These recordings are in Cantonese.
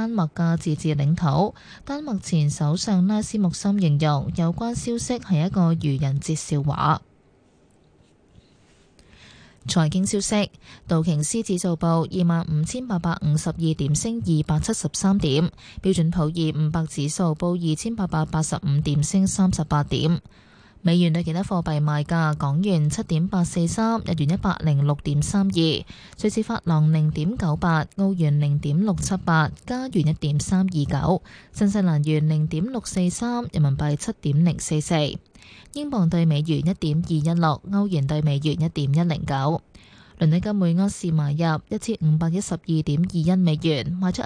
丹麥嘅自治領土。丹麥前首相拉斯穆森形容有關消息係一個愚人節笑話。財經消息，道瓊斯指數報25,852點，升273點；標準普爾500指數報2,885點，升38點。美元對其他貨幣賣價：港元7.843，日元106.32，瑞士法郎0.98，澳元0.678，加元1.329，新西蘭元0.643，人民幣7.044。英鎊對美元1.216，歐元對美元1.109。倫敦金每盎司買入1512.21美元，賣出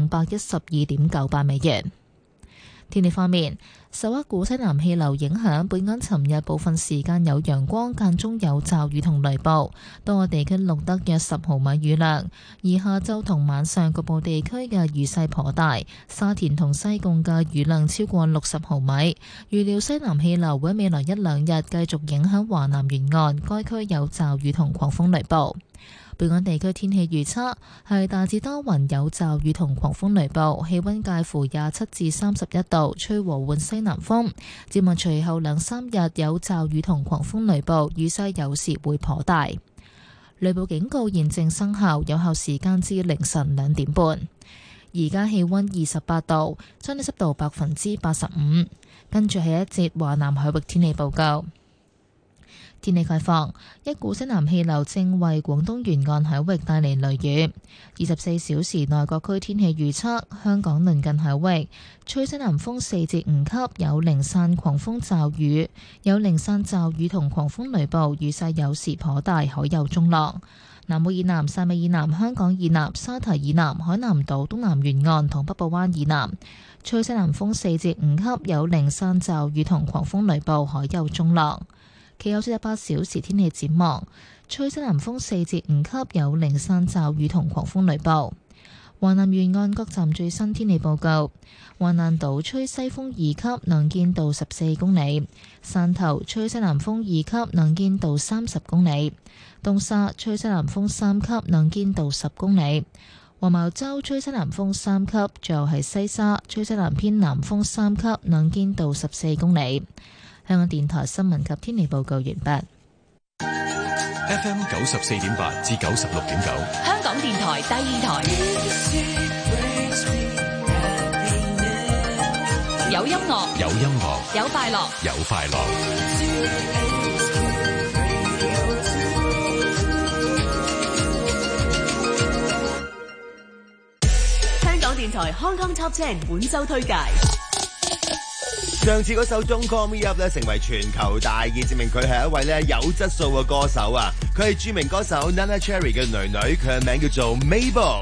1512.98美元。天氣方面，受一股西南氣流影響，本港尋日部分時間有陽光，間中有驟雨同雷暴，多個地區錄得約10毫米雨量。而下晝同晚上局部地區嘅雨勢頗大，沙田同西貢嘅雨量超過60毫米。預料西南氣流會喺未來一兩日繼續影響華南沿岸，該區有驟雨同狂風雷暴。本港地區天氣預測係大致多雲，有驟雨同狂風雷暴，氣溫介乎27至31度，吹和緩西南風。展望隨後兩三日有驟雨同狂風雷暴，雨勢有時會頗大。雷暴警告現正生效，有效時間至凌晨2點半。而家氣溫28度，相對濕度85%。跟住係一節華南海域天氣報告。天氣概況，一股西南氣流正為廣東沿岸海域帶嚟雷雨。24小時內各區天氣預測：香港鄰近海域吹西南風4至5級，有零散狂風驟雨，有零散驟雨同狂風雷暴，雨勢有時頗大，海有中浪。南澳以南、汕尾以南、香港以南、沙堤以南、海南島東南沿岸同北部灣以南吹西南風4至5級，有零散驟雨同狂風雷暴，海有中浪。其後48小時天氣展望，吹西南風4至5級，有零散驟雨同狂風雷暴。華南沿岸各站最新天氣報告：華南島吹西風2級，能見度14公里；汕頭吹西南風2級，能見度30公里；東沙吹西南風3級，能見度10公里；黃茅洲吹西南風3級，最後係西沙吹西南偏南風3級，能見度14公里。香港電台新聞及天氣報告完畢。 FM 94.8至96.9， 香港電台第二台。有音樂， 有音樂， 有快樂， 有快樂。 香港電台 Hong Kong Top 10本周推介。 上次嗰首《Don't Call Me Up》咧，成為全球大熱，證明佢係一位咧有質素嘅歌手啊！佢係著名歌手 Nana Cherry 嘅女女，佢嘅名叫做 Mabel。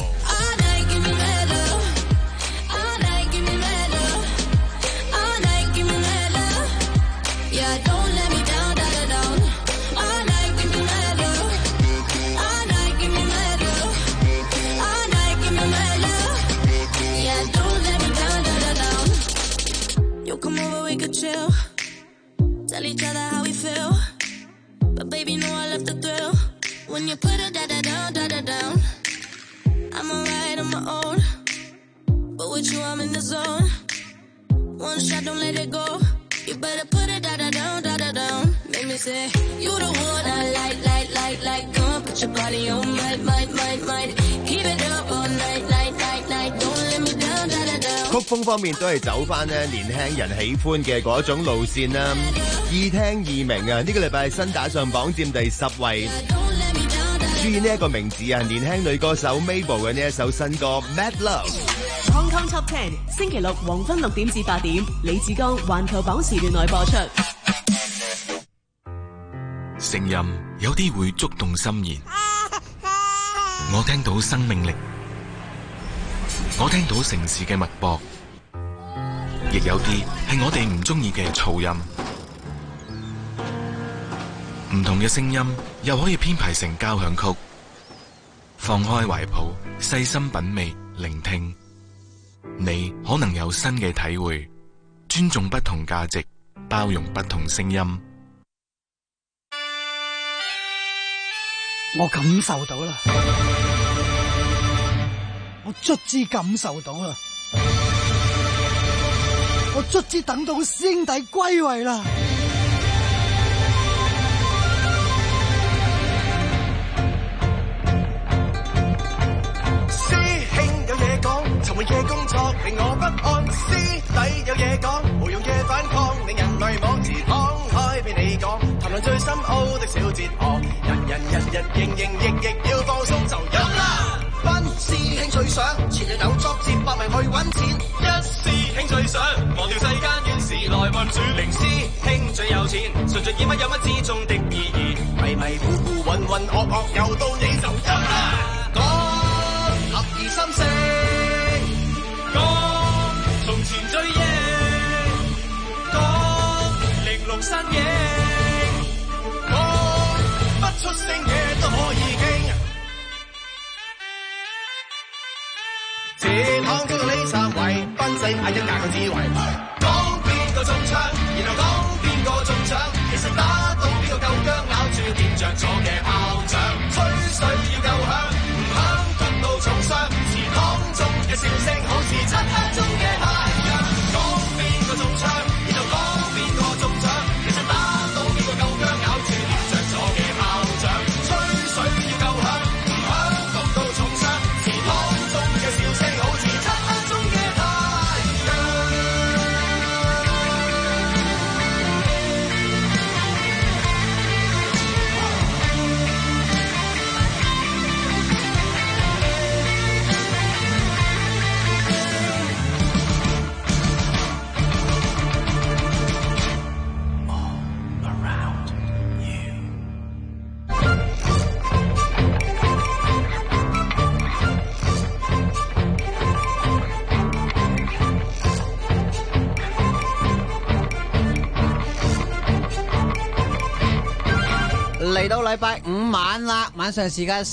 Tell each other how we feel, but baby, know I love the thrill. When you put it down, I'm alright on my own, but with you I'm in the zone. One shot, don't let it go. You better put it down. Make me say, you the one I like. Come on, put your body on might. Keep it up all night. Don't let me down. 曲風方面都係走翻咧年輕人喜歡嘅嗰種路線啦，易聽易明啊！呢個禮拜新打上榜佔第10位。注意呢一個名字啊，年輕女歌手 Mabel 嘅呢一首新歌 Mad Love。Hong Kong Top 10星期六黃昏6點至8點，李志剛環球榜時段內播出。 聲音有啲會觸動心弦，我聽到生命力。我聽到城市嘅脈搏，亦有啲係我哋唔中意嘅噪音。唔同嘅聲音又可以編排成交響曲。放開懷抱，細心品味，聆聽，你可能有新嘅體會。尊重不同價值，包容不同聲音。 我感受到啦。我卒之感受到啦， 我卒之等到師兄弟歸位啦！ 師兄有嘢講，尋悶嘅工作令我不安。師弟有嘢講，無用嘅反抗令人迷惘。自敞開俾你講，談論最深奧的小哲學。人營役要放鬆就飲啦！班師兄最想前日有作接百名去揾錢，一師兄最想忘掉世間怨事來運轉。零師兄最有錢，純粹以乜有乜之中的意義。迷迷糊糊渾渾噩噩又到你就飲啦！講合二心聲，講從前追憶，講玲瓏身影，講不出聲嘅都可以傾。前行叫到你三圍，奔死嗌一架個智慧。講邊個中槍，然後講邊個中獎。其實打到邊個夠薑，咬住掂着咗嘅炮仗。吹水要夠響，唔響焗到重傷。祠堂中嘅笑聲好似漆黑中嘅太陽。講邊個中槍，然後講邊個中獎。其實打到邊個夠薑，咬住掂着咗嘅炮仗。吹水要夠響，唔響焗到重傷。祠堂中嘅笑聲好似漆黑中嘅太陽。 嚟到禮拜五晚啦，晚上時間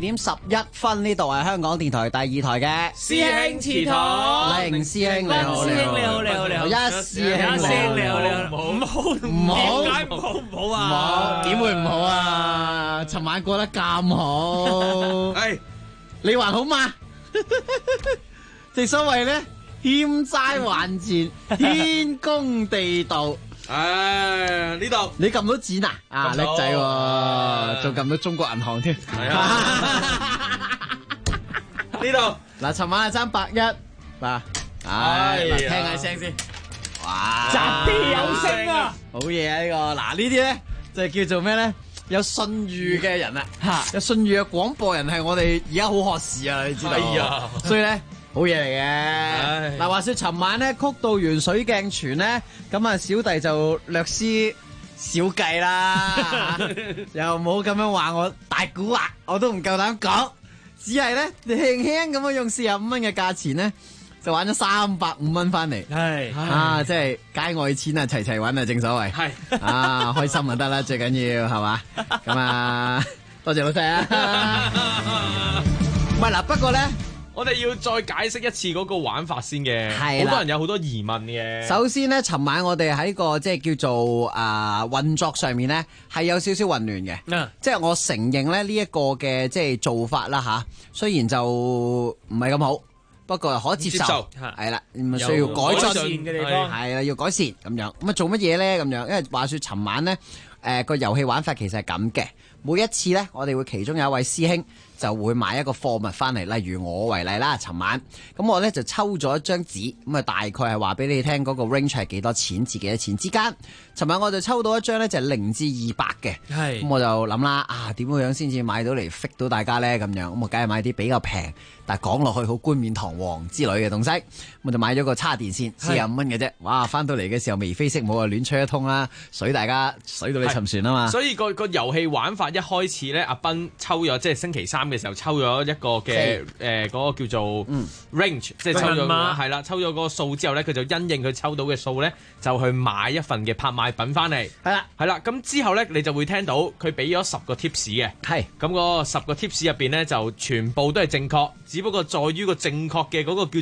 12:11，呢度係香港電台第二台嘅師兄祠堂， 凌師兄你好，一師兄你好，唔好， 點解唔好啊？ 點會唔好啊？尋晚過得咁好，你還好嗎？正所謂咧，欠債還錢，天公地道。 呢度你撳到錢啊？叻仔喎，仲撳到中國銀行添。係啊，呢度嗱，尋晚係爭110嗱，嗱聽下聲先。哇， 擲地有聲啊！ 好嘢啊呢個，嗱呢啲咧就叫做咩咧？有信譽嘅人啊，有信譽嘅廣播人係我哋而家好學士啊，你知道？係啊，所以咧。好嘢嚟嘅，嗱話說尋晚咧曲道完水鏡泉咧，咁啊小弟就略施小計啦，又唔好咁樣話我大蠱惑，我都唔夠膽講，只係咧輕輕咁樣用45蚊嘅價錢咧，就玩咗305蚊翻嚟，係即係街外錢啊，齊齊揾啊，正所謂，係開心就得啦，最緊要係嘛，咁啊多謝老細啊，唔係嗱，不過咧。 我哋要再解釋一次嗰個玩法先嘅，好多人有好多疑問嘅。 首先咧，尋晚我哋喺個即係叫做運作上面咧，係有少少混亂嘅。即係我承認咧呢一個嘅即係做法啦嚇，雖然就唔係咁好，不過可接受。係啦，咁需要改進嘅地方係啦，要改善咁樣。咁啊做乜嘢咧？咁樣，因為話說尋晚咧，個遊戲玩法其實係咁嘅。每一次咧，我哋會其中有一位師兄就會買一個貨物翻嚟，例如我為例啦，尋晚咁我咧就抽咗一張紙，咁啊大概係話俾你聽嗰個 range 係幾多錢至幾多錢之間。尋晚我就抽到一張咧就係0至200嘅，咁我就諗啦，點樣先至買到嚟 fit 到大家咧咁樣，咁我梗係買啲比較平，但係講落去好冠冕堂皇之類嘅東西，我就買咗個叉電線45蚊嘅啫。哇！翻到嚟嘅時候眉飛色舞啊，亂吹一通啦，水大家水到你沉船啊嘛。 所以個遊戲玩法一開始咧，阿斌抽咗即係星期3嘅時候抽咗一個嘅嗰個叫做 range，即係抽咗係啦，抽咗嗰個數之後咧，佢就因應佢抽到嘅數咧，就去買一份嘅拍賣品翻嚟。係啦，咁之後咧，你就會聽到佢俾咗10個 tips 嘅。係咁嗰10個 tips 入邊咧，就全部都係正確，只不過在於個正確嘅嗰個叫做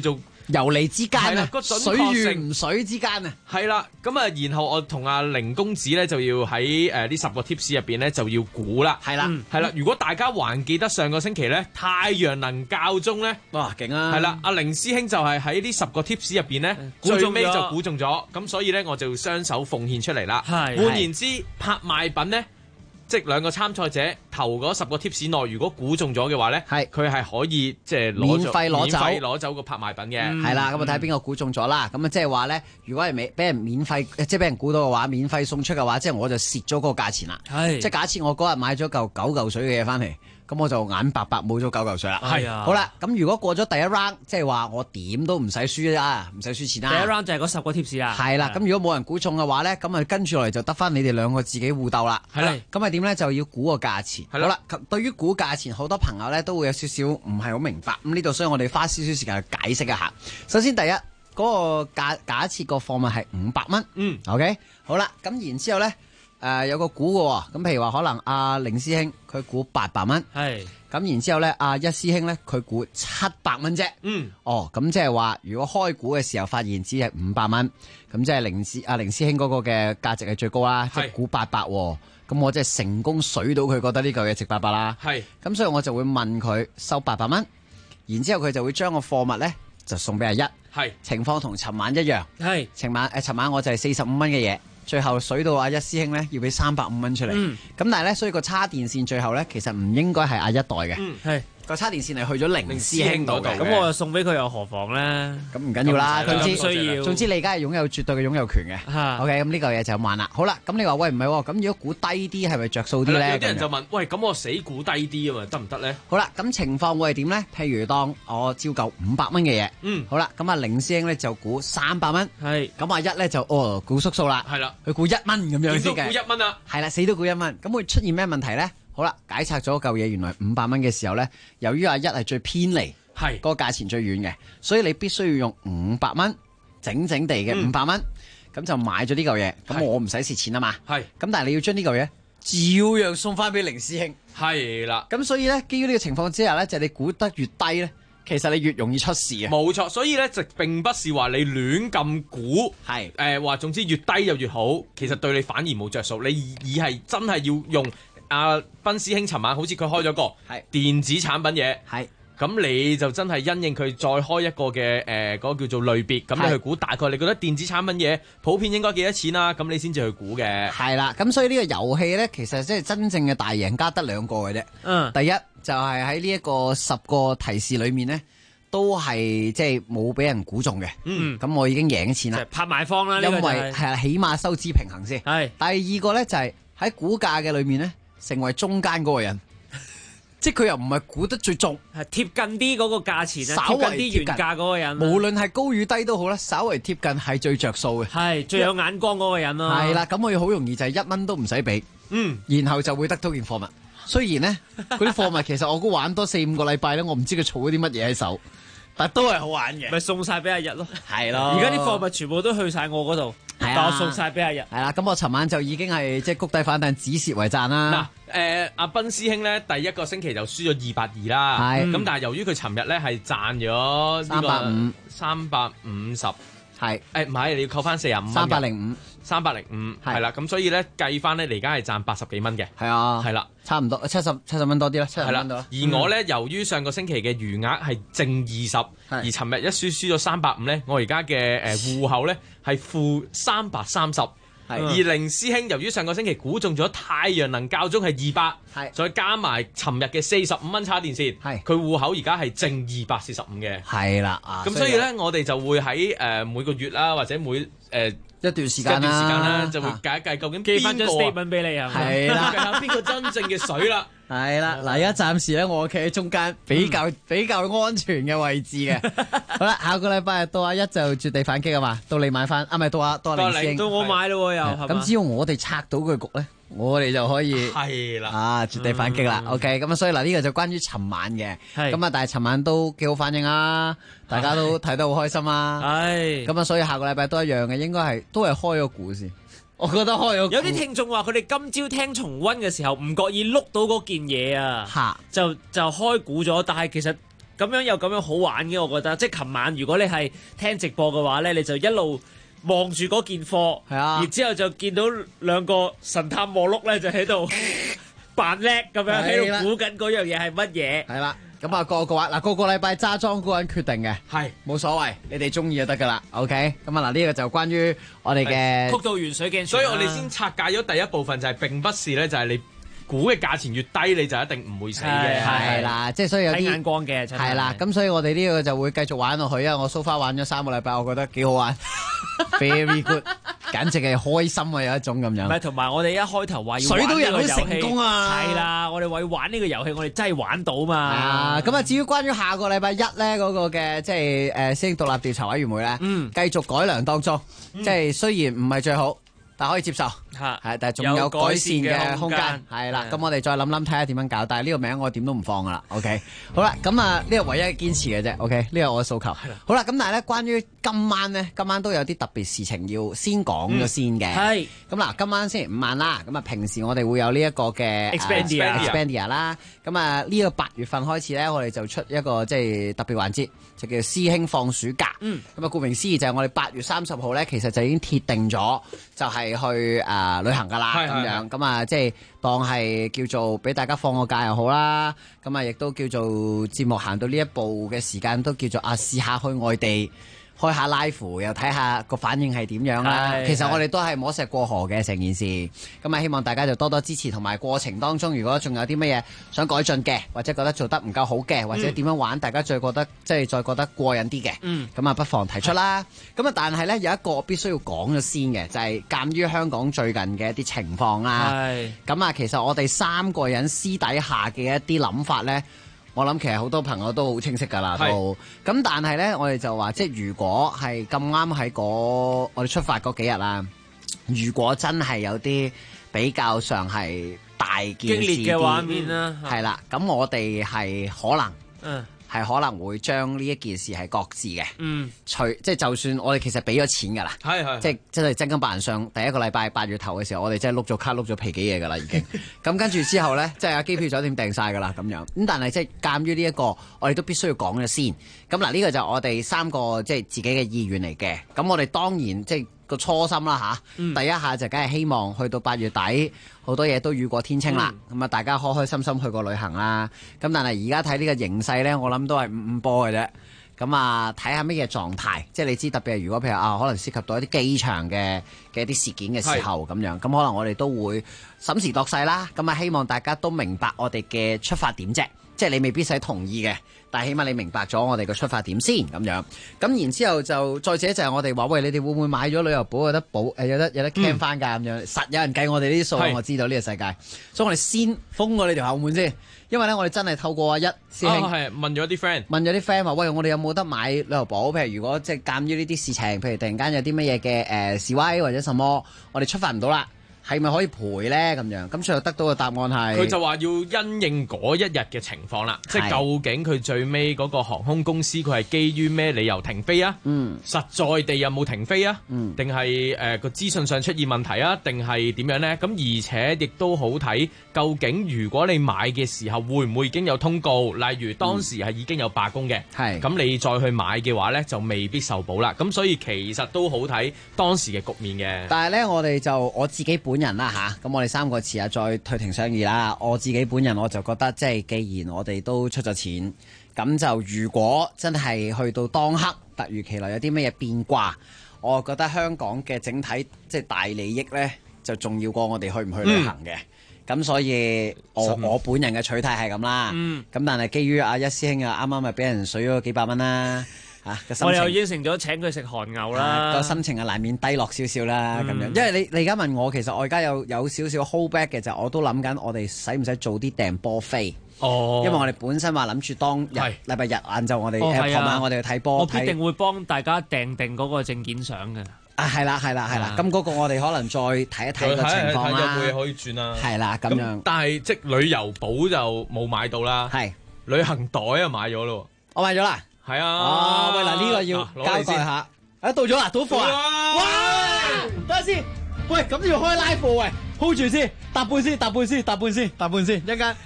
游離之間啊， 個準水與確性唔水之間啊， 係啦，咁啊，然後我同阿凌公子咧就要喺呢10個 tips 入邊咧就要估啦， 係啦， 係啦。如果大家還記得上個星期咧太陽能教宗咧， 哇勁啊！ 係啦，阿凌師兄就係喺呢10個 tips 入邊咧估中咗最尾就估中咗，咁所以咧我就雙手奉獻出嚟啦。 係換言之，拍賣品咧。即係兩個參賽者頭嗰10個 tips 內，如果估中咗嘅話咧，佢係可以即係免費攞走個拍賣品嘅。 係啦，咁啊睇下邊個估中咗啦。咁啊即係話咧，如果係俾人免費，即係俾人估到嘅話，免費送出嘅話，即係我就蝕咗嗰個價錢啦。 係即係假設我嗰日買咗嚿9嚿水嘅嘢翻嚟，咁我就眼白白冇咗9嚿水啦。 係啊， 好啦，咁如果過咗第一 round，即係話我點都唔使輸啊，唔使輸錢啦。 第一 round 就係嗰10個 tips 啦。 係啦，咁如果冇人估中嘅話咧，咁啊跟住落嚟就得翻你哋兩個自己互鬥啦。 係啦， 咁啊點咧就要估個價錢。好啦，對於估價錢，好多朋友咧都會有少少唔係好明白。咁呢度所以我哋花少少時間去解釋一下。首先第一，嗰個假設個貨物係500蚊。OK， 好啦，咁然之後咧有個估嘅喎。咁譬如話可能阿凌師兄佢估800蚊。 係。 咁然之後咧，阿一師兄咧，佢估700蚊啫。哦，咁即係話，如果開估嘅時候發現只係500蚊，咁即係凌師兄嗰個嘅價值係最高啦，即係估800喎。咁我即係成功水到佢覺得呢嚿嘢值800啦。係。咁所以我就會問佢收800蚊，然之後佢就會將個貨物咧就送俾阿一。係。情況同尋晚一樣。係。尋晚我就係45蚊嘅嘢。最後水到阿一師兄咧要俾350蚊出嚟，咁但係咧，所以個叉電線最後咧其實唔應該係阿一代嘅，係個叉電線係去咗凌師兄嗰度， 咁我就送俾佢又何妨咧？ 咁唔緊要啦，總之你而家係擁有絕對嘅擁有權嘅。OK， 咁呢個嘢就咁玩啦。好啦，咁你話喂唔係喎，咁如果估低啲係咪着數啲咧？ 有啲人就問，喂，咁我死估低啲啊嘛，得唔得咧？ 好啦，咁情況會係點咧？譬如當我照夠500蚊嘅嘢，好啦，咁啊凌師兄咧就估300蚊，係，咁阿一咧就估縮數啦，係啦，佢估1蚊咁樣先嘅， 估1蚊啊， 係啦，死都估1蚊，咁會出現咩問題咧？好啦，解拆咗嚿嘢，原來500蚊嘅時候咧，由於阿一係最偏離，係嗰個價錢最遠嘅，所以你必須要用500蚊整整地嘅500蚊，咁就買咗呢嚿嘢，咁我唔使蝕錢啊嘛，係，咁但係你要將呢嚿嘢照樣送翻俾凌師兄， 係啦， 咁所以咧，基於呢個情況之下咧，就係你估得越低咧，其實你越容易出事啊！ 冇錯，所以咧就並不是話你亂咁估，係話總之越低就越好，其實對你反而冇着數，你而係真係要用。阿斌師兄尋晚好似佢開咗個電子產品嘢，咁你就真係因應佢再開一個嘅嗰個叫做類別，咁你去估大概你覺得電子產品嘢普遍應該幾多錢啊？咁你先至去估嘅。係啦，咁所以呢個遊戲咧，其實即係真正嘅大贏家得2個嘅啫。第一就係喺呢一個10個提示裏面咧，都係即係冇俾人估中嘅。咁我已經贏錢啦。 拍賣方啦， 因為係啦，起碼收支平衡先。係。第二個咧就係喺估價嘅裏面咧，成為中間嗰個人，即係佢又唔係估得最重， 係貼近啲嗰個價錢啊， 稍為貼近啲原價嗰個人， 無論係高與低都好啦，稍為貼近係最着數嘅， 係最有眼光嗰個人咯。 係啦，咁我要好容易就係1蚊都唔使俾，然後就會得到件貨物。雖然呢，嗰啲貨物其實我估玩多4-5個禮拜咧，我唔知佢儲咗啲乜嘢喺手，但都係好玩嘅。 咪送晒俾阿日咯， 係咯。 而家啲貨物全部都去晒我嗰度。但我送晒俾阿日， 係啦，咁我尋晚就已經係即係谷底反彈，止蝕為賺啦。 嗱，阿斌師兄咧，第一個星期就輸咗220啦，咁但係由於佢尋日咧係賺咗350，係唔係你要扣翻45，305係啦，咁所以咧計翻咧，你而家係賺80幾蚊嘅，係啊，係啦， 差唔多70蚊多啲啦，70蚊到啦。 而我咧由於上個星期嘅餘額係正20，而尋日一輸咗350咧，我而家嘅戶口咧係負330。而凌師兄由於上個星期估中咗太陽能教宗係200，再加埋尋日嘅45蚊叉電線，佢戶口而家係正245嘅。係啦，咁所以咧我哋就會喺每個月啦，或者每一段時間啦， 就會計一計究竟寄翻張 statement 俾你啊， 係啦， 計下邊個真正嘅水啦。 係啦，嗱，而家暫時咧，我企喺中間比較安全嘅位置嘅。好啦，下個禮拜到阿一就絕地反擊啊嘛，到你買翻，啊唔係到阿凌師兄， 到我買咯又， 咁只要我哋拆到佢局咧，我哋就可以係啦， 絕地反擊啦。OK，咁啊，所以嗱呢個就關於尋晚嘅，咁啊，但係尋晚都幾好反應啊，大家都睇得好開心啊。係，咁啊，所以下個禮拜都一樣嘅，應該係都係開個股先。我覺得開咗， 有啲聽眾話佢哋今朝聽重溫嘅時候唔覺意碌到嗰件嘢啊，就開估咗，但係其實咁樣有咁樣好玩嘅，我覺得。即係琴晚如果你係聽直播嘅話咧，你就一路望住嗰件貨， 係啊， 然之後就見到兩個神探磨碌咧就喺度扮叻咁樣喺度估緊嗰樣嘢係乜嘢。 係啦。咁啊，個個禮拜揸莊嗰個人決定嘅， 係冇所謂，你哋中意就得噶啦。OK，咁啊嗱，呢個就關於我哋嘅曲到元水鏡， 所以我哋先拆解咗第一部分，就係並不是咧，就係你估嘅價錢越低，你就一定唔會死嘅。 係啦，即係所以有啲睇眼光嘅， 係啦。咁所以我哋呢個就會繼續玩落去啊！我 so far 玩咗3個禮拜，我覺得幾好玩，very good，簡直係開心啊！有一種咁樣。 唔係，同埋我哋一開頭話要水到人好成功啊！ 係啦，我哋話要玩呢個遊戲，我哋真係玩到嘛。 啊，咁啊，至於關於下個禮拜一咧嗰個嘅即係師兄獨立調查委員會咧，繼續改良當中，即係雖然唔係最好，但可以接受。係，但係仲有改善嘅空間，係啦。咁我哋再諗諗睇下點樣搞，但係呢個名我點都唔放噶啦。OK， 好啦，咁啊呢個唯一堅持嘅啫。OK， 呢個我嘅訴求。好啦，咁但係咧，關於今晚都有啲特別事情要先講咗先嘅。係。咁嗱，今晚星期5晚啦，咁啊平時我哋會有呢一個嘅 Expandia 啦。咁啊呢個8月份開始咧，我哋就出一個即係特別環節，就叫師兄放暑假。咁啊顧名思義就係我哋8月30號咧，其實就已經鐵定咗，就係去旅行噶啦，咁樣咁啊，即係當係叫做俾大家放個假又好啦，咁啊，亦都叫做節目行到呢一步嘅時間，都叫做試下去外地開下 live， 又睇下個反應係點樣啦。其實我哋都係摸石過河嘅成件事，咁啊，希望大家就多多支持，同埋過程當中，如果仲有啲乜嘢想改進嘅，或者覺得做得唔夠好嘅，或者點樣玩，大家再覺得再覺得過癮啲嘅，咁啊，不妨提出啦。咁啊，但係呢，有一個必須要講咗先嘅，就係鑑於香港最近嘅一啲情況啦。咁啊，其實我哋3個人私底下嘅一啲諗法呢，我諗其實好多朋友都好清晰㗎啦，都咁。但係呢，我哋就話，即係如果係咁啱喺我哋出發嗰幾日啦，如果真係有啲比較上係大件事激烈嘅畫面啦， 係啦，咁我哋係可能會將呢一件事係擱置嘅。即係就算我哋其實俾咗錢㗎啦，即係真係真金白銀上第一個禮拜8月頭嘅時候，我哋真係碌咗卡碌咗皮幾嘢㗎啦已經。咁跟住之後呢，即係機票酒店訂晒㗎啦咁樣。咁但係即係鑑於呢一個，我哋都必須要講咗先。咁嗱，呢個就我哋3個即係自己嘅意願嚟嘅。咁我哋當然即係個初心啦嚇。第一下就梗係希望去到8月底，好多嘢都雨過天晴啦。咁啊，大家開開心心去過旅行啦。咁但係而家睇呢個形勢呢，我諗都係5-5波嘅啫。咁啊，睇下乜嘢狀態，即係你知，特別係如果譬如可能涉及到一啲機場嘅一啲事件嘅時候咁樣，咁可能我哋都會審時度勢啦。咁啊，希望大家都明白我哋嘅出發點啫，即係你未必使同意嘅，但係起碼你明白咗我哋嘅出發點先咁樣。咁然之後就再者就係我哋話，喂，你哋會唔會買咗旅遊保有得有得 claim 翻㗎咁樣？實有人計我哋呢啲數，我知道呢個世界，所以我哋先封過你條後門先。因為咧，我哋真係透過一師兄問咗啲 friend 話，喂，我哋有冇得買旅遊保？譬如如果即係鑑於呢啲事情，譬如突然間有啲乜嘢嘅示威或者什麼，我哋出發唔到啦。係咪可以賠咧？咁樣咁最後得到嘅答案係佢就話要因應嗰一日嘅情況啦，即係究竟佢最尾嗰個航空公司佢係基於咩理由停飛啊？實在地有冇停飛啊？定係個資訊上出現問題啊？定係點樣呢？咁而且亦都好睇，究竟如果你買嘅時候會唔會已經有通告？例如當時係已經有罷工嘅，咁你再去買嘅話呢，就未必受保啦。咁所以其實都好睇當時嘅局面嘅。 但係呢，我自己本人啦嚇，咁我哋3個遲下再退庭商議啦。我自己本人我就覺得，即係既然我哋都出咗錢，咁就如果真係去到當刻突如其來有啲咩嘢變卦，我覺得香港嘅整體即係大利益呢，就重要過我哋去唔去旅行嘅。咁所以我本人嘅取態係咁啦。咁但係基於阿一師兄啱啱咪俾人水咗幾百蚊啦。 我哋又應承咗請佢食韓牛啦， 個心情啊難免低落少少啦咁樣。因為你而家問我，其實我而家有少少 hold back 嘅，就我都諗緊我哋使唔使早啲訂波飛？因為我哋本身話諗住當日禮拜日晏晝我哋傍晚我哋去睇波， 我必定會幫大家訂定嗰個證件相嘅。 係啦。咁嗰個我哋可能再睇一睇個情況啦。 有冇嘢可以轉啦？ 係啦，咁樣。 但係即旅遊保就冇買到啦。旅行袋啊買咗咯。 我買咗啦。 係啊， 喂嗱，呢個要交代下。到咗啦，到貨啦！哇，等下先，喂，咁要開 live 喂 ，hold 住先，搭半先，一陣間，唔係，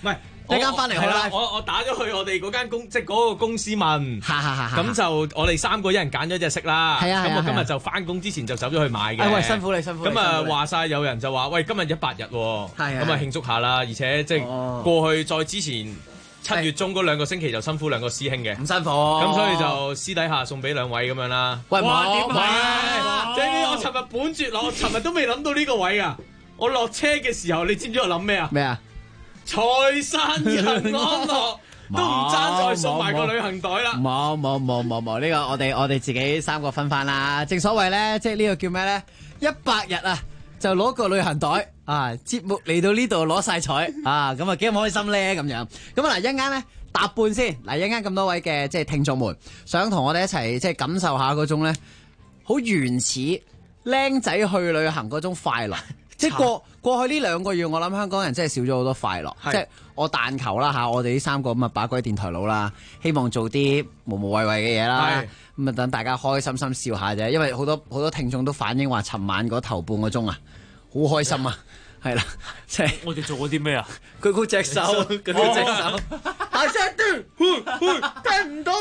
一陣間翻嚟好啦。 我打咗去我哋嗰間公，即係嗰個公司問，咁就我哋3個一人揀咗隻色啦。咁我今日就翻工之前就走咗去買嘅。 喂，辛苦你。 咁啊話晒有人就話，喂，今日100日喎，咁啊慶祝下啦，而且即係過去再之前7月中嗰2個星期就辛苦2個師兄嘅， 唔辛苦， 咁所以就私底下送俾2位咁樣啦。 喂， 哇，點係？ 即係我尋日本住落，我尋日都未諗到呢個位啊！我落車嘅時候，你知唔知我諗咩啊？ 咩啊？ 財散人安樂，都唔爭再送埋個旅行袋啦。 冇，呢個我哋自己3個分翻啦。正所謂咧，即係呢個叫咩咧？100日啊，就攞個旅行袋啊！節目嚟到呢度攞晒彩啊！咁啊幾咁開心咧咁樣。咁啊嗱，一陣間咧搭半先。嗱，一陣間咁多位嘅即係聽眾們，想同我哋一齊即係感受下嗰種咧好原始僆仔去旅行嗰種快樂。即係過去呢2個月，我諗香港人真係少咗好多快樂。即係我但求啦嚇，我哋呢3個咁啊把鬼電台佬啦，希望做啲無謂嘅嘢啦。咁啊等大家開心笑下啫。因為好多聽眾都反映話，尋晚嗰頭半個鐘啊，好開心啊，係啦，即係我哋做過啲咩啊？ 佢隻手，大聲啲，聽唔到，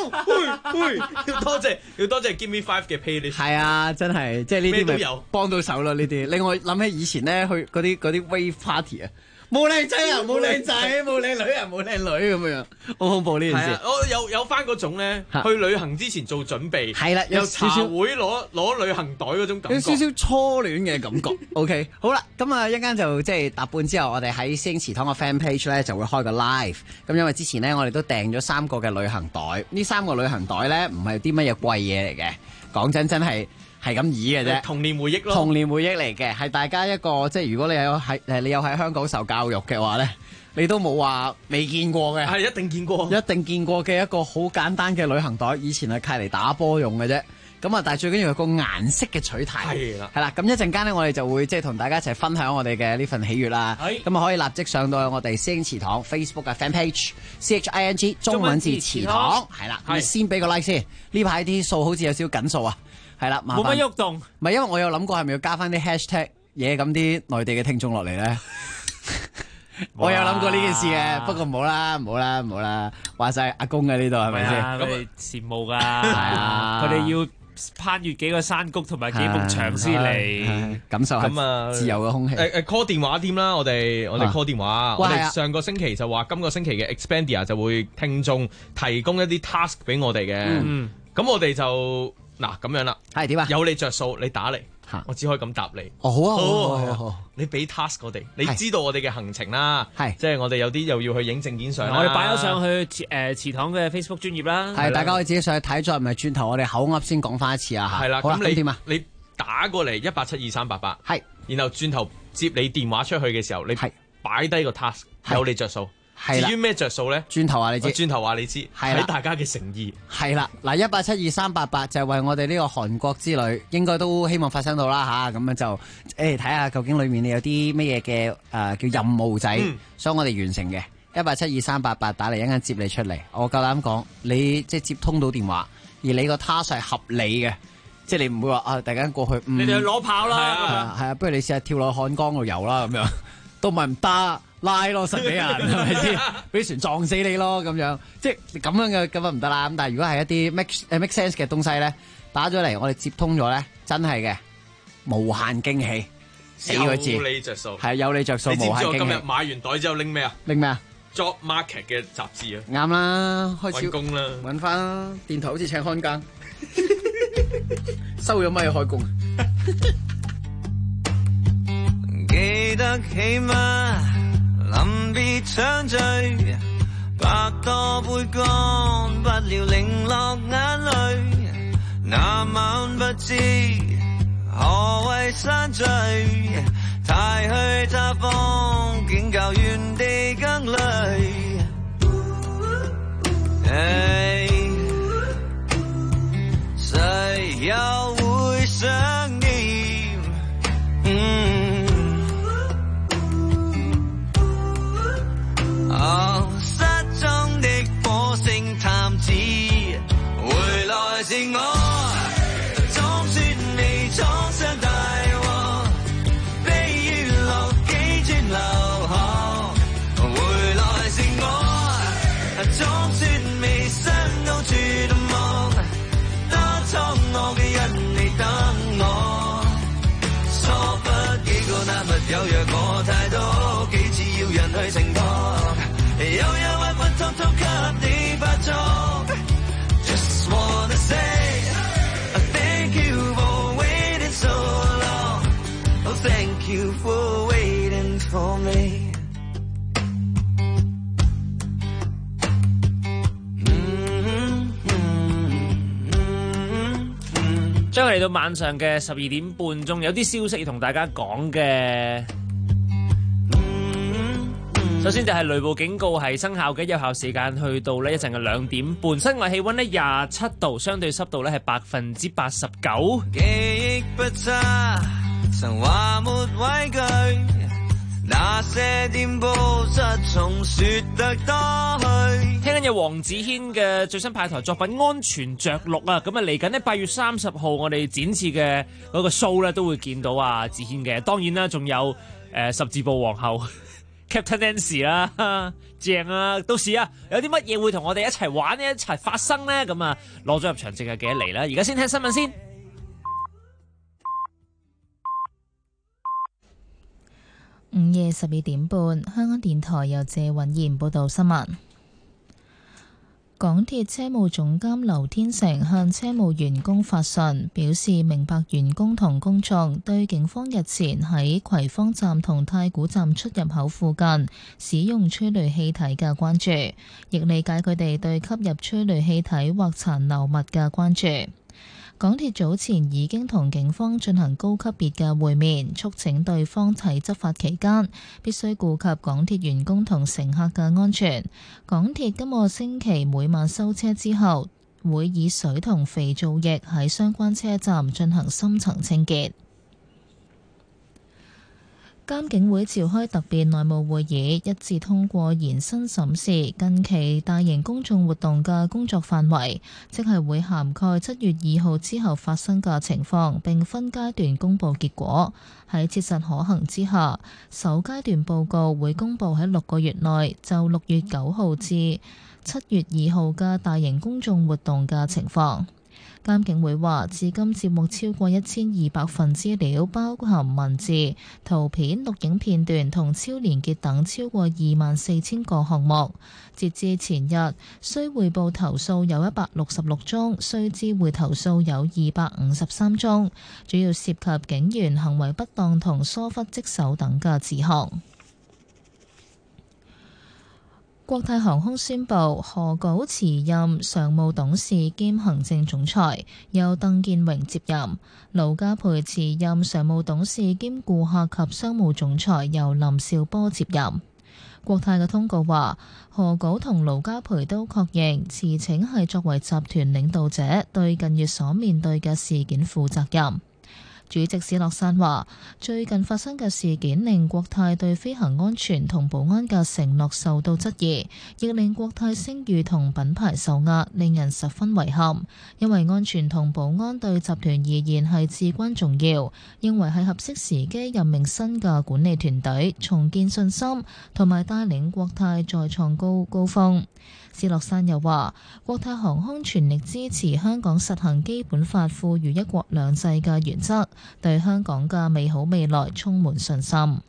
要多謝 Give Me 5嘅 playlist。 係啊，真係即係呢啲咪幫到手咯呢啲。另外諗起以前咧去嗰啲 wave party 啊，冇靚仔啊，冇靚仔，冇靚女啊，冇靚女咁樣，好恐怖呢件事。 我有翻嗰種咧，去旅行之前做準備， 係啦， 有茶會攞旅行袋嗰種感覺， 有少少初戀嘅感覺。OK， 好啦，咁啊一陣間就即係搭半之後，我哋喺師兄祠堂嘅 fan page 咧就會開個 live。咁因為之前咧我哋都訂咗3個嘅旅行袋，呢3個旅行袋咧唔係啲乜嘢貴嘢嚟嘅，講真係咁易嘅啫， 童年回憶咯， 童年回憶嚟嘅，係大家一個即係如果你有喺香港受教育嘅話咧，你都冇話未見過嘅， 係一定見過嘅一個好簡單嘅旅行袋，以前係契嚟打波用嘅啫。咁啊，但係最緊要係個顏色嘅取題，係啦。咁一陣間咧，我哋就會即係同大家一齊分享我哋嘅呢份喜悅啦。咁啊，可以立即上到我哋師兄祠堂 Facebook 嘅 fan page CHING 中文字祠堂，係啦。咁先俾個 like 先，呢排啲數好似有少少緊數啊。係啦， 冇乜喐動。 唔係，因為我有諗過係咪要加翻啲 hashtag 嘢，咁啲內地嘅聽眾落嚟咧。我有諗過呢件事嘅，不過唔好啦，話晒阿公嘅呢度係咪先？ 佢哋羨慕㗎，係啊，佢哋要攀越幾個山谷同埋幾埲牆先嚟感受下自由嘅空氣。 call 電話添啦，我哋 call 電話。我哋上個星期就話今個星期嘅 Expandia 就會聽眾提供一啲 task 俾我哋嘅。咁我哋就嗱咁樣啦。 係點啊？ 有你着數，你打嚟。我只可以咁答你。 好啊， 你俾 task 我哋，你知道我哋嘅行程啦。係，即係我哋有啲又要去影證件相。 我哋擺咗上去祠堂嘅 Facebook 專頁啦。 係，大家可以自己上去睇，再唔係轉頭我哋口噏先講翻一次啊。 係啦， 咁你點啊？ 你打過嚟1872388， 係， 然後轉頭接你電話出去嘅時候，你擺低個 task，有你着數。至於咩着數咧？轉頭話你知，睇大家嘅誠意。 係啦，嗱1872388就係為我哋呢個韓國之旅，應該都希望發生到啦嚇。咁樣就睇下究竟裡面你有啲乜嘢嘅叫任務仔，想我哋完成嘅。1872388打嚟一陣接你出嚟，我夠膽講，你即係接通到電話，而你個 task 係合理嘅，即係你唔會話啊突然間過去， 你哋去攞炮啦， 係啊，不如你試下跳落漢江度游啦咁樣，都唔係唔得。拉咯實俾人係咪先？俾船撞死你咯咁樣，即係咁樣嘅咁啊唔得啦。咁但係如果係一啲 make sense 嘅東西咧，打咗嚟我哋接通咗咧，真係嘅無限驚喜，4個字。 有你着數， 係有你着數，無限驚喜。 你知唔知我今日買完袋之後拎咩啊？ 拎咩啊 ？Job Market 嘅雜誌啊。 啱啦，開始揾工啦， 揾翻啦。電台好似請看更，收咗咪開工。 記得起嗎？臨別相聚，百多杯乾，不料零落眼淚。那晚不知何謂山聚，太虛他方，竟較原地更累。誰又會想念？失蹤的火星探子，回來是我，總算未闖上大禍，飛於落幾轉流河，回來是我。 Thank you for waiting for me. 將嚟到晚上嘅12點半鐘，有啲消息要同大家講嘅。首先就係雷暴警告係生效嘅，有效時間去到呢一陣嘅2點半。室外氣溫呢27度，相對濕度呢係89%。 記憶不差，曾話沒畏懼，那些顛簸失重說得多去。 聽緊有黃子軒嘅最新派台作品《安全着陸》啊，咁啊嚟緊呢8月30號我哋展示嘅嗰個 show 咧都會見到啊子軒嘅，當然啦，仲有十字步皇后 Captain Nancy 啦，正啊！到時啊有啲乜嘢會同我哋一齊玩呢？一齊發生呢？咁啊攞咗入場證係記得嚟啦！而家先聽新聞先。 午夜12點半，香港電台由謝允賢報道新聞。港鐵車務總監劉天成向車務員工發信，表示明白員工同公眾對警方日前喺葵芳站同太古站出入口附近使用催淚氣體嘅關注，亦理解佢哋對吸入催淚氣體或殘留物嘅關注。港鐵早前已經同警方進行高級別嘅會面，促請對方喺執法期間必須顧及港鐵員工同乘客嘅安全。港鐵今個星期每晚收車之後，會以水同肥皂液喺相關車站進行深層清潔。監警會召開特別內務會議，一致通過延伸審視近期大型公眾活動嘅工作範圍，即係會涵蓋7月2號之後發生嘅情況，並分階段公佈結果。喺切實可行之下，首階段報告會公佈喺6個月內就6月9號至7月2號嘅大型公眾活動嘅情況。監警會話，至今接獲超過1200份資料，包含文字、圖片、錄影片段同超連結等超過24000個項目。截至前日，須匯報投訴有166宗，須知會投訴有253宗，主要涉及警員行為不當同疏忽職守等嘅指控。國泰航空宣布，何杲辭任常務董事兼行政總裁，由鄧健榮接任；盧家培辭任常務董事兼顧客及商務總裁，由林紹波接任。國泰嘅通告話，何杲同盧家培都確認辭請係作為集團領導者，對近月所面對嘅事件負責任。主席史樂山話，最近發生嘅事件令國泰對飛行安全同保安嘅承諾受到質疑，亦令國泰聲譽同品牌受壓，令人十分遺憾。因為安全同保安對集團而言係至關重要，認為係合適時機任命新嘅管理團隊，重建信心，同埋帶領國泰再創高峰。史樂山又話，國泰航空全力支持香港實行基本法賦予一國兩制嘅原則，對香港嘅美好未來充滿信心。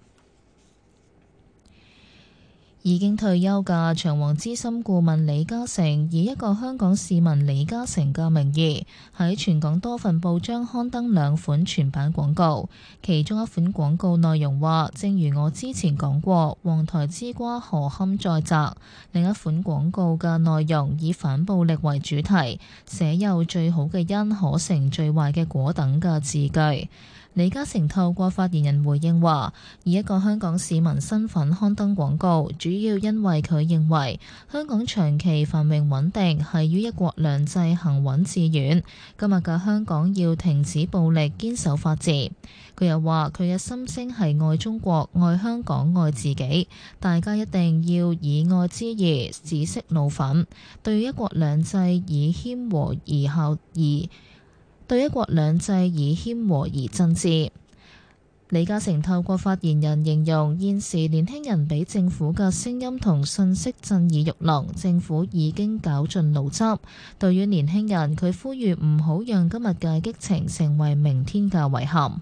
已經退休嘅長王資深顧問李嘉誠以一個香港市民李嘉誠嘅名義喺全港多份報章刊登2款全版廣告，其中一款廣告內容話，正如我之前講過，黃台之瓜何堪再摘。另一款廣告嘅內容以反暴力為主題，寫有最好嘅因可成最壞嘅果等嘅字句。李嘉誠透過發言人回應話，以一個香港市民身份刊登廣告，主要因為佢認為香港長期繁榮穩定係於一國兩制行穩致遠。今日嘅香港要停止暴力，堅守法治。佢又話佢嘅心聲係愛中國、愛香港、愛自己，大家一定要以愛之義止息怒憤，對一國兩制以謙和而真摯。李嘉誠透過發言人形容，現時年輕人俾政府嘅聲音同信息震耳欲聾，政府已經絞盡腦汁。對於年輕人，佢呼籲唔好讓今日嘅激情成為明天嘅遺憾。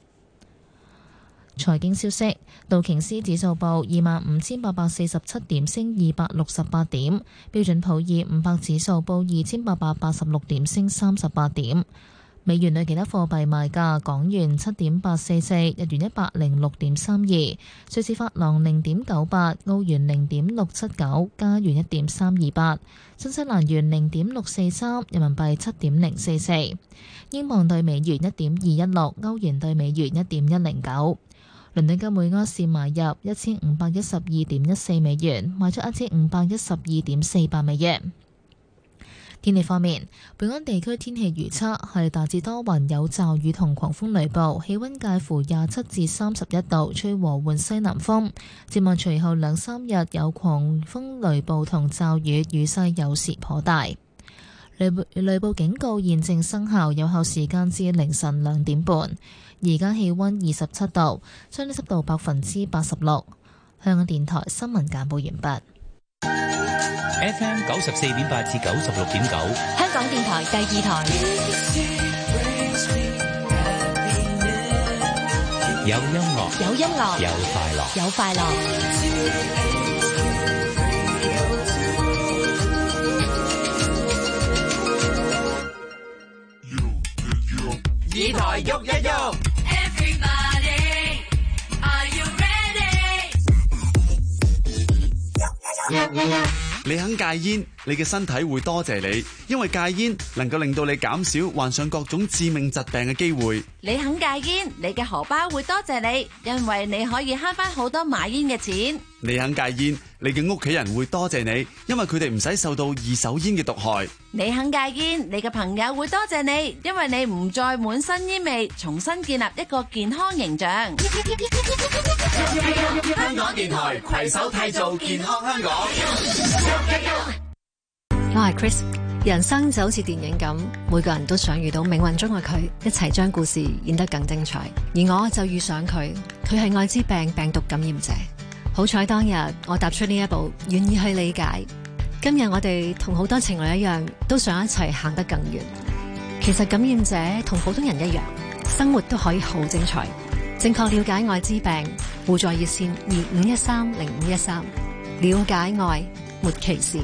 財經消息，道瓊斯指數報25,847點，升268點；標準普爾500指數報2,886點，升38點。 美元對其他貨幣賣價：港元7.844，日元106.32，瑞士法郎0.98，澳元0.679，加元1.328，新西蘭元0.643，人民幣7.044，英鎊對美元1.216，歐元對美元1.109。倫敦金每盎司買入1512.14美元，賣出1512.48美元。天氣方面，本港地區天氣預測係大致多雲，有驟雨同狂風雷暴，氣溫介乎27至31度，吹和緩西南風。展望隨後2-3日有狂風雷暴同驟雨，雨勢有時頗大。雷暴警告現正生效，有效時間至凌晨2點半。而家氣溫27度，相對濕度86%。香港電台新聞簡報完畢。 FM 94.8至96.9， 香港電台第2台。 有音樂， 有音樂， 有快樂， 有快樂。 議台喐一喐。 你肯戒煙，你嘅身體會多謝你，因為戒煙能夠令到你減少患上各種致命疾病嘅機會。 你肯戒煙，你嘅荷包會多謝你，因為你可以慳翻好多買煙嘅錢。 你肯戒煙，你嘅屋企人會多謝你，因為佢哋唔使受到二手煙嘅毒害。 你肯戒煙，你嘅朋友會多謝你，因為你唔再滿身煙味，重新建立一個健康形象。 香港電台攜手締造健康香港。 我係 Chris， 人生就好似電影咁，每個人都想遇到命運中嘅佢，一齊將故事演得更精彩。而我就遇上佢，佢係愛滋病病毒感染者。好彩當日我踏出呢一步，願意去理解。今日我哋同好多情侶一樣，都想一齊行得更遠。其實感染者同普通人一樣，生活都可以好精彩。正確了解愛滋病，互助熱線25130513，了解愛，沒歧視。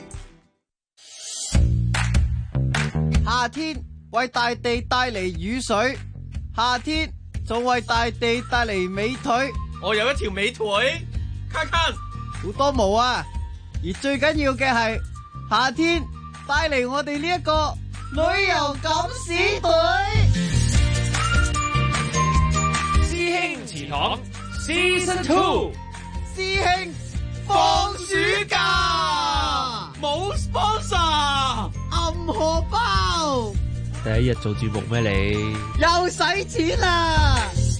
夏天為大地帶嚟雨水，夏天仲為大地帶嚟美腿。 我有一條美腿，卡卡好多毛啊！而最緊要嘅係夏天帶嚟我哋呢一個旅遊敢死隊。 師兄祠堂 Season 2， 師兄放暑假冇 sponsor， 暗荷包。 第一日做節目咩你？ 又使錢啦！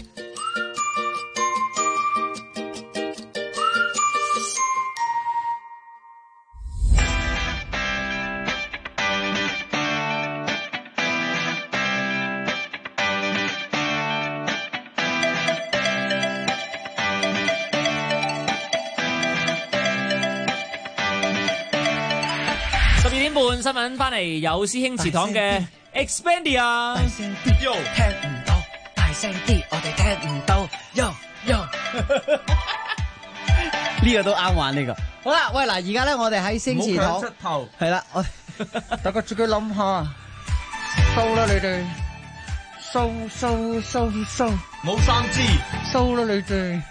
新聞翻嚟有師兄祠堂嘅 Expandia， 大聲啲，聽唔到，大聲啲，我哋聽唔到，yo yo， 呢個都啱玩呢個。好啦，喂嗱，而家咧我哋喺星祠堂，係啦，我大家自己諗下，收啦你哋，收， 冇三支， 收啦你哋。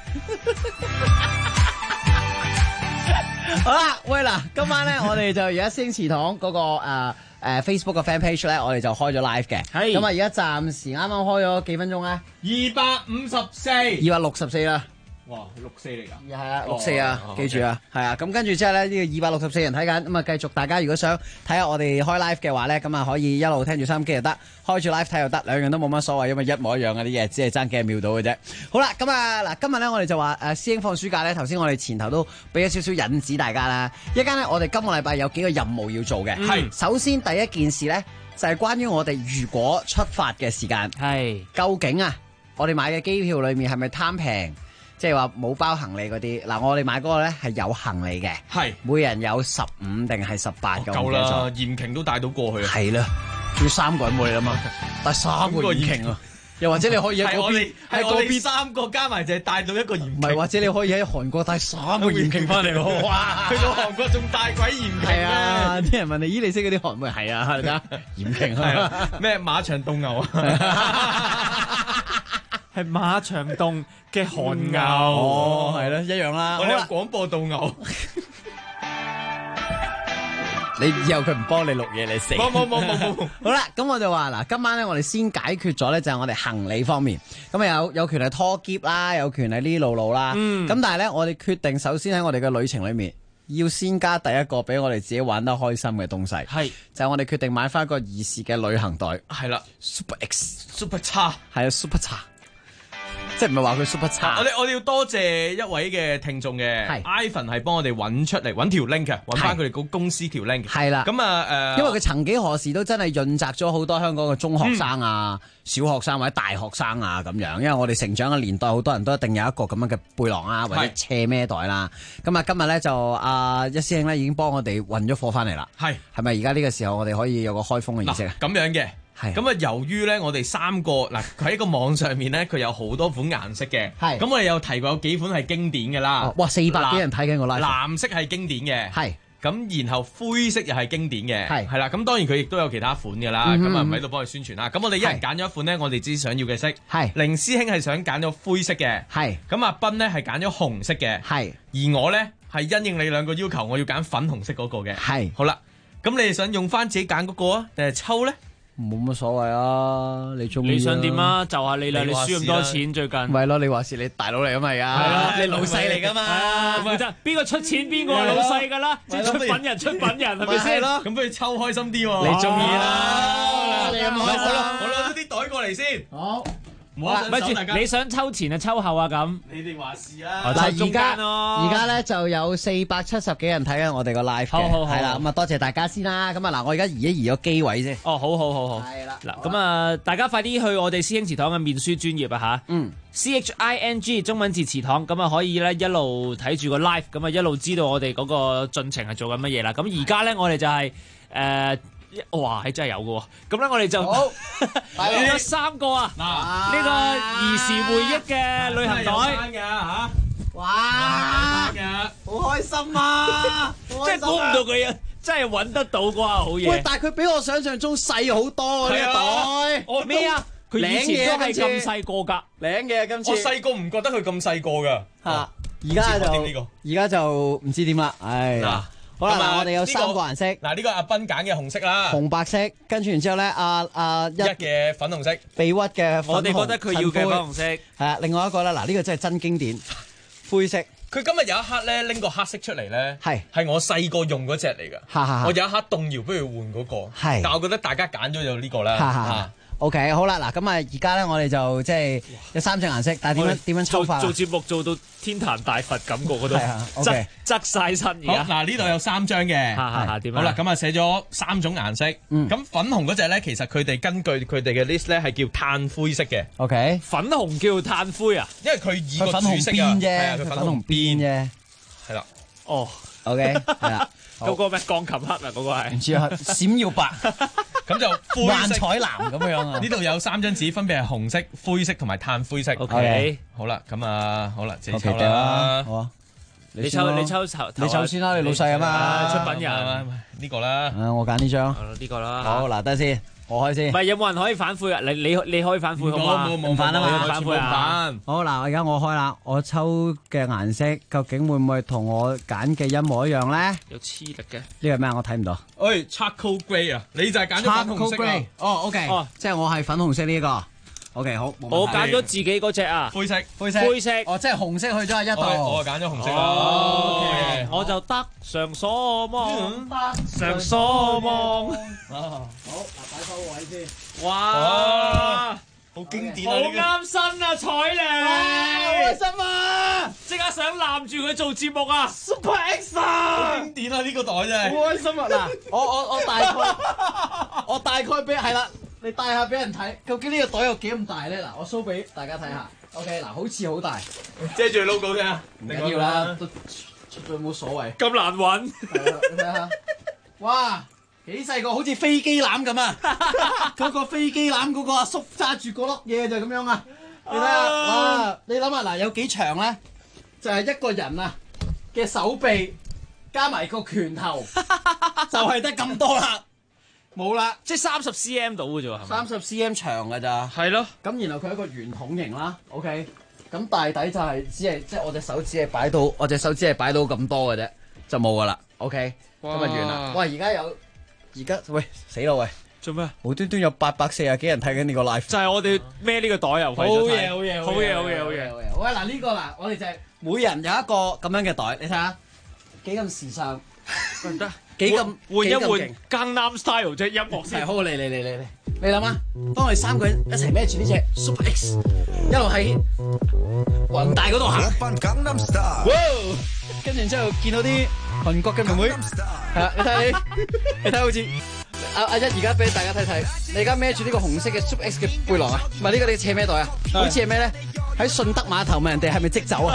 好啦，喂嗱，今晚咧我哋就而家星祠堂嗰個Facebook 嘅 fan page 咧，我哋就開咗 live 嘅。係。咁啊，而家暫時啱啱開咗幾分鐘咧？264啦。 哇，64嚟㗎？ 係啊，64啊，記住啊，係啊。咁跟住之後咧，呢個264人睇緊，咁啊繼續大家如果想睇下我哋開 live 嘅話咧，咁啊可以一路聽住收音機又得，開住 live 睇又得，兩樣都冇乜所謂，因為一模一樣嘅啲嘢，只係爭幾秒到嘅啫。好啦，咁啊嗱，今日咧我哋就話師兄放暑假咧，頭先我哋前頭都俾咗少少引子大家啦。一間咧，我哋今個禮拜有幾個任務要做嘅。係。首先第一件事咧，就係關於我哋如果出發嘅時間。係。究竟啊，我哋買嘅機票裡面係咪貪平？即係話冇包行李嗰啲，嗱我哋買嗰個咧係有行李嘅，係每人有15定係18個， 夠啦，嚴瓊都帶到過去啊， 係啦，仲要3個人冇嚟啦嘛，但係3個嚴瓊啊， 又或者你可以喺嗰邊喺嗰邊3個加埋就係帶到一個鹽唔係，或者你可以喺韓國帶3個鹽鯨翻嚟喎。哇！ 去到韓國仲帶鬼鹽鯨係啊！啲人問你，咦？你識嗰啲韓文？係啊，係啊，鹽鯨係啊，咩馬場凍牛啊？ 係馬場凍嘅韓牛。 哦，係咯，一樣啦。 我哋有廣播道牛。 你以後佢唔幫你錄嘢，你死。 冇。 好啦，咁我就話嗱，今晚咧我哋先解決咗咧，就係我哋行李方面。咁啊有權係拖篋啦，有權係呢路啦。咁但係咧，我哋決定首先喺我哋嘅旅程裏面，要先加第一個俾我哋自己玩得開心嘅東西。係就係我哋決定買翻一個兒時嘅旅行袋。 係啦 ，Super X，Super 叉， 係啊 Super 叉。即係唔係話佢 super 差？ 我哋要多謝一位嘅聽眾嘅，Ivan 係幫我哋揾出嚟揾條 link 嘅，揾翻佢哋個公司條 link。係啦，咁啊因為佢曾幾何時都真係潤澤咗好多香港嘅中學生啊、小學生或者大學生啊咁樣。因為我哋成長嘅年代，好多人都一定有一個咁樣嘅背囊啊，或者斜孭袋啦。咁啊，今日咧就一師兄咧已經幫我哋運咗貨翻嚟啦。係咪而家呢個時候我哋可以有個開封嘅儀式啊？ 咁樣嘅。咁啊，由於咧，我哋3個嗱，佢喺個網上面咧，佢有好多款顏色嘅。咁我哋有提過有幾款係經典嘅啦。 哇，400幾人睇緊個 live。 藍色係經典嘅。咁然後灰色又係經典嘅。係啦。咁當然佢亦都有其他款嘅啦。咁啊唔喺度幫佢宣傳啦。咁我哋一人揀咗一款咧，我哋自己想要嘅色。凌師兄係想揀咗灰色嘅。咁阿斌咧係揀咗紅色嘅。而我咧係因應你兩個要求，我要揀粉紅色嗰個嘅。好啦，咁你哋想用翻自己揀嗰個啊，定係抽咧？ 冇乜所謂啊，你中意。 你想點啊？就下你啦，你輸咁多錢最近。 咪咯，你話事，你大佬嚟噶嘛而家。 係啦， 你老細嚟噶嘛。 唔得，邊個出錢邊個係老細噶啦？即係出品人係咪先？ 咁不如抽開心啲喎。 你中意啦。 你咁開心。我攞咗啲袋過嚟先。好。 咪住，你想抽前啊抽後啊咁？ 你哋話事啦。 而家咧就有470幾人睇緊我哋個 live 嘅，係啦，咁啊多謝大家先啦。咁啊嗱，我而家移個機位先。 哦，好。係啦。嗱，咁啊，大家快啲去我哋師兄祠堂嘅面書專頁啊吓。CHING 中文字祠堂，咁啊可以咧一路睇住個 live，咁啊一路知道我哋嗰個進程係做緊乜嘢啦。咁而家咧我哋就係哇，係真係有嘅喎！咁咧，我哋就有3個啊！呢個兒時回憶嘅旅行袋哇！好開心啊！ 即係估唔到佢真係揾得到啩，好嘢！ 喂，但係佢比我想象中細好多啊！呢個袋咩啊？佢以前都係咁細個㗎， 靚嘅今次。 我細個唔覺得佢咁細個㗎。 而家就唔知點啦，唉。好啦，嗱，我哋有3個顏色。 嗱，呢個阿斌揀嘅紅色啦， 紅白色，跟住然之後咧，一嘅粉紅色， 被屈嘅粉紅。 我哋覺得佢要嘅粉紅色。係啊，另外一個咧，嗱，呢個真係真經典，灰色。 佢今日有一刻咧拎個黑色出嚟咧，係我細個用嗰隻嚟㗎。我有一刻動搖，不如換嗰個。但係我覺得大家揀咗就呢個啦。 OK， 好啦，嗱，咁啊，而家咧，我哋就即係有3隻顏色，但係點樣抽法？ 做節目做到天壇大佛感覺嗰度，側晒身而家。 嗱，呢度有3張嘅， 點好啦，咁啊寫咗3種顏色。咁粉紅嗰隻咧，其實佢哋根據佢哋嘅 list 咧係叫炭灰色嘅。 OK， 粉紅叫炭灰啊？ 因為佢以個粉紅邊啫，佢粉紅邊啫。 係啦。 哦 ，OK，係啦。 嗰個咩鋼琴黑啊？嗰個係唔知啊，閃耀白。 咁就幻彩藍咁樣啊！ 呢度有3張紙，分別係紅色、灰色同埋炭灰色。 OK， 好啦，咁啊，好啦，自己抽啦。 好啊， 你抽你抽先啦，你老細啊嘛， 出品人呢個啦。 我揀呢張。 呢個啦。 好，嗱，等先，我開先。 唔係有冇人可以反悔啊？你可以反悔好嘛？ 冇反啊嘛， 反悔啊！ 好嗱，而家我開啦，我抽嘅顏色究竟會唔會同我揀嘅一模一樣咧？ 有黐力嘅。 呢個咩啊？我睇唔到。 誒 charcoal grey 啊，你就係揀咗粉紅色啊。 哦 ，OK，即係我係粉紅色呢個。OK， 好。 我揀咗自己嗰隻啊。 灰色。 哦，即係紅色去咗喺一度。 我揀咗紅色啦。 OK，我就得償所望，償所望。 好，嗱，擺翻個位先。 哇！ 好經典啊！ 好啱身啊，彩玲！ 開心啊！ 即刻想攬住佢做節目啊 ！Super X 啊！ 好經典啊！呢個袋真係。 好開心啊！嗱，我大概俾係啦，你帶下俾人睇，究竟呢個袋有幾咁大咧？嗱，我 show 俾大家睇下。OK， 嗱，好似好大， 遮住 logo 啫， 唔緊要啦，都出咗冇所謂。 咁難揾， 你睇下，哇！ 幾細個好似飛機欖咁啊！嗰個飛機欖嗰個阿叔揸住嗰粒嘢就咁樣啊！你睇下，哇！你諗下嗱，有幾長咧？就係一個人啊嘅手臂加埋個拳頭，就係得咁多啦，冇啦， 即係30 cm 到嘅啫喎，係咪？ 30 cm 長㗎咋？ 係咯。 咁然後佢係一個圓筒形啦，OK。咁大底就係只係即係我隻手指係擺到咁多嘅啫，就冇㗎啦，OK。咁啊完啦！喂，而家喂死啦喂！ 做咩？ 無端端有840幾人睇緊呢個 live， 就係我哋孭呢個袋又好嘢！喂，嗱呢個嗱，我哋就係每人有一個咁樣嘅袋，你睇下幾咁時尚， 得幾咁換一換 Gangnam Style 啫，音樂先。 好嚟，你諗下，當我哋3個人一齊孭住呢隻 Super X， 一路喺雲大嗰度行，哇！跟住之後見到啲韓國嘅妹妹，係啊，你睇好似。阿一而家俾大家睇睇，你而家孭住呢個紅色嘅 Super X 嘅背囊啊，唔係呢個你斜咩袋啊？好似係咩咧？喺順德碼頭問人哋係咪即走啊？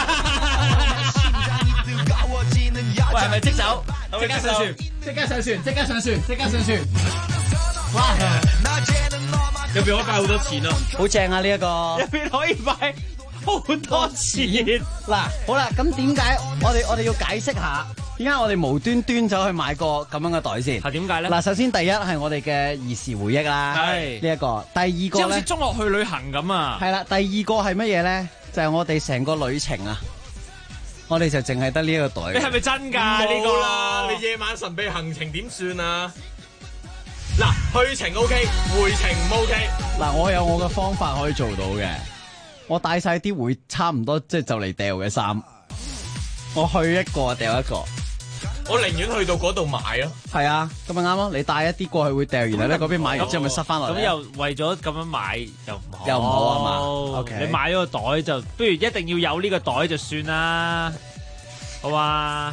喂，係咪即走？即刻上船！哇！ 入邊可以擺好多錢啊！ 好正啊！呢一個入邊可以擺好多錢。 嗱，好啦，咁點解我哋要解釋下？點解我哋無端端走去買個咁樣嘅袋先？ 係點解咧？ 嗱，首先第一係我哋嘅兒時回憶啦，係呢一個。第二個咧， 好似中學去旅行咁啊。 係啦，第二個係乜嘢咧？就係我哋成個旅程啊，我哋就淨係得呢一個袋。 你係咪真㗎？呢個啦，你夜晚神秘行程點算啊？嗱，去程 OK， 回程唔 OK。 嗱，我有我嘅方法可以做到嘅，我帶晒啲會差唔多即係就嚟掉嘅衫，我去一個掉一個。 我寧願去到嗰度買咯。 係啊，咁咪啱咯。你帶一啲過去會掉，然後咧嗰邊買完之後咪塞翻落嚟。 咁又為咗咁樣買又唔好啊嘛。OK， 你買咗個袋就不如一定要有呢個袋就算啦，好嘛？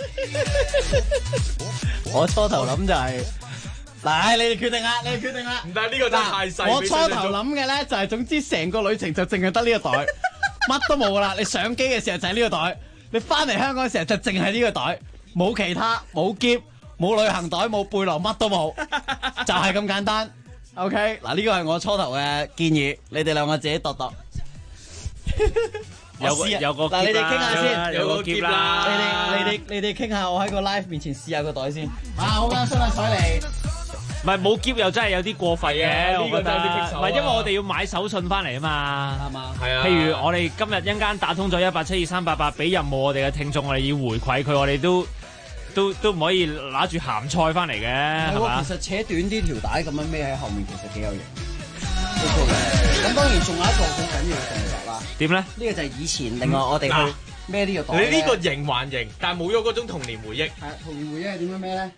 我初頭諗就係，嗱，你哋決定啦， 唔得，呢個真係太細。 我初頭諗嘅咧就係總之成個旅程就淨係得呢個袋，乜都冇噶啦。你上機嘅時候就係呢個袋，你翻嚟香港嘅時候就淨係呢個袋。冇其他，冇篋，冇旅行袋，冇背囊，乜都冇，就係咁簡單。OK， 嗱呢個係我初頭嘅建議，你哋兩個自己度度。 有個嗱，你哋傾下先， 有個篋啦。 你哋傾下，我喺個 live 面前試下個袋先。好啱新啊，彩嚟。 唔係冇篋又真係有啲過分嘅，我覺得。唔係因為我哋要買手信翻嚟啊嘛。 係嘛？ 係啊。 譬如我哋今日一陣間打通咗1872388，俾任務我哋嘅聽眾，我哋要回饋佢，我哋都唔可以拿住鹹菜翻嚟嘅，係嘛？ 其實扯短啲條帶咁樣孭喺後面，其實幾有型。咁當然仲有一個好緊要嘅動作啦。 點咧？ 呢個就係以前另外我哋去孭呢個袋。 你呢個型還型，但係冇咗嗰種童年回憶。 係童年回憶係點樣孭咧？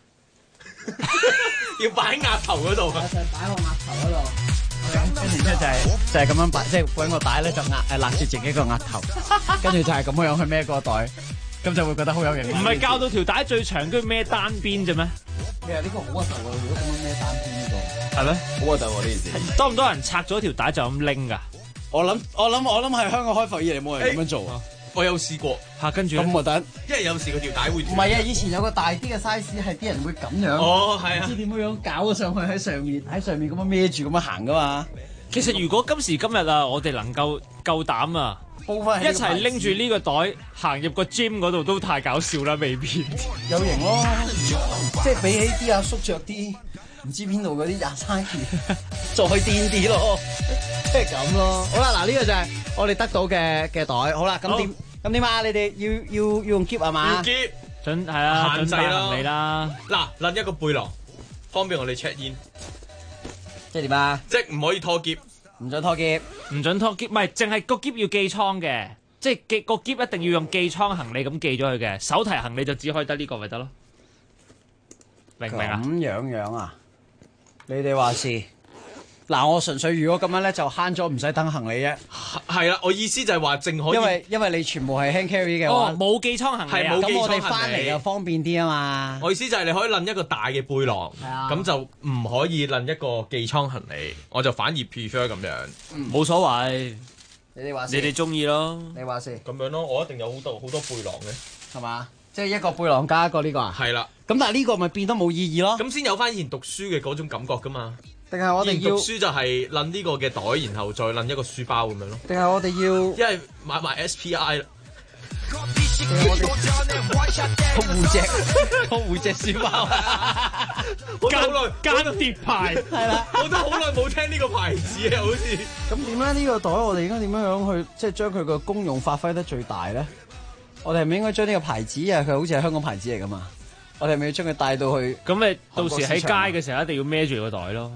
要擺喺額頭嗰度。 就係擺喺個額頭嗰度。跟住咧就係咁樣擺，即係揾個帶咧就勒住自己個額頭，跟住就係咁樣去孭個袋。咁就會覺得好有型。 唔係教到條帶最長，跟住孭單邊啫咩？ 咩啊？呢個好核突喎！如果咁樣孭單邊呢個， 係咩？ 好核突喎！呢件事。 多唔多人拆咗條帶就咁拎㗎？ 我諗係香港開埠以嚟冇人咁樣做啊！ 我有試過嚇，跟住咁核突， 因為有時個條帶會唔係啊！以前有個大啲嘅 size 係啲人會咁樣， 哦係啊， 唔知點樣搞咗上去喺上面咁樣孭住咁樣行㗎嘛。 其實如果今時今日啊，我哋能夠膽啊！一齊拎住呢個袋行入個 gym 嗰度都太搞笑啦，未必有型咯，即係比起啲阿叔着啲唔知邊度嗰啲23件再癲啲咯，即係咁咯。好啦，嗱呢個就係我哋得到嘅袋。好啦，咁點啊？你哋要用篋係嘛？ 要篋準係啊， 限制行李啦。 嗱，拎一個背囊，方便我哋 check in。 即係點啊？ 即係唔可以拖篋。 唔准拖篋， 唔準拖篋，唔係淨係個篋要寄倉嘅，即係個篋一定要用寄倉行李咁寄咗佢嘅，手提行李就只可以得呢個咪得咯，明唔明啊？ 咁樣啊？你哋話事。嗱，我純粹如果咁樣咧，就慳咗唔使等行李啫。 係啦，我意思就係話淨可以， 因為你全部係 hand carry 嘅話， 冇寄倉行李啊， 咁我哋翻嚟就方便啲啊嘛。 我意思就係你可以拎一個大嘅背囊，咁就唔可以拎一個寄倉行李，我就反而 prefer 咁樣， 冇所謂。 你哋話， 你哋中意咯。 你話事咁樣咯，我一定有好多背囊嘅， 係嘛？ 即係一個背囊加一個呢個啊。 係啦。 咁但係呢個咪變得冇意義咯。 咁先有翻以前讀書嘅嗰種感覺噶嘛。 定係我哋要讀書就係攆呢個嘅袋，然後再攆一個書包咁樣咯。 定係我哋要因為買埋 SPI 啦。 個護隻書包， 間諜牌係啦， 我都好耐冇聽呢個牌子啊，好似。 咁點咧？呢個袋我哋應該點樣去即係將佢個功用發揮得最大咧？我哋係咪應該將呢個牌子啊？佢好似係香港牌子嚟噶嘛？我哋係咪要將佢帶到去？ 咁你到時喺街嘅時候一定要孭住個袋咯，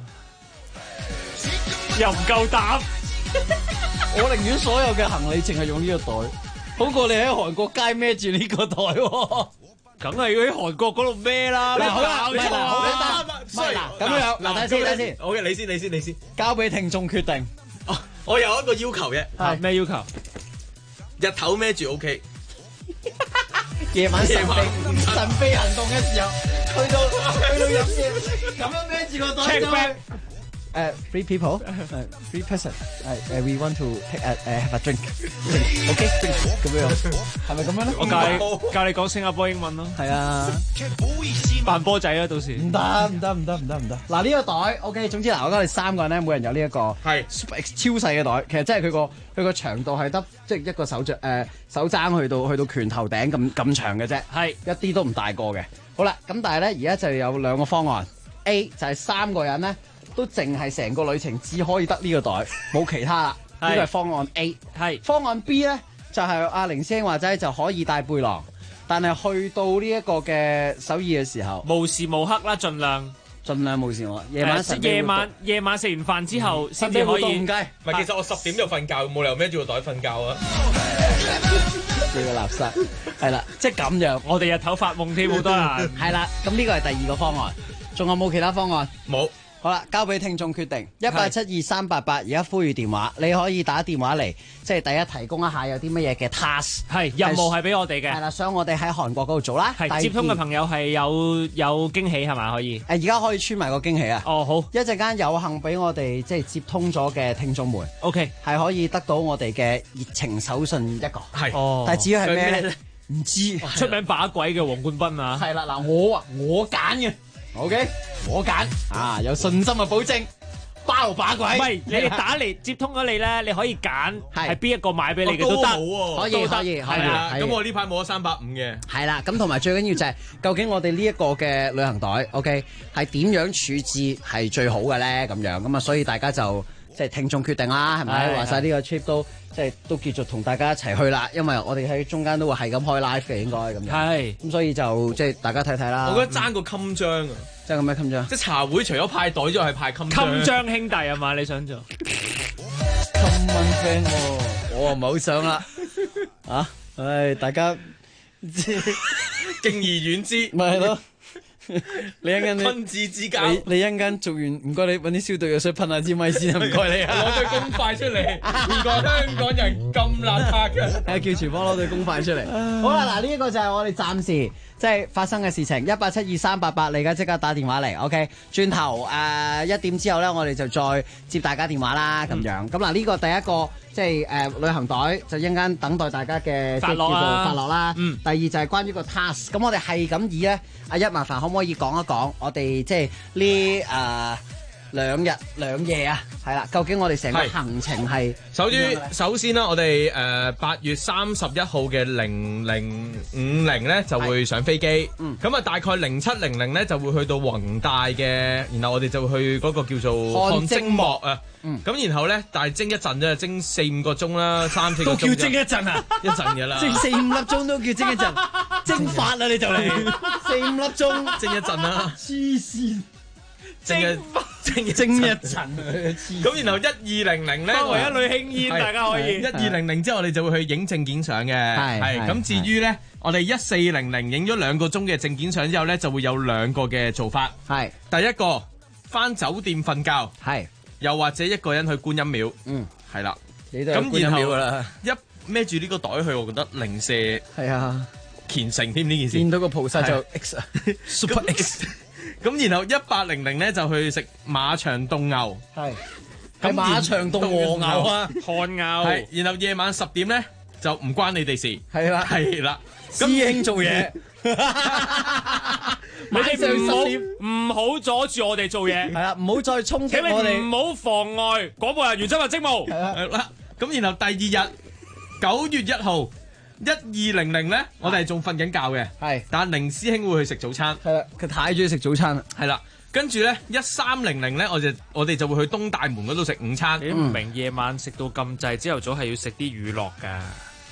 又唔夠膽。 我寧願所有嘅行李淨係用呢個袋，好過你喺韓國街孭住呢個袋喎。 梗係要喺韓國嗰度孭啦。 好啦，唔係嗱，咁樣嗱，睇先。 好嘅，你先， 交俾聽眾決定。 我有一個要求嘅， 係咩要求？ 日頭孭住 OK， 夜晚神秘行動嘅時候，去到飲嘢，咁樣孭住個袋就去。Three people, three person. We want to have a drink. OK， 咁樣係咪咁樣咧？ 我教你講新加坡英文咯。 係啊， 扮波仔啊，到時。 唔得。嗱呢個袋 OK， 總之嗱，我覺得你3個人咧，每人有呢一個係超細嘅袋，其實真係佢個長度係得即係一個手踭去到拳頭頂咁長嘅啫，係一啲都唔大個嘅。好啦，咁但係咧而家就有2個方案 ，A 就係3個人咧。都淨係成個旅程只可以得呢個袋，冇其他啦。呢個係方案 A。係方案 B 咧，就係阿凌師兄話齋就可以帶背囊，但係去到呢一個嘅首爾嘅時候， 無時無刻啦，盡量無時無刻。夜晚食完飯之後先至可以。 唔係，其實我10點就瞓覺，冇理由孭住個袋瞓覺啊！ 呢個垃圾係啦，即係咁樣。 我哋日頭發夢添，好多人。 係啦，咁呢個係第2個方案，仲有冇其他方案？ 冇。 好啦，交俾聽眾決定。1872388，而家呼籲電話，你可以打電話嚟，即係第一提供一下有啲乜嘢嘅 task， 係任務係俾我哋嘅。 係啦，想我哋喺韓國嗰度做啦。 係接通嘅朋友係有驚喜係咪？可以？ 而家可以穿埋個驚喜啊！ 哦，好， 一陣間有幸俾我哋即係接通咗嘅聽眾們 ，OK， 係可以得到我哋嘅熱情手信一個。 係， 但係至於係咩咧？唔知。 出名把鬼嘅黃冠斌啊！ 係啦，嗱，我揀嘅。OK， 我揀啊，有信心嘅保證，包把鬼。 唔係，你哋打嚟接通咗你咧，你可以揀係邊一個買俾你嘅都得， 可以。 係啦，咁我呢排冇咗350嘅。 係啦，咁同埋最緊要就係，究竟我哋呢一個嘅旅行袋 ，OK， 係點樣處置係最好嘅咧？咁樣咁啊，所以大家就即係聽眾決定啦，係咪？話晒呢個 trip 都即係都叫做同大家一齊去啦，因為我哋喺中間都會係咁開 live 嘅，應該咁樣。係，咁所以就即係大家睇睇啦。 我覺得爭個襟章啊！ 爭個咩襟章？ 即係茶會除咗派袋之外，係派襟章。 襟章兄弟啊嘛，你想做 ？Common friend 喎，我唔係好想啦。啊，唉，大家敬而遠之， 咪係咯。你一陣間君子之交， 你一陣間做完，唔該你揾啲消毒藥水噴下支咪先，唔該你啊！ 攞對公筷出嚟，唔該香港人咁邋遢嘅， 係叫廚房攞對公筷出嚟。好啦，嗱呢一個就係我哋暫時即係發生嘅事情。1872388，你而家即刻打電話嚟 ，OK？ 轉頭1點之後咧，我哋就再接大家電話啦，咁樣。咁嗱呢個第一個即係旅行袋，就一陣間等待大家嘅發落啦。第二就係關於個 task， 咁我哋係咁以咧，阿一麻煩可唔可以講一講我哋即係呢2日2夜啊？係啦，究竟我哋成個行程係首先啦，我哋8月31號嘅0050咧就會上飛機，咁啊大概0700咧就會去到弘大嘅，然後我哋就會去嗰個叫做看精幕啊，咁然後咧但係蒸一陣啫，蒸4-5個鐘啦，3-4個鐘都叫蒸一陣啊， 一陣嘅啦， 蒸4-5粒鐘都叫蒸一陣，蒸發啦你就嚟4-5粒鐘蒸一陣啦， 黐線。 蒸一陣，咁然後1200咧， 為一女輕煙，大家可以 1200之後，我哋就會去影證件相嘅，係咁。至於咧，我哋1400影咗2個鐘嘅證件相之後咧，就會有2個嘅做法，係第一個返酒店瞓覺，係又或者一個人去觀音廟，係啦，咁然後一孭住呢個袋去，我覺得零舍係啊虔誠添呢件事， 見到個菩薩就 X Super X。 咁然後1800咧就去食馬場凍牛，係咁馬場凍和牛啊， 漢牛， 係然後夜晚10點咧就唔關你哋事， 係啦， 係啦， 師兄做嘢， 你哋唔好阻住我哋做嘢， 係啦，唔好再衝擊我哋， 唔好妨礙廣播人員執行職務。 係啦，咁然後第二日9月1號12:00咧，我哋係仲瞓緊覺嘅， 係， 但係凌師兄會去食早餐， 係啦，佢太中意食早餐啦， 係啦。跟住咧13:00咧，我哋就會去東大門嗰度食午餐。 你唔明夜晚食到咁滯，朝頭早係要食啲乳酪㗎。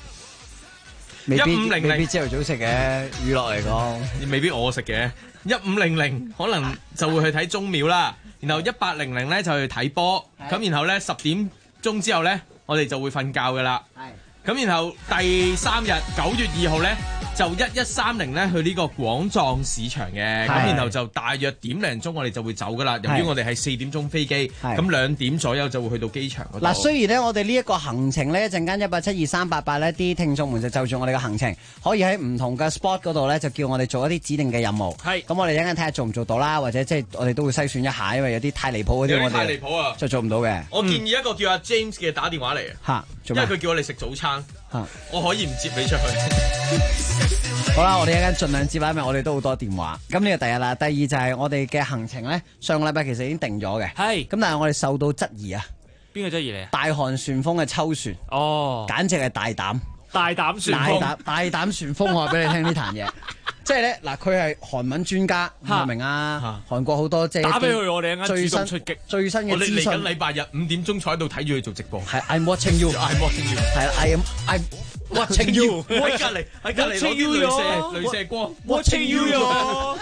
15:00 朝頭早食嘅乳酪嚟講， 未必我食嘅。15:00可能就會去睇鐘廟啦，然後18:00咧就去睇波，咁然後咧10點鐘之後咧，我哋就會瞓覺㗎啦。咁然後第3日9月2號咧，就11:30咧去呢個廣藏市場嘅，咁然後就大約點零鐘我哋就會走噶啦。由於我哋係4點鐘飛機，咁2點左右就會去到機場嗰度。 嗱，雖然咧我哋呢一個行程咧，一陣間1872388咧，啲聽眾們就住我哋嘅行程，可以喺唔同嘅 spot 嗰度咧，就叫我哋做一啲指定嘅任務。係，咁我哋一陣間睇下做唔做到啦，或者即係我哋都會篩選一下，因為有啲太離譜嗰啲我哋太離譜啊， 就做唔到嘅。 我建議一個叫阿 James 嘅打電話嚟啊，因為佢叫我哋食早餐，我可以唔接你出去。 好啦，我哋一陣間盡量接啦，因為我哋都好多電話。咁呢個第一啦，第二就係我哋嘅行程咧，上個禮拜其實已經定咗嘅。係。咁但係我哋受到質疑啊。 邊個質疑你啊？ 大韓旋風嘅秋船。哦。簡直係大膽。 大膽旋風。 大膽旋風，我話俾你聽呢壇嘢。即係咧，嗱，佢係韓文專家，明唔明啊？韓國好多即係打俾佢，我哋一陣主動出擊。 最新嘅資訊。 我哋嚟緊禮拜日5點鐘坐喺度睇住佢做直播。 係 I'm watching you。 I'm watching you。 係啦，I'm watching you。 喺隔離攞啲雷射光。 Watching you 呀。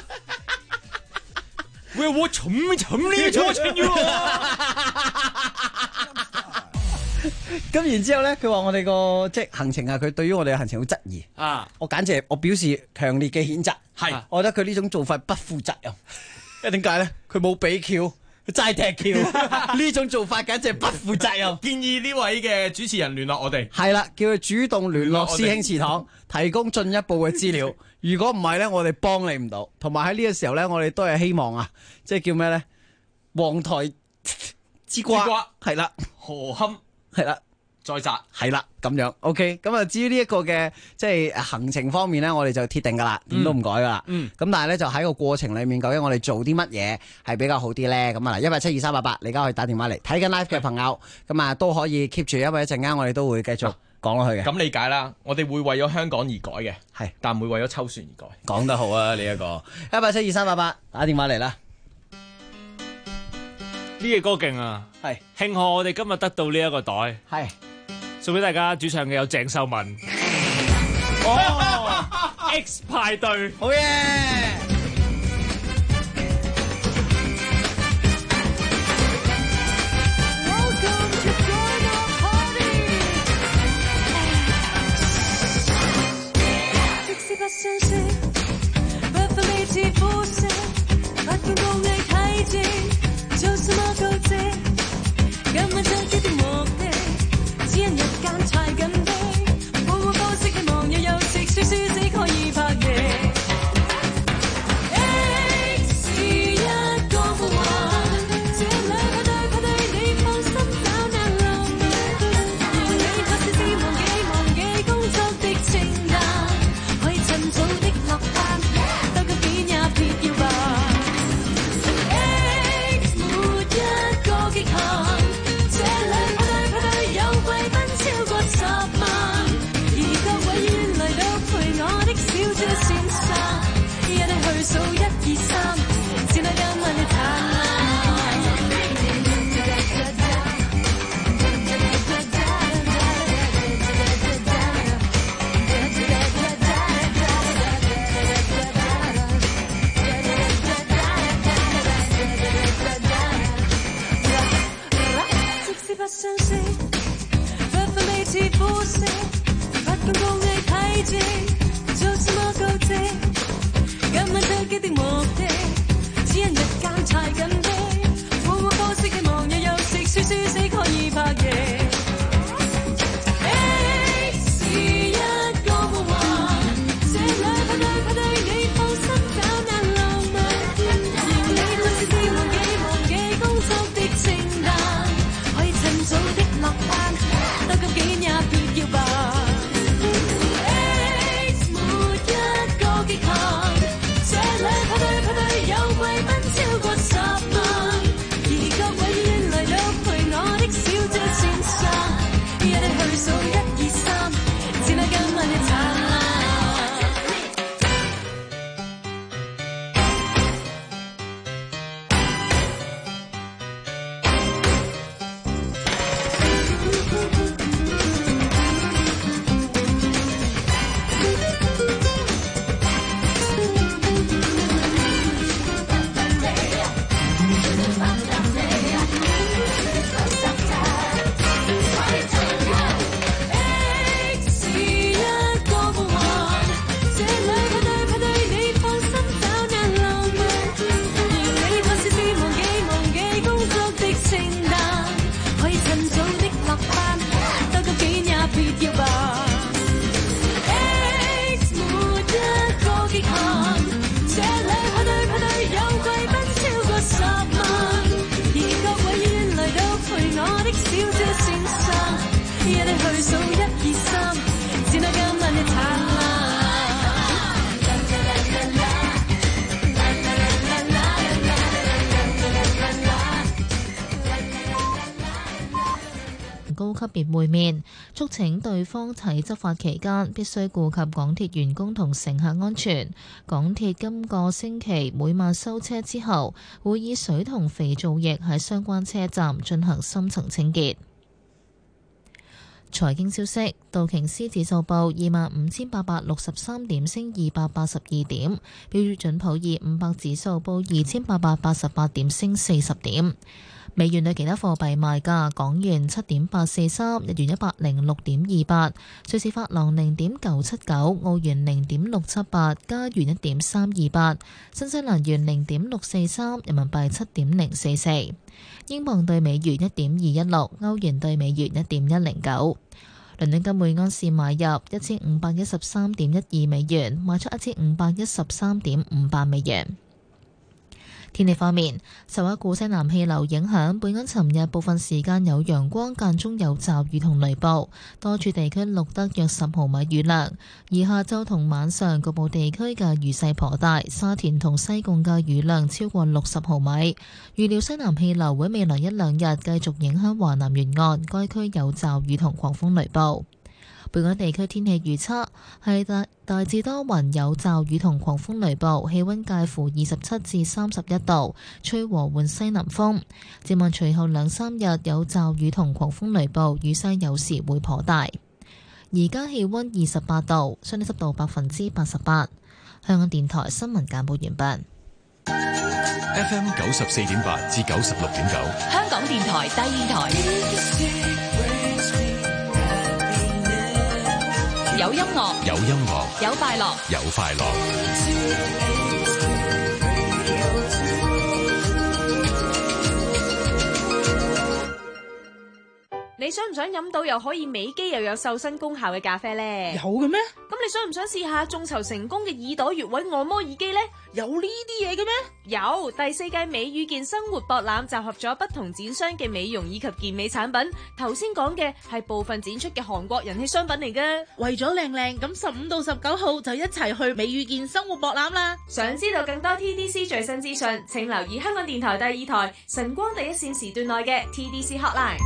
喂，我沉呢？Watching you。 咁然之後咧，佢話我哋個即係行程啊，佢對於我哋嘅行程好質疑啊！我簡直我表示強烈嘅譴責，係，我覺得佢呢種做法不負責任。因為點解咧？佢冇俾橋，佢齋踢橋，呢種做法簡直係不負責任。 建議呢位嘅主持人聯絡我哋， 係啦，叫佢主動聯絡師兄祠堂，提供進一步嘅資料。如果唔係咧，我哋幫你唔到。同埋喺呢個時候咧，我哋都係希望啊，即係叫咩咧？黃台之瓜係啦， 河坎。 係啦， 再擲係啦，咁樣 OK。咁啊，至於呢一個嘅即係行程方面咧，我哋就鐵定噶啦，點都唔改噶啦。咁但係咧就喺個過程裏面，究竟我哋做啲乜嘢係比較好啲咧？咁啊，1872388，你而家可以打電話嚟睇緊 live 嘅朋友，咁啊都可以 keep 住，因為一陣間我哋都會繼續講落去嘅。 咁理解啦，我哋會為咗香港而改嘅，係，但唔會為咗秋船而改。 講得好啊，呢一個1872388，打電話嚟啦。 呢隻歌勁啊！係慶賀我哋今日得到呢一個袋，係送俾大家。主唱嘅有鄭秀文，哦 X 派對， 好嘢！ 即使不相識，不分彼此膚色，不管高矮體質。做什麼告知？今晚追擊的目的，只因日間太緊迫，每每方式希望又有直說書寫可以拍嘢。X 是一個夢幻，這兩派對你放心找那浪漫，讓你發泄至忘記工作的清單，可以趁早的落班，兜個邊也別要吧。極限，這兩派對有貴賓超過10萬，而各位願嚟到陪我的小豬先生，一起去數1、2、3，只那今晚的燦爛。不相識，不分彼此膚色，不管高矮體質，做什麼告知？今晚追擊的目的，只因日間太緊迫，每每方式希望又有食書書寫可以拍嘢。X 是一個夢幻，這兩派對你放心找那浪漫，讓你開始至忘記工作的清單。趁早的落班，兜個幾也別要吧。X 沒一個極限。 先生，一你去數1、2、3，只那今晚一燦爛。 高級別會面，促請對方喺執法期間必須顧及港鐵員工同乘客安全。港鐵今個星期每晚收車之後，會以水同肥皂液喺相關車站進行深層清潔。財經消息，道瓊斯指數報25,863點，升282點；標準普爾500指數報2,888點，升40點。美元對其他貨幣賣價：港元7.843，日元106.28，瑞士法郎0.979，澳元0.678，加元1.328，新西蘭元0.643，人民幣7.044，英鎊對美元1.216，歐元對美元1.109。倫敦金每安士買入1513.12美元，賣出1513.58美元。天氣方面，受一股西南氣流影響，本港尋日部分時間有陽光，間中有驟雨同雷暴，多處地區錄得約10毫米雨量。而下晝同晚上局部地區嘅雨勢頗大，沙田同西貢嘅雨量超過60毫米。預料西南氣流會未來1、2日繼續影響華南沿岸，該區有驟雨同狂風雷暴。本港地區天氣預測係大致多雲，有驟雨同狂風雷暴，氣溫介乎27至31度，吹和緩西南風。展望隨後2、3日有驟雨同狂風雷暴，雨勢有時會頗大。而家氣溫28度，相對濕度88%。香港電台新聞簡報完畢。 FM 94.8至96.9， 香港電台第2台。有音樂， 有音樂， 有快樂， 有快樂。 你想唔想飲到又可以美肌又有瘦身功效嘅咖啡呢？ 有嘅咩？ 咁你想唔想試下眾籌成功嘅耳朵穴位按摩耳機呢？ 有呢啲嘢嘅咩？ 有，第4屆美與健生活博覽集合咗不同展商嘅美容以及健美產品。頭先講嘅係部分展出嘅韓國人氣商品嚟㗎。 為咗靚，咁15到19號就一齊去美與健生活博覽啦！ 想知道更多 TDC 最新資訊，請留意香港電台第2台晨光第一線時段內嘅 TDC Hotline。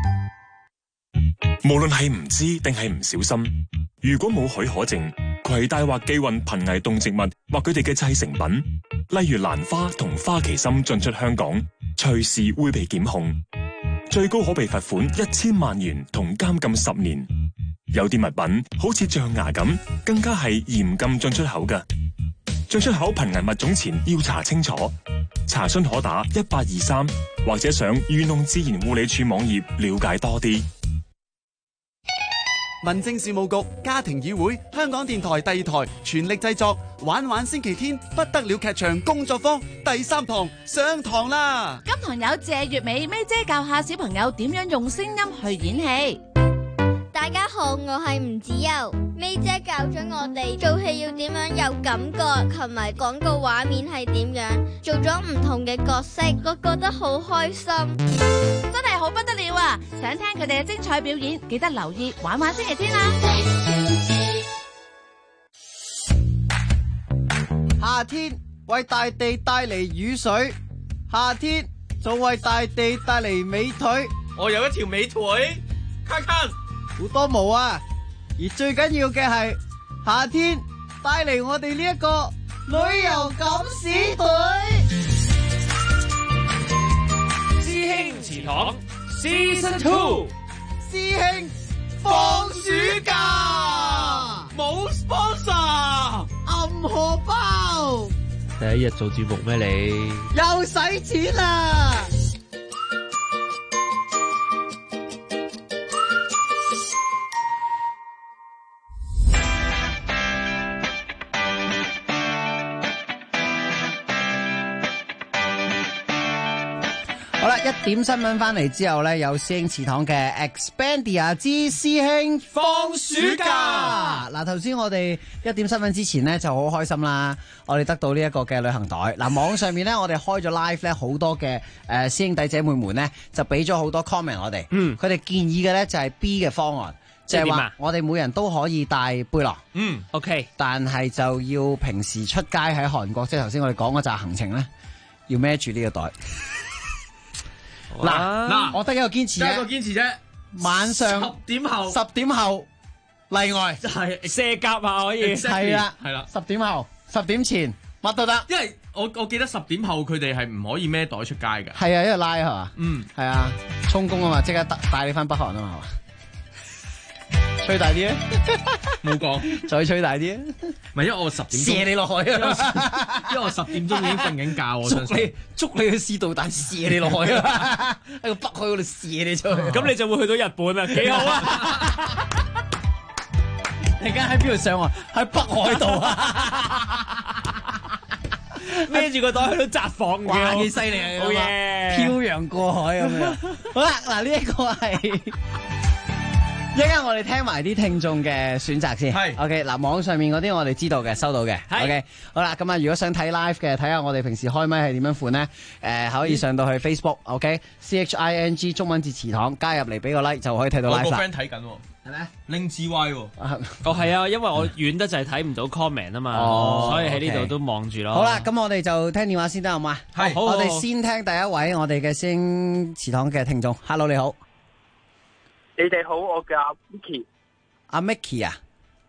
無論係唔知定係唔小心，如果冇許可證，攜帶或寄運瀕危動植物或佢哋嘅製成品，例如蘭花同花旗參進出香港，隨時會被檢控，最高可被罰款1000萬元同監禁10年。有啲物品好似象牙咁，更加係嚴禁進出口㗎。進出口瀕危物種前要查清楚，查詢可打1823或者上漁農自然護理署網頁了解多啲。 民政事務局家庭議會香港電台第2台全力製作玩玩星期天不得了劇場工作坊第3堂上堂啦！ 今堂有謝月美妹姐教下小朋友點樣用聲音去演戲。 大家好，我係吳子悠，妹姐教咗我哋做戲要點樣有感覺，同埋廣告畫面係點樣，做咗唔同嘅角色，我覺得好開心， 真係好不得了啊！想聽佢哋嘅精彩表演，記得留意玩玩星期天啦！ 夏天為大地帶嚟雨水，夏天仲為大地帶嚟美腿。 我有一條美腿，卡卡。 好多毛啊！而最緊要嘅係夏天帶嚟我哋呢一個旅遊敢死隊。 師兄祠堂 Season 2， 師兄放暑假冇 sponsor， 暗荷包。 第一日做節目咩你？ 又使錢啦！ 一點新聞翻嚟之後呢，有師兄祠堂嘅 Expandia 之師兄放暑假。嗱，頭先我哋一點新聞之前呢就好開心啦，我哋得到呢一個嘅旅行袋。嗱，網上面呢，我哋開咗 live 呢，好多嘅師兄弟姐妹們呢，就俾咗好多 comment 我哋。佢哋建議嘅呢，就係 B 嘅方案。即係話我哋每人都可以帶背囊 ，OK， 但係就要平時出街喺韓國，即係頭先我哋講嗰紮行程咧，要孭住呢個袋。嗱，我得一個堅持啫， 一個堅持啫。 晚上10點後例外， 係卸甲啊可以， 係啦，10點後10點前乜都得。 因為我記得10點後佢哋係唔可以孭袋出街嘅。 係啊，因為拉係嘛，係啊，充公啊嘛，即刻帶你翻北韓啊嘛，係嘛。吹大啲啊！ 冇講， 再吹大啲啊！ 唔係因為我10點射你落海啊！ 因為我10點鐘已經瞓緊覺，我相信捉你去試導彈射你落海啊！喺個北海嗰度射你出去， 咁你就會去到日本啊！幾好啊！ 你而家喺邊度上岸？喺北海度啊！ 孭住個袋去到札幌， 哇！幾犀利啊！ 好嘢！ 漂洋過海咁樣。好啦，嗱呢一個係。一陣間我哋聽埋啲聽眾嘅選擇先。係 OK 嗱，網上面嗰啲我哋知道嘅，收到嘅。OK 好啦，咁啊，如果想睇 live 嘅，睇下我哋平時開咪係點樣款咧？可以上到去 Facebook OK CHING 中文字祠堂加入嚟俾個 like 就可以睇到 live。 我個 friend 睇緊，係咩？拎 GY 喎。 係啊，因為我遠得就係睇唔到 comment 啊嘛，所以喺呢度都望住咯。 好啦，咁我哋就聽電話先得，好嘛？係，我哋先聽第一位我哋嘅師兄祠堂嘅聽眾。Hello， 你好。 你哋好，我叫阿 Micky。 阿 Micky 啊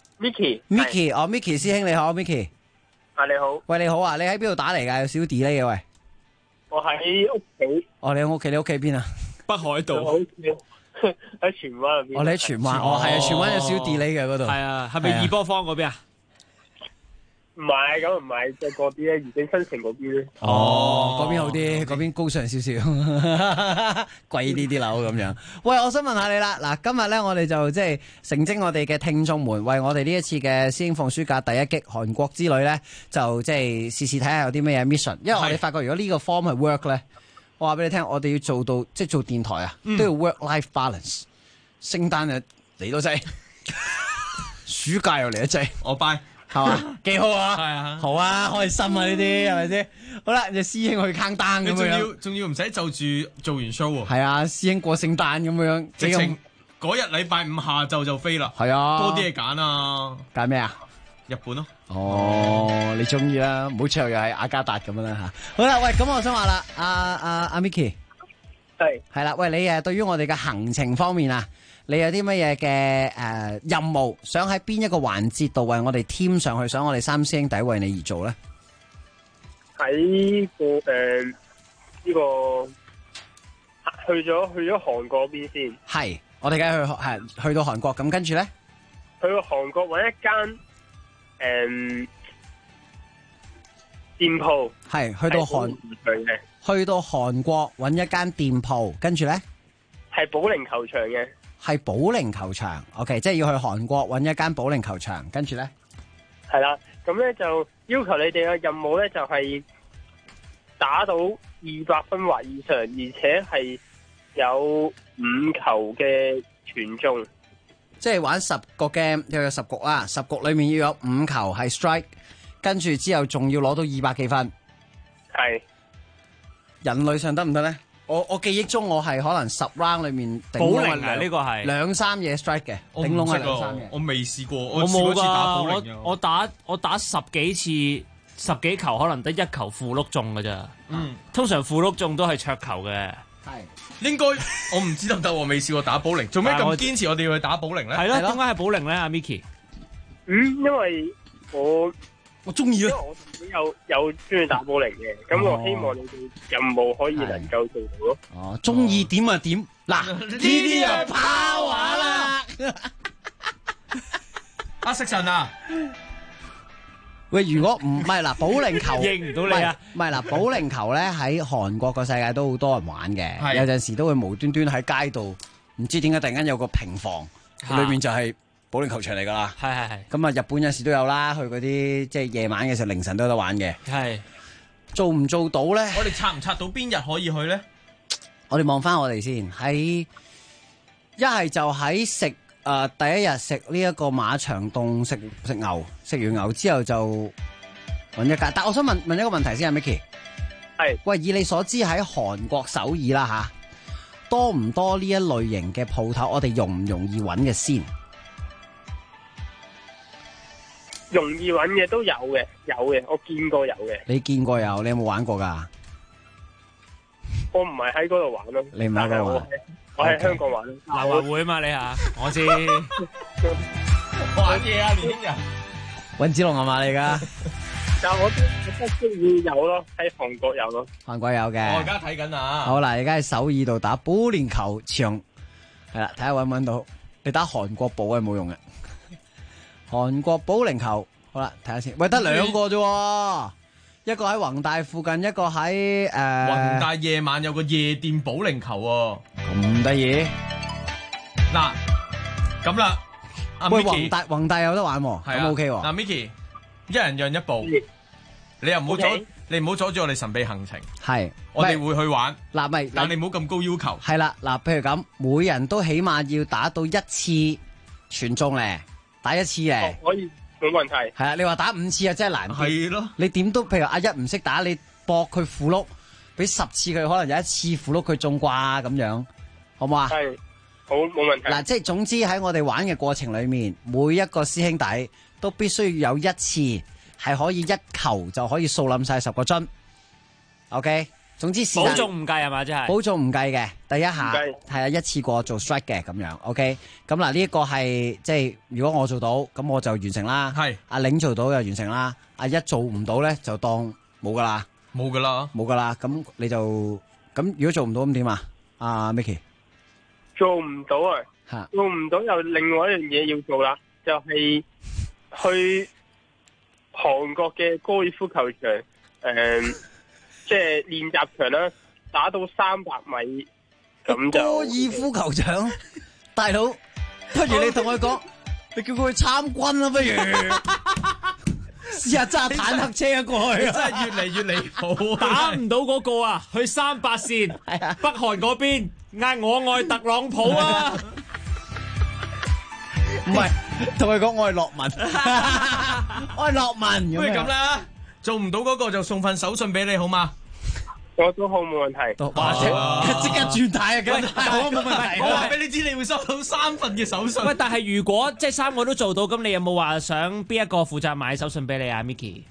？Micky， 哦 Micky 師兄你好 ，Micky。 啊你好。 喂你好啊，你喺邊度打嚟㗎？有少少 delay 嘅喂。 我喺屋企。 哦，你喺屋企，你屋企邊啊？ 北海道。 喺荃灣入邊。 我哋喺荃灣，係啊，荃灣有少少 delay 嘅嗰度。 係啊，係咪二波坊嗰邊啊？ 唔係，咁唔係，即係嗰啲咧，愉景新城嗰邊咧。 哦，嗰邊好啲，嗰邊高尚少少，貴啲啲樓咁樣。喂，我想問下你啦，嗱，今日咧我哋就即係誠徵我哋嘅聽眾們，為我哋呢一次嘅師兄放暑假第一擊韓國之旅咧，就即係試試睇下有啲咩嘢 mission。因為我哋發覺如果呢個 form 係 work 咧，我話俾你聽，我哋要做到即係做電台啊，都要 work-life balance。聖誕啊嚟到滯，暑假又嚟得滯， 我拜。 係嘛，幾好啊！ 係啊， 好啊，開心啊呢啲係咪先？好啦，隻師兄去坑單咁樣， 仲要唔使就住做完 show 喎。 係啊，師兄過聖誕咁樣， 直情嗰日禮拜五下晝就飛啦。 係啊， 多啲嘢揀啊！ 揀咩啊？ 日本咯。 哦，你中意啦，唔好最後又係雅加達咁樣啦吓。好啦，喂，咁我想話啦，阿 Micky，係啦，喂，你對於我哋嘅行程方面啊？你有啲乜嘢嘅任務，想喺邊一個環節度為我哋添上去，想我哋三師兄弟為你而做咧？ 喺呢個去咗韓國邊先？ 係，我哋梗係去到韓國，咁跟住咧？ 去到韓國揾一間店鋪。 係去到韓國揾一間店鋪，跟住咧？係保齡球場嘅。係保齡球場 ，OK， 即係要去韓國揾一間保齡球場，跟住咧， 係啦，咁咧就要求你哋嘅任務咧就係打到200分或以上，而且係有5球嘅全中， 即係玩10個 game，又有10局啦，10局裏面要有5球係 strike， 跟住之後仲要攞到200幾分， 係人類上得唔得咧？我記憶中我係可能10 round 裏面保齡啊，呢個係 2-3嘢 strike 嘅，頂籠係2-3嘢。 我未試過， 我冇㗎。 我打10幾次，10幾球可能得1球負碌中㗎咋。通常負碌中都係桌球嘅。 係應該我唔知得唔得，我未試過打保齡。做咩咁堅持我哋要去打保齡咧？ 係咯，點解係保齡咧？阿 Micky， 因為我中意啊！ 因為我有中意打保齡嘅，咁我希望你哋任務可以能夠做到咯。 哦，中意點啊點？嗱，呢啲就拋話啦。 阿食神啊！ 喂，如果唔係嗱，保齡球認唔到你啊？ 唔係嗱，保齡球咧喺韓國個世界都好多人玩嘅，有陣時都會無端端喺街度，唔知點解突然間有個平房，裏面就係保齡球場嚟噶啦， 係。 咁啊，日本有時都有啦，去嗰啲即係夜晚嘅時候，凌晨都有得玩嘅。 係做唔做到咧？ 我哋拆唔拆到邊日可以去咧？ 我哋望翻我哋先，喺一係就喺食第一日食呢一個馬場凍食牛，食完牛之後就揾一間。但我想問一個問題先啊 ，Micky。 係。 喂，以你所知喺韓國首爾啦吓，多唔多呢一類型嘅鋪頭？我哋容唔容易揾嘅先？ 容易揾嘅都有嘅，我見過有嘅。 你見過有？你有冇玩過㗎？ 我唔係喺嗰度玩咯。 你唔喺嗰度玩？ 我喺香港玩。 南華會啊嘛，你嚇，我知。 玩嘢啊，年輕人。 尹子龍係嘛你㗎？ 但我覺得會有咯，喺韓國有咯。 韓國有嘅。 我而家睇緊啊。 好啦，而家喺首爾度打保齡球場，係啦，睇下揾唔揾到。你打韓國寶係冇用嘅。韓國保齡球，好啦，睇下先。喂，得兩個啫，一個喺宏大附近，一個喺宏大夜晚有個夜店保齡球喎。 咁得意。 嗱，咁啦， 喂，宏大有得玩喎，咁 OK 喎。 嗱 ，Micky，一人讓一步，你又唔好你唔好阻住我哋神秘行程。 係， 我哋會去玩。 嗱，咪， 但你唔好咁高要求。 係啦，嗱，譬如咁，每人都起碼要打到一次全中咧。打一次咧， 可以冇問題。 係啊，你話打5次啊，真係難啲。 係咯， 你點都譬如阿一唔識打，你搏佢符碌，俾10次佢，可能有1次符碌佢中啩咁樣，好唔好啊？ 係，好冇問題。 嗱，即係總之喺我哋玩嘅過程裏面，每一個師兄弟都必須要有1次係可以一球就可以掃冧晒10個樽。OK。總之保中唔計係嘛？即係保中唔計嘅，第一下係啊一次過做 strike 嘅咁樣 ，OK。咁嗱呢一個係即係如果我做到，咁我就完成啦。 係阿領做到就完成啦。阿一做唔到咧就當冇噶啦， 冇噶啦， 冇噶啦。咁你就咁如果做唔到咁點啊？阿 Micky 做唔到啊，做唔到又另外一樣嘢要做啦，就係去韓國嘅高爾夫球場即係練習場啦，打到300米咁就。 高爾夫球場，大佬，不如你同佢講，你叫佢去參軍啦，不如試下揸坦克車過去。 真係越嚟越離譜， 打唔到嗰個啊，去38線，北韓嗰邊嗌我愛特朗普啊！ 唔係，同佢講我係樂文，我係樂文。 不如咁啦，做唔到嗰個就送份手信俾你好嘛？ 我都好冇問題。 即刻轉態啊！咁好冇問題。 我話俾你知，你會收到3份嘅手信。 喂，但係如果即係3個都做到，咁你有冇話想邊一個負責買手信俾你啊 ，Micky？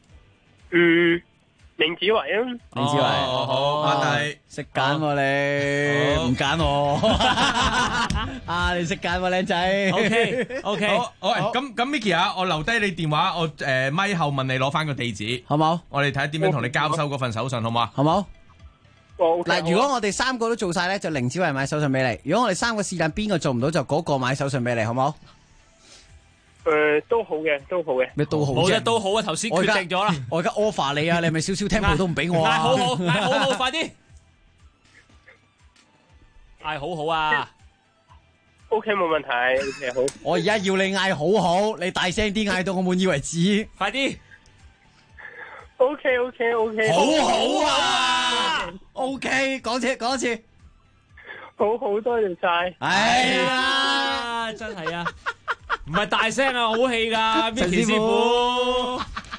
明子維啊， 明子維， 好，但係識揀喎你，唔揀我啊！你識揀喎，靚仔。 OK， 好，咁 Micky 啊，我留低你電話，我咪後問你攞翻個地址， 好冇？ 我哋睇下點樣同你交收嗰份手信，好嘛？ 好冇？嗱，如果我哋3個都做晒咧，就凌子維買手信俾你；如果我哋3個是但邊個做唔到，就嗰個買手信俾你，好冇？ 都好嘅，都好嘅。 咩都好啫？ 好嘅，都好啊！頭先決定咗啦。 我而家 offer 你啊，你係咪少少 tempo 都唔俾我啊？ 嗌好，快啲！嗌好啊 ！OK， 冇問題。OK， 好。 我而家要你嗌好，你大聲啲嗌到我滿意為止。 快啲 ！OK， 好啊 ！OK， 講一次。 好，多謝晒。 哎呀，真係啊！唔係大聲啊，好氣噶，Micky師傅，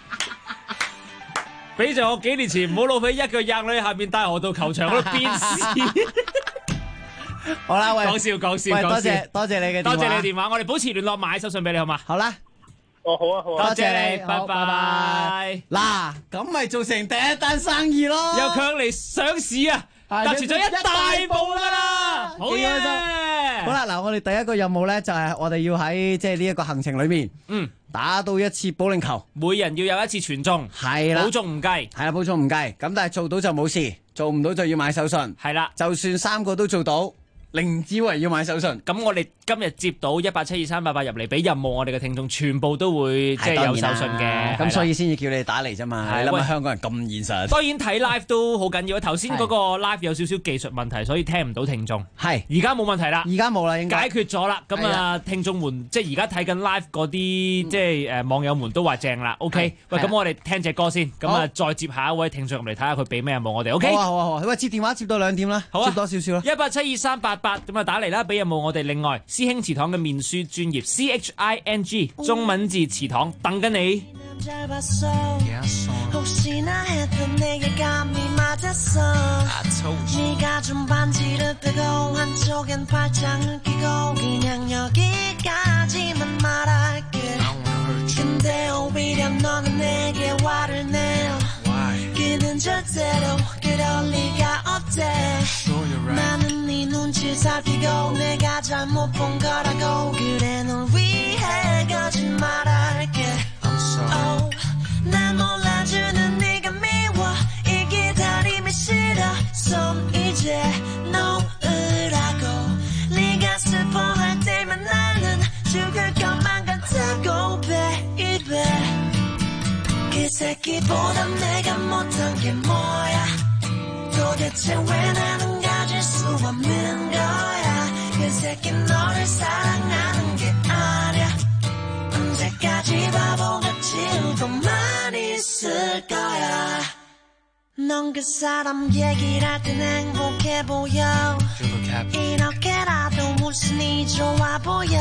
俾咗我幾年前唔好老匪一腳踹你下邊大河道球場嗰度鞭屍。 好啦，喂， 講笑。 多謝你嘅電話，我哋保持聯絡，買手信俾你好嘛？ 好啦， 好啊， 多謝你，拜拜。 嗱，咁咪做成第一單生意咯， 又強嚟上市啊！踏前咗一大步啦，好嘢！ 好啦，嗱，我哋第一個任務咧就係我哋要喺即係呢一個行程裏面，打到1次保齡球， 每人要有1次全中， 係啦， 保中唔計， 係啦，保中唔計，咁但係做到就冇事，做唔到就要買手信， 係啦， 就算3個都做到， 凌子維要買手信。 咁我哋今日接到1872388入嚟俾任務，我哋嘅聽眾全部都會即係有手信嘅。 咁所以先至叫你哋打嚟啫嘛。你諗下香港人咁現實。 當然睇 live 都好緊要。頭先嗰個 live 有少少技術問題，所以聽唔到聽眾。 係， 而家冇問題啦。 而家冇啦，應該解決咗啦。咁啊，聽眾們即係而家睇緊 live 嗰啲即係網友們都話正啦。OK， 喂，咁我哋聽隻歌先，咁啊再接下一位聽眾入嚟睇下佢俾咩任務我哋。OK， 好啊。喂，接電話接到2點啦，好啊，接多少少啦。 1872388咁啊打嚟啦，俾任務我哋。另外，師兄祠堂嘅面書專頁 CHING 中文字祠堂等緊你。 혹시나 했던 내게 감이 맞았어 네가 좀 반지를 빼고 한쪽엔 팔짱을 끼고 그냥 여기까지만 말할게 근데 오히려 너는 내게 화를 내요 그는 절대로 그럴 리가 없대 나는 네 눈치 살피고 내가 잘못 본 거라고 그래 널 위해 거짓말할게 oh, 날 몰라주는 네가 미워 이 기다림이 싫어 손 이제 놓으라고 네가 슬퍼할 때면 나는 죽을 것만 같다고 baby 그 새끼보다 내가 못한 게 뭐야 도대체 왜 나는 가질 수 없는 거야 그 새끼 너를 사랑하는 게 아니야 언제까지 바보같이 울고만 있을 거야 넌 그 사람 얘기를 할 땐 행복해 보여 이렇게라도 웃으니 좋아 보여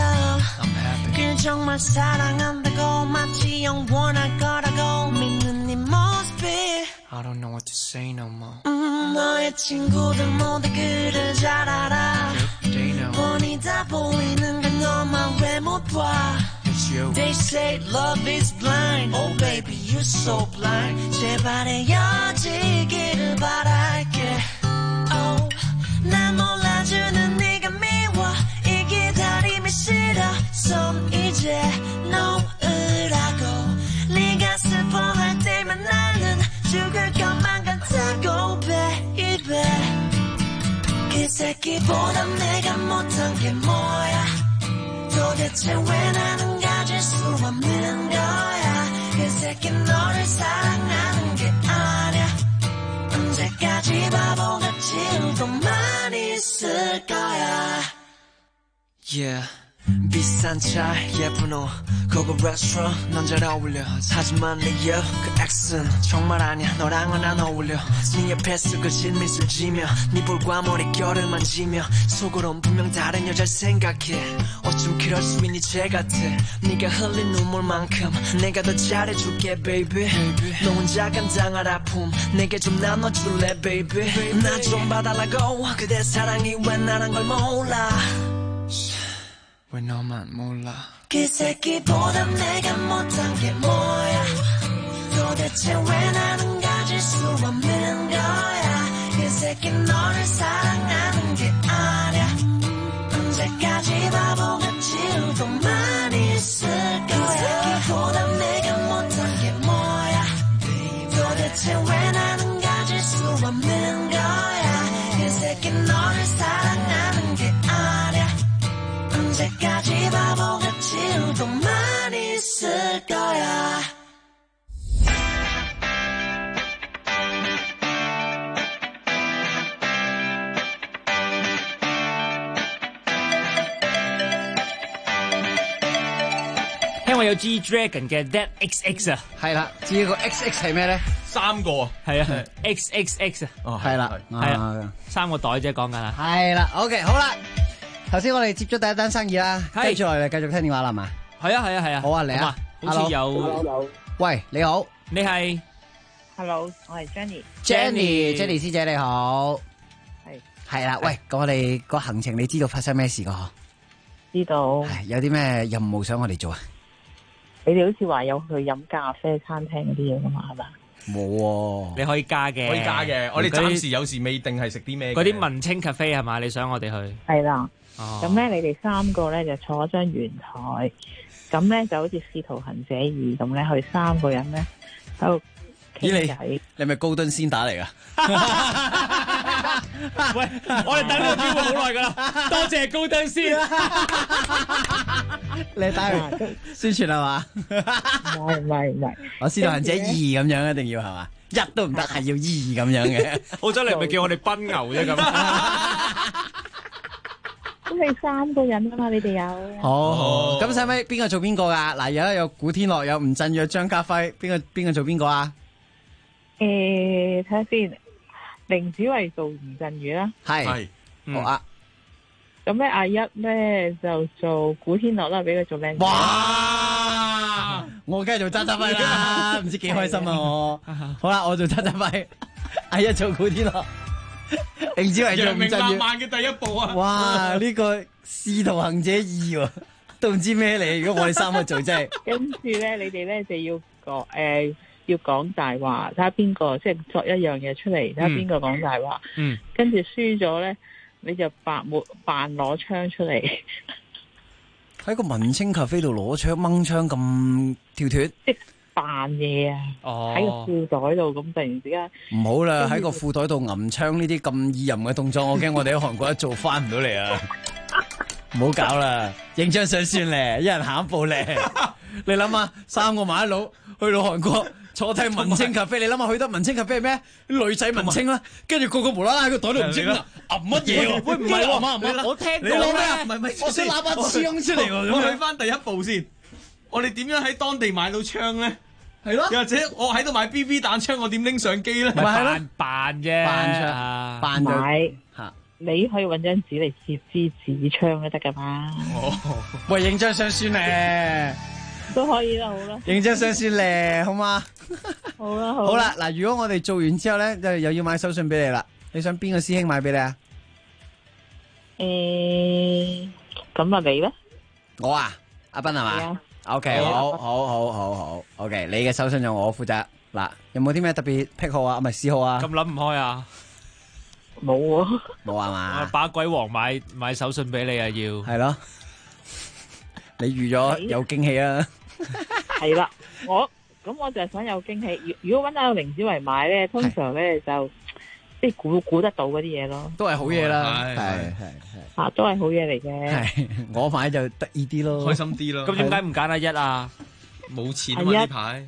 그 정말 사랑한다고 마치 영원할 거라고 믿는 네 모습이 I don't know what to say no more. 너의 친구들 모두 그를 잘 알아 뻔히 다 보이는 걸 너만 왜 못 봐 They say love is blind Oh baby you're so blind 제발 헤어지기를 바랄게 Oh 날 몰라주는 네가 미워 이 기다림이 싫어 손 이제 놓으라고 네가 슬퍼할 때면 나는 죽을 것만 같다고 baby 그 새끼보다 내가 못한 게 뭐야 도대체 왜 나는 가질 수 없는 거야 그 새끼 너를 사랑하는 게 아니야 언제까지 바보같이 울고만 있을 거야 Yeah. 비싼 차 예쁜 옷 고급 레스토랑 넌 잘 어울려 하지만 네 그 엑스는 정말 아니야 너랑은 안 어울려 네 옆에 스그진 미술 지며 네 볼과 머릿결을 만지며 속으론 분명 다른 여자를 생각해 어쩜 그럴 수 있니 쟤 같아 네가 흘린 눈물만큼 내가 더 잘해줄게 baby 너 혼자 감당할 아픔 내게 좀 나눠줄래 baby 나 좀 봐달라고 그대 사랑이 왜 나란 걸 몰라 왜 너만 몰라 그 새끼보다 내가 못한 게 뭐야 도대체 왜 나는 가질 수 없는 거야 그 새끼 너를 사랑하는 게 아니야 언제까지 바보같이 울고만 있을 거야 그 새끼보다 내가 못한 게 뭐야 도대체 왜 나는 가질 수 없는 거야 그 새끼 너를 사랑하는 게 아니야 언제까지 바보같이 울고만 있을 거야 聽話有 G Dragon 嘅 That XX 啊， 係啦，至於個 XX 係咩咧 ？3個啊， 係啊，XXX 啊， 哦，係啦， 係啊，3個袋啫，講緊啊， 係啦 ，OK， 好啦，頭先我哋接咗第一單生意啦，跟住落嚟繼續聽電話啦嘛， 係啊，係啊，係啊， 好啊，嚟啊， 好似有， 喂，你好， 你係 ，Hello， 我係 Jenny 師姐你好，係啦，喂，咁我哋個行程你知道發生咩事噶？ 知道， 有啲咩任務想我哋做啊？ 你哋好似話有去飲咖啡餐廳嗰啲嘢噶嘛，係咪？ 冇喎， 你可以加嘅， 可以加嘅。我哋暫時有時未定係食啲咩。 嗰啲文青咖啡係嘛？你想我哋去？ 係啦。咁咧，你哋3個咧就坐一張圓台，咁咧就好似使徒行者2咁咧，去3個人咧喺度傾偈。 你係咪高敦先打嚟噶？ 喂，我哋等呢個機會好耐㗎啦，多謝高登先。 你打去宣傳係嘛？ 唔係， 我司徒行者2咁樣一定要係嘛？1都唔得，係要2咁樣嘅。 好彩你唔係叫我哋奔牛啫咁。 咁你3個人啊嘛，你哋有。 好，咁使唔使邊個做邊個㗎？嗱，而家有古天樂，有吳鎮宇、張家輝，邊個做邊個啊？ 睇下先，凌子維做吳鎮宇啦。 係，好啊。 咁咧阿一咧就做古天樂啦，俾佢做靚仔。 哇！我梗係做張家輝啦，唔知幾開心啊我。好啦，我做張家輝，阿一做古天樂，凌子維做吳鎮宇。 揚名立萬嘅第一步啊！ 哇！呢個使徒行者2喎，都唔知咩嚟。如果我哋3個做真係。 跟住咧，你哋咧就要講大話，睇下邊個即係作一樣嘢出嚟，睇下邊個講大話。跟住輸咗咧，你就扮攞槍出嚟， 喺個文青咖啡度攞槍掹槍咁跳脫， 即係扮嘢啊！喺個褲袋度咁突然之間唔好啦，喺個褲袋度揞槍呢啲咁意淫嘅動作，我驚我哋喺韓國一做翻唔到嚟啊！唔好搞啦，影張相算咧，一人行一步咧。你諗下，3個麻甩佬去到韓國。坐睇文青咖啡，你諗下去得文青咖啡係咩？女仔文青啦，跟住個個無啦啦喺個袋度唔知揞乜嘢喎？喂，唔係喎， 我聽到你攞咩啊？唔係，我想攞把槍出嚟喎。 我去翻第一步先，我哋點樣喺當地買到槍咧？係咯，又或者我喺度買 BB 彈槍，我點拎相機咧？ 咪扮啫， 扮買嚇。你可以揾張紙嚟接支紙槍都得噶嘛。 喂，影張相算咧。 都可以啦，好啦， 影張相先咧，好嘛？ 好啦， 好啦，嗱，如果我哋做完之後咧，就又要買手信俾你啦。你想邊個師兄買俾你啊？ 咁啊，你咧？ 我啊，阿斌係嘛？OK，好 ，OK，你嘅手信就我負責。嗱，有冇啲咩特別癖好啊？唔係嗜好啊？ 咁諗唔開啊？ 冇喎， 冇啊嘛？ 把鬼王買手信俾你啊，要係咯。你預咗有驚喜啊？ 係啦，我就係想有驚喜。如果揾阿凌子維買咧，通常咧就即係估得到嗰啲嘢咯， 都係好嘢啦，係都係好嘢嚟嘅。 係我買就得意啲咯， 開心啲咯。 咁點解唔揀阿一啊？ 冇錢啊嘛呢排，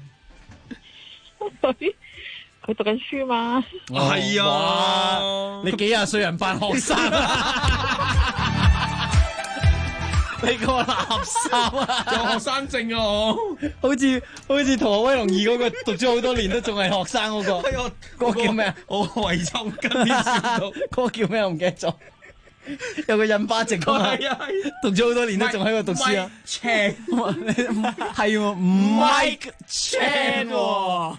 佢讀緊書嘛。 係啊， 你幾廿歲人扮學生啊？你個垃圾啊！ 有學生證啊！我好似《逃學威龍2》嗰個讀咗好多年都仲係學生嗰個。係嗰個叫咩啊？ 我遺臭跟啲笑到。 嗰個叫咩？我唔記得咗。有個印巴籍嗰個，讀咗好多年都仲喺度讀書啊。 Chan 係喎，Mike Chan 喎。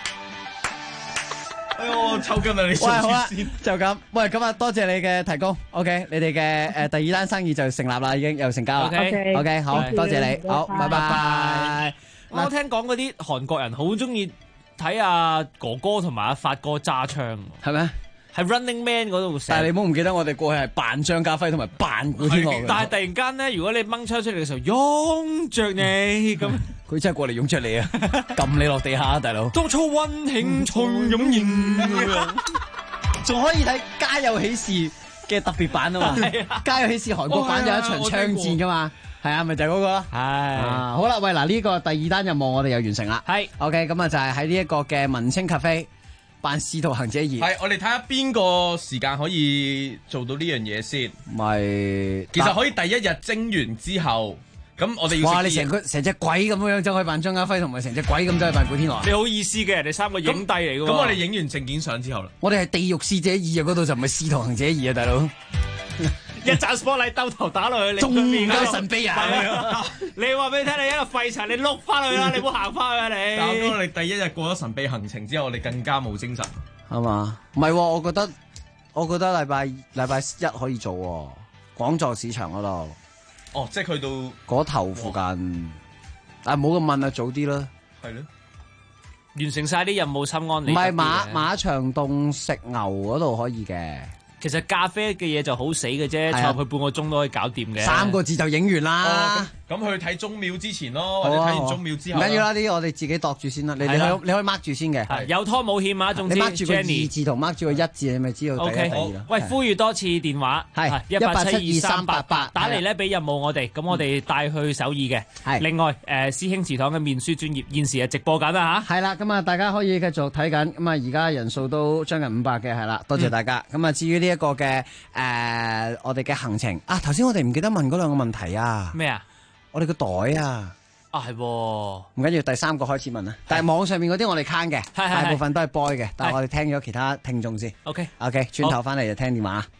哎呦，抽筋啊！你喂，好啦，就咁。喂，咁啊，多謝你嘅提供。OK， 你哋嘅第2單生意就成立啦，已經又成交啦。OK， 好，多謝你。好，拜拜。 我聽講嗰啲韓國人好中意睇阿哥哥同埋阿發哥揸槍， 係咪？ 喺 Running Man 嗰度， 但係你唔好唔記得，我哋過去係扮張家輝同埋扮古天樂嘅。 但係突然間咧，如果你掹槍出嚟嘅時候，擁着你咁， 佢真係過嚟擁着你啊！撳你落地下，大佬。 當初溫馨重湧現， 仲可以睇《家有喜事》嘅特別版啊嘛！《家有喜事》韓國版有一場槍戰噶嘛，係啊，咪就係嗰個咯。係好啦，喂，嗱呢個第2單任務我哋又完成啦。係 OK， 咁啊就係喺呢一個嘅文青咖啡扮使徒行者2。 係，我哋睇下邊個時間可以做到呢樣嘢先。 咪其實可以第1日蒸完之後，咁我哋要哇！你成隻鬼咁樣走去扮張家輝，同埋成隻鬼咁走去扮古天樂。 你好意思嘅，人哋3個影帝嚟嘅。 咁我哋影完證件相之後啦， 我哋係地獄使者2啊，嗰度就唔係使徒行者2啊，大佬。 一盞 spotlight 兜頭打落去， 仲唔夠神秘啊！ 你話俾你聽，你一個廢柴，你碌翻去啦，你唔好行翻去啊你！ 但係我哋第1日過咗神秘行程之後，我哋更加冇精神， 係嘛？唔係，我覺得禮拜1可以做廣座市場嗰度。 哦，即係去到嗰頭附近，但係冇咁問啊，早啲啦。 係咯， 完成晒啲任務，心安理得。 唔係馬場洞食牛嗰度可以嘅。 其實咖啡嘅嘢就好死嘅啫，坐佢半個鐘都可以搞掂嘅。 3個字就影完啦。 咁去睇鐘廟之前咯，或者睇完鐘廟之後。 唔緊要啦，呢啲我哋自己度住先啦。你可以 mark 住先嘅。 有拖冇欠啊，總之。 你 mark 住個2字同 mark 住個1字，你咪知道第一第二啦。 喂，呼籲多次電話係 1872388，打嚟咧俾任務我哋，咁我哋帶去首爾嘅。係。另外師兄祠堂嘅面書專頁現時係直播緊啦嚇。 係啦，咁啊大家可以繼續睇緊，咁啊而家人數都將近500嘅，係啦，多謝大家。咁啊至於呢一個嘅我哋嘅行程啊，頭先我哋唔記得問嗰兩個問題啊。 咩啊？ 我哋個袋啊！ 係喎，唔緊要，第3個開始問啦。但係網上面嗰啲我哋 can 嘅，大部分都係 boy 嘅，但係我哋聽咗其他聽眾先。 OK， 轉頭翻嚟就聽電話。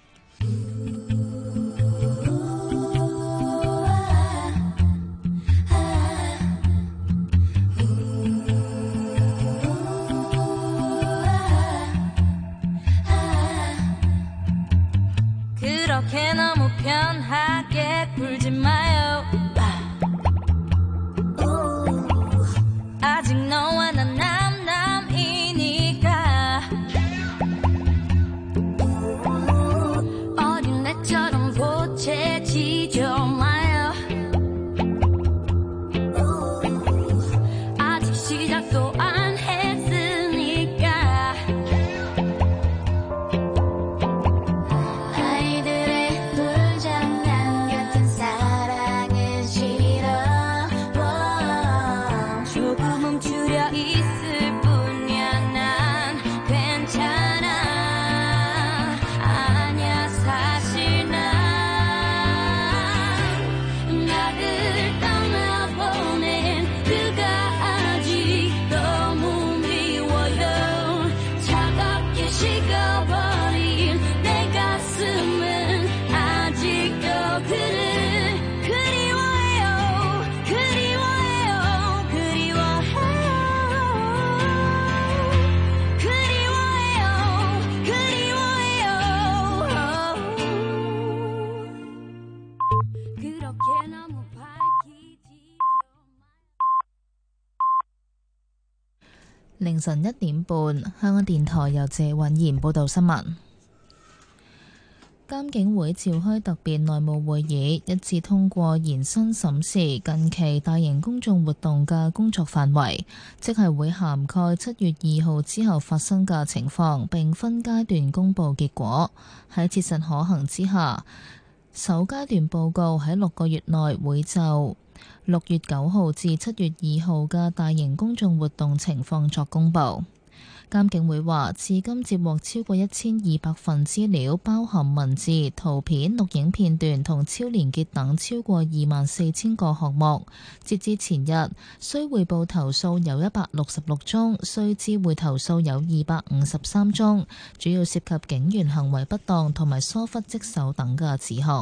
凌晨1點半，香港電台由謝允賢報道新聞。監警會召開特別內務會議，一致通過延伸審視近期大型公眾活動嘅工作範圍，即係會涵蓋7月2號之後發生嘅情況，並分階段公佈結果。喺切實可行之下，首階段報告喺6個月內會就6月9號至7月2號嘅大型公眾活動情況作公佈。監警會話，至今接獲超過1200份資料，包含文字、圖片、錄影片段同超連結等超過24000個項目。截至前日，須匯報投訴有166宗，須知會投訴有253宗，主要涉及警員行為不當同埋疏忽職守等嘅指控。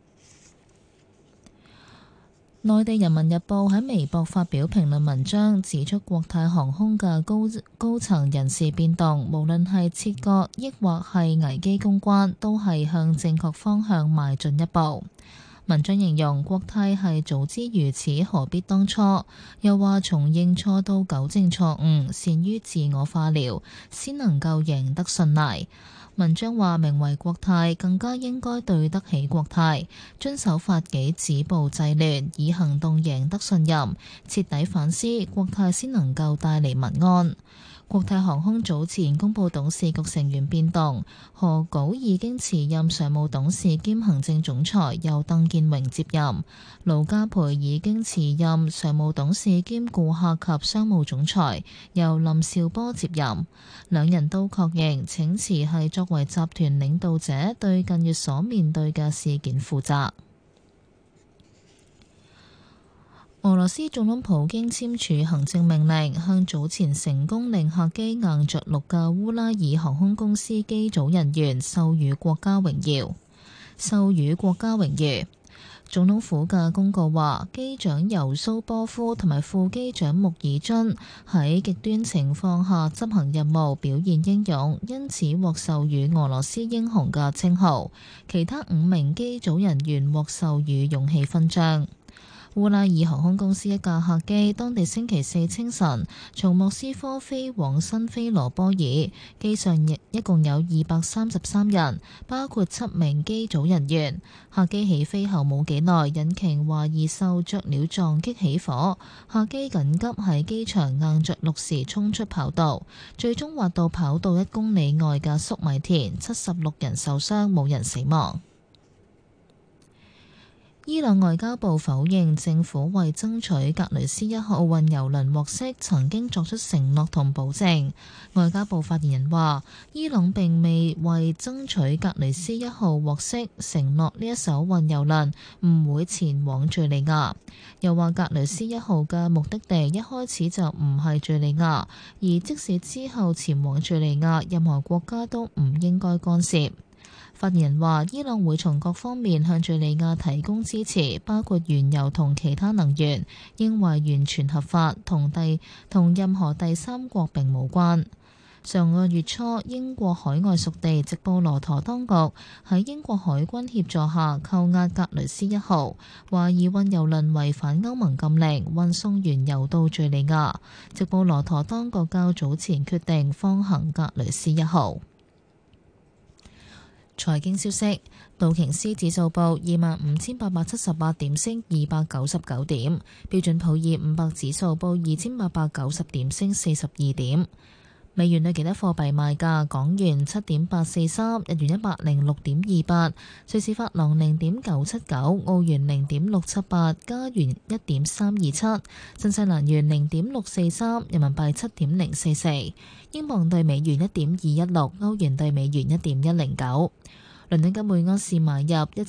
內地人民日報喺微博發表評論文章，指出國泰航空嘅高層人事變動，無論係切割抑或係危機公關，都係向正確方向邁進一步。文章形容國泰係早知如此，何必當初？又話從認錯到糾正錯誤，善於自我化療，先能夠贏得信賴。文章話，名為國泰，更加應該對得起國泰，遵守法紀，止暴制亂，以行動贏得信任，徹底反思，國泰先能夠帶嚟民安。國泰航空早前公布董事局成員變動，何杲已經辭任常務董事兼行政總裁，由鄧建榮接任；盧家培已經辭任常務董事兼顧客及商務總裁，由林紹波接任。兩人都確認請辭係作為集團領導者對近月所面對嘅事件負責。俄羅斯總統普京簽署行政命令，向早前成功令客機硬着陸嘅烏拉爾航空公司機組人員授予國家榮譽。總統府嘅公告話，機長尤蘇波夫同埋副機長穆爾津喺極端情況下執行任務表現英勇，因此獲授予俄羅斯英雄嘅稱號。其他5名機組人員獲授予勇氣勳章。 烏拉爾航空公司一架客機當地星期四清晨從莫斯科飛往新菲羅波爾，機上一共有233人，包括7名機組人員。客機起飛後冇幾耐，引擎懷疑受雀鳥撞擊起火，客機緊急喺機場硬着陸時衝出跑道，最終滑到跑道1公里外嘅粟米田，76人受傷，冇人死亡。伊朗外交部否認政府為爭取格雷斯1號運油輪獲釋曾經作出承諾同保證。外交部發言人話，伊朗並未為爭取格雷斯1號獲釋承諾呢一艘運油輪唔會前往敘利亞。又話格雷斯1號嘅目的地一開始就唔係敘利亞，而即使之後前往敘利亞，任何國家都唔應該干涉。發言人話，伊朗會從各方面向敘利亞提供支持，包括原油同其他能源，認為完全合法，同任何第三國並無關。上個月初，英國海外屬地直布羅陀當局喺英國海軍協助下扣押格雷斯1號，懷疑運油輪違反歐盟禁令，運送原油到敘利亞。直布羅陀當局較早前決定放行格雷斯1號。財經消息，道瓊斯指數報25,878點，升299點；標準普爾500指數報2,890點，升42點。美元對其他貨幣賣價：港元7.843，日元106.28，瑞士法郎0.979，澳元0.678，加元1.327，新西蘭元0.643，人民幣7.044，英鎊對美元1.216，歐元對美元1.109。倫敦金每安士買入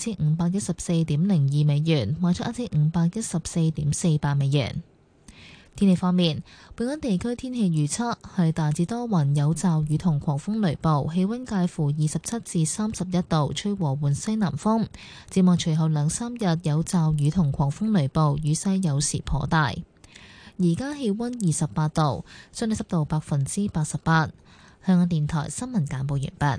1514.02美元，賣出1514.48美元。天氣方面，本港地區天氣預測係大致多雲，有驟雨同狂風雷暴，氣溫介乎27至31度，吹和緩西南風。展望隨後2-3日有驟雨同狂風雷暴，雨勢有時頗大。而家氣溫28度，相對濕度88%。香港電台新聞簡報完畢。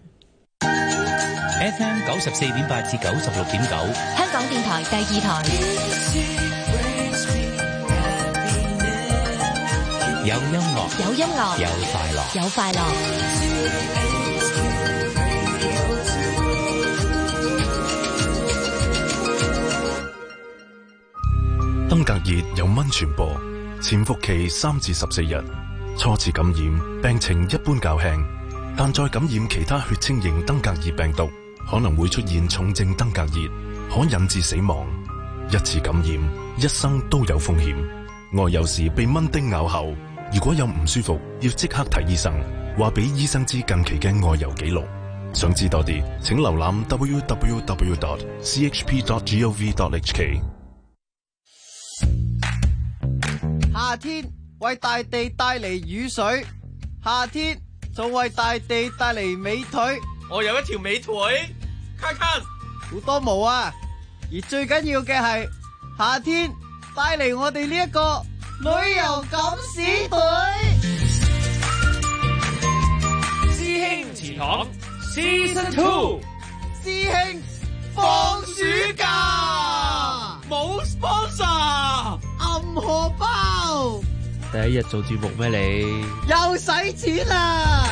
FM 94.8至96.9， 香港電台第2台。 有音樂， 有音樂， 有快樂， 有快樂。 登革熱由蚊傳播，潛伏期3至14日，初次感染病情一般較輕，但再感染其他血清型登革熱病毒，可能會出現重症登革熱，可引致死亡。一次感染，一生都有風險。外遊時被蚊叮咬後，如果有唔舒服，要即刻睇醫生，話俾醫生知近期嘅外遊記錄。想知多啲，請瀏覽 www.chp.gov.hk。 夏天為大地帶嚟雨水，夏天仲為大地帶嚟美腿。 我有一條美腿，卡卡好多毛啊！而最緊要嘅係夏天帶嚟我哋呢一個旅遊敢死隊。 師兄祠堂 Season 2， 師兄放暑假冇 sponsor， 暗荷包。 第一日做節目咩你？ 又使錢啦！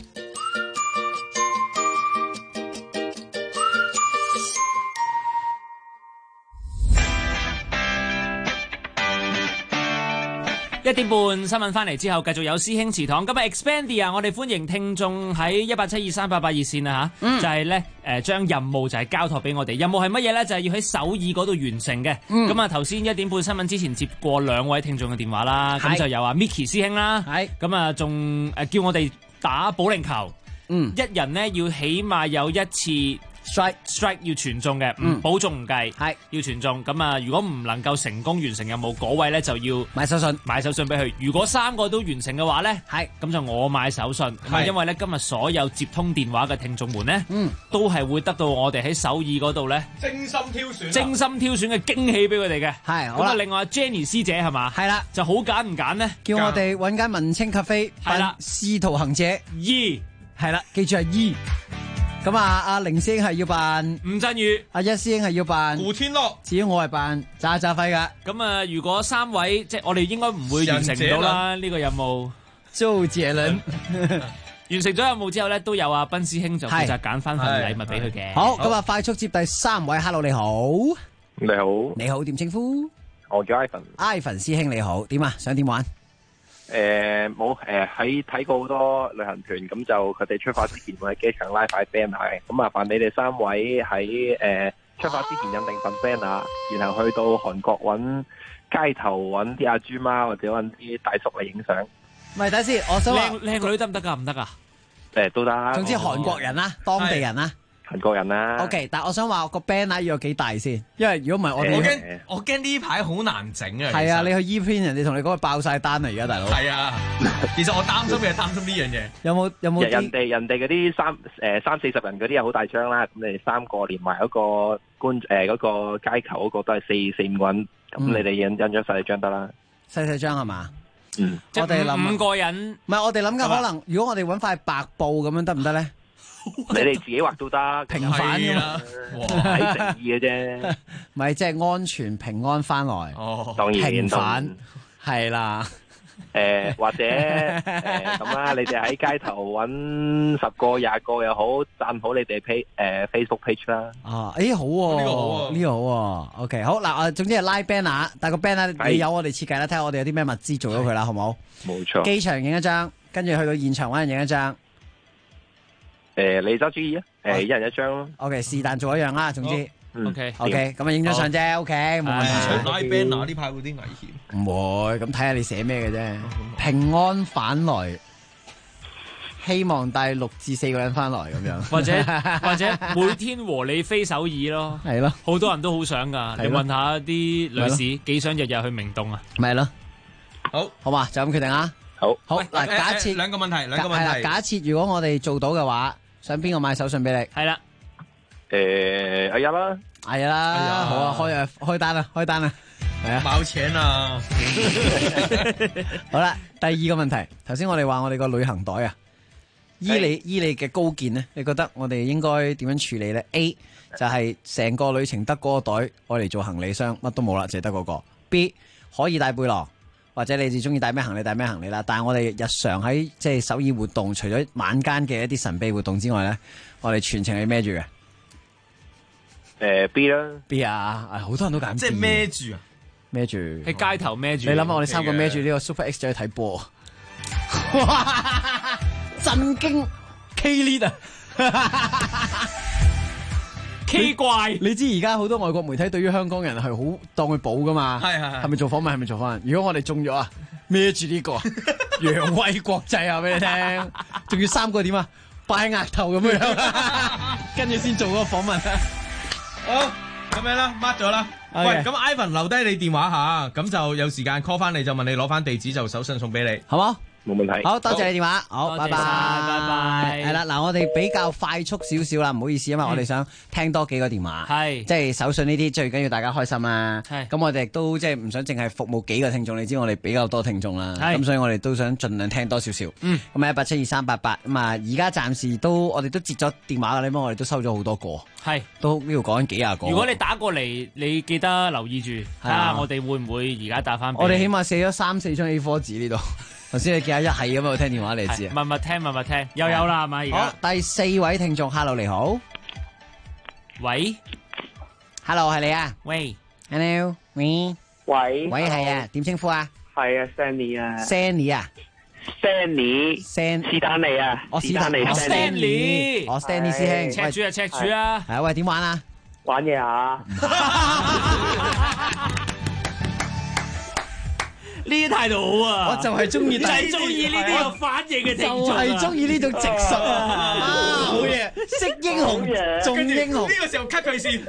1點半新聞翻嚟之後，繼續有師兄祠堂。今日 Expandia， 我哋歡迎聽眾喺1872388熱線啊吓，就係咧將任務就係交託俾我哋。任務係乜嘢咧？就係要喺首爾嗰度完成嘅。咁啊頭先1點半新聞之前接過2位聽眾嘅電話啦，咁就有阿 Micky 師兄啦，咁啊仲叫我哋打保齡球，一人呢要起碼有1次。strike 要全中嘅，保中唔計，係要全中。咁啊，如果唔能夠成功完成任務，嗰位咧就要買手信俾佢。如果3個都完成嘅話咧，係咁就我買手信。因為咧今日所有接通電話嘅聽眾們咧，都係會得到我哋喺首爾嗰度咧精心挑選嘅驚喜俾佢哋嘅。係咁啊，另外 Jenny 師姐係嘛？係啦，就好揀唔揀呢？ 叫我哋揾間文青咖啡，係啦，使徒行者2，係啦，記住係2。 咁啊，阿凌師兄係要扮吳鎮宇， 阿一師兄係要扮古天樂， 至於我係扮渣渣輝噶。 咁啊，如果3位即係我哋應該唔會完成到啦呢個任務。 周杰倫完成咗任務之後咧，都有阿斌師兄就負責揀翻份禮物俾佢嘅。 好，咁啊，快速接第3位 ，Hello 你好， 你好， 你好，點稱呼？ 我叫 Ivan 師兄你好，點啊？想點玩？ 冇喺睇過好多旅行團，咁就佢哋出發之前會喺機場拉塊 banner 嘅，咁麻煩你哋3位喺出發之前印定份 banner，然後去到韓國揾街頭揾啲阿豬媽或者揾啲大叔嚟影相。 唔係，等先，我想話靚女得唔得㗎？唔得啊？ 都得。 總之韓國人啦，當地人啦。 韓國人啦。 OK， 但係我想話個 banner 要有幾大先，因為如果唔係我哋我驚呢排好難整啊。 係啊，你去 E-Print 人哋同你講爆晒單啊，而家大佬。 係啊，其實我擔心嘅係擔心呢樣嘢。 有冇人哋嗰啲30-40人嗰啲又好大張啦，咁你哋3個連埋嗰個嗰個街球嗰個都係4-5個人，咁你哋印咗細張得啦。 細張係嘛？ 即係5個人。 唔係，我哋諗緊可能，如果我哋揾塊白布咁樣得唔得咧？ 你哋自己畫都得， 平反㗎嘛， 睇誠意嘅啫。 唔係，即係安全平安翻來。 哦，當然平反係啦。 或者咁啦，你哋喺街頭揾10個、20個又好，讚好你哋Facebook page 啦。 啊，好喎，呢個好啊，呢個好喎。OK， 好嗱，總之係拉 banner，但係個 banner 你有我哋設計啦，睇下我哋有啲咩物資做咗佢啦，好唔好？ 冇錯。機場影一張，跟住去到現場揾人影一張。 你揸主意啊！一人一張咯。 OK， 是但做一樣啦，總之。 OK， 咁啊影張相啫 ，OK， 冇問題。 拉 banner 呢排會啲危險。 唔會，咁睇下你寫咩嘅啫。平安返來，希望帶6至4個人翻來咁樣。 或者每天和你飛首爾咯。係咯，好多人都好想㗎。你問下啲女士幾想日日去明洞啊？ 咪係咯。好嘛，就咁決定啊。 好。 嗱，假設兩個問題。 假設如果我哋做到嘅話。想邊個買手信俾你？ 係啦， 阿一啦， 係啦，好啊，開單啦，係啊， 冇錢啊！ 好啦，第2個問題，頭先我哋話我哋個旅行袋啊，依你嘅高見咧，你覺得我哋應該點樣處理咧 ？A 就係成個旅程得嗰個袋，我嚟做行李箱，乜都冇啦，淨係得嗰個。B 可以帶背囊。或者你哋中意帶咩行李帶咩行李啦，但係我哋日常喺即係首爾活動，除咗晚間嘅一啲神秘活動之外咧，我哋全程係孭住嘅。 B 啦 ，B 啊，好多人都揀 B。 即係孭住啊， 孭住喺街頭孭住。 你諗下，我哋3個孭住呢個 Super X 就去睇波，哇！震驚 K lead 啊！ 奇怪， 你知而家好多外國媒體對於香港人係好當佢寶噶嘛？係咪做訪問？如果我哋中咗啊，孭住呢個揚威國際啊，俾你聽，仲要3個點啊，擺喺額頭咁樣，跟住先做嗰個訪問。 好，咁樣啦，mark 咗啦。喂，咁 Ivan 留低你電話下，咁就有時間 call 翻你，就問你攞翻地址，就手信送俾你， 好冇？ 冇問題。 好多謝你電話，好，拜拜， 拜拜。 係啦，嗱，我哋比較快速少少啦，唔好意思，因為我哋想聽多幾個電話，即係手信呢啲最緊要大家開心啦。咁我哋亦都即係唔想淨係服務幾個聽眾，你知我哋比較多聽眾啦，咁所以我哋都想盡量聽多少少。咁1872388，咁啊，而家暫時都我哋都接咗電話啦，因為我哋都收咗好多個，都呢度講緊幾廿個。 如果你打過嚟，你記得留意住，睇下我哋會唔會而家打翻俾你。 我哋起碼寫咗3-4張 A4 紙呢度。頭先你見一係咁樣聽電話，你知啊？ 默默聽，又有啦係嘛？而家好，第4位聽眾 ，Hello 你好， 喂 ，Hello 係你啊？ 喂 ，Hello， 喂，係啊？點稱呼啊？ 係啊 ，Stanley 啊 ，Stanley 啊 ，Stanley，是但尼啊， 是但尼 ，Stanley， Stanley 師兄， 赤柱啊， 係喂，點玩啊？ 玩嘢啊！ 呢啲態度好啊！ 我就係中意， 就係中意呢啲有反應嘅聽眾， 就係中意呢種直述啊！好嘢，識英雄，重英雄。 呢個時候 cut 佢先。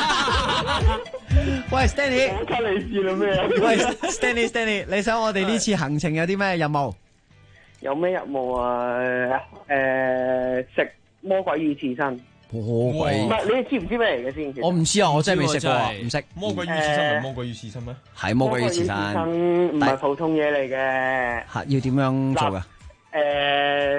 喂 Stanley， 我 cut 你先啦咩？ 喂 Stanley， 你想我哋呢次行程有啲咩任務？ 有咩任務啊？食魔鬼魚刺身。 魔鬼唔係，你哋知唔知咩嚟嘅先？ 我唔知啊，我真係未食過啊，唔識。 魔鬼魚刺身係魔鬼魚刺身咩？ 係魔鬼魚刺身， 唔係普通嘢嚟嘅。 要點樣做噶？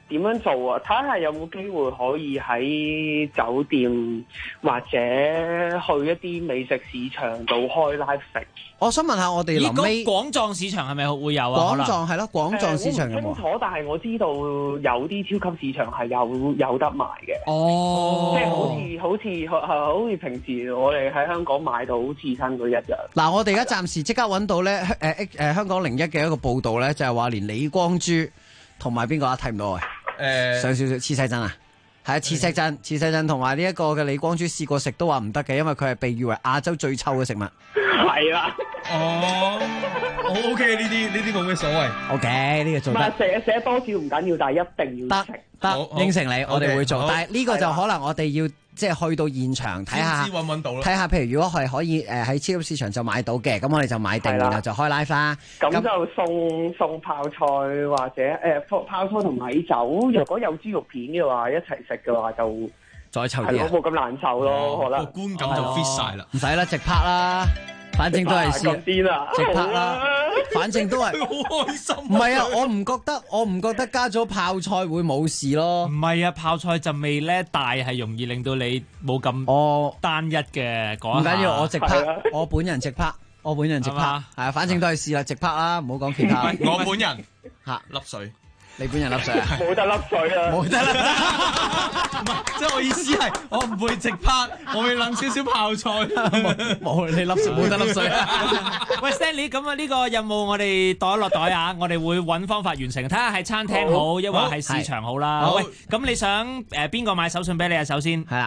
點樣做啊？睇下有冇機會可以喺酒店或者去一啲美食市場度開 live 食。 我想問下我哋臨尾廣藏市場係咪會有啊？ 廣藏係咯，廣藏市場有冇？ 我唔清楚，但係我知道有啲超級市場係有得賣嘅。 哦， 即係好似平時我哋喺香港買到刺身嗰一樣。 嗱，我哋而家暫時即刻揾到咧，香港01嘅一個報導咧，就係話連李光洙同埋邊個啊？睇唔到啊？上少少，黐西珍啊！係啊，黐西珍同埋呢一個嘅李光洙試過食都話唔得嘅，因為佢係被譽為亞洲最臭嘅食物。 係啦。 哦，我 OK 呢啲冇咩所謂。 OK 呢個做得。 寫多少唔緊要，但係一定要食。 得應承你，我哋會做。但係呢個就可能我哋要即係去到現場睇下，睇下譬如如果係可以喺超級市場就買到嘅，咁我哋就買定，然後就開 live 啦。 咁就送泡菜或者泡菜同米酒，如果有豬肉片嘅話，一齊食嘅話就再臭啲啊！ 冇咁難受咯，可能個觀感就 fit 晒啦。 唔使啦，直拍啦。反正都係直拍啦，反正都係好開心。 唔係啊，我唔覺得加咗泡菜會冇事咯。 唔係啊，泡菜陣味咧大係容易令到你冇咁單一嘅講。 唔緊要，我直拍，我本人直拍，係啊，反正都係試啦，直拍啦，唔好講其他。 我本人粒水。 你本人粒水啊？ 冇得粒水啊！ 冇得粒水，唔係，即係我意思係，我唔會直拍，我會諗少少泡菜。 冇你粒水，冇得粒水。 喂 ，Stanley， 咁啊呢個任務我哋袋一落袋啊，我哋會揾方法完成，睇下係餐廳好，抑或係市場好啦。喂，咁你想邊個買手信俾你啊？首先係啦，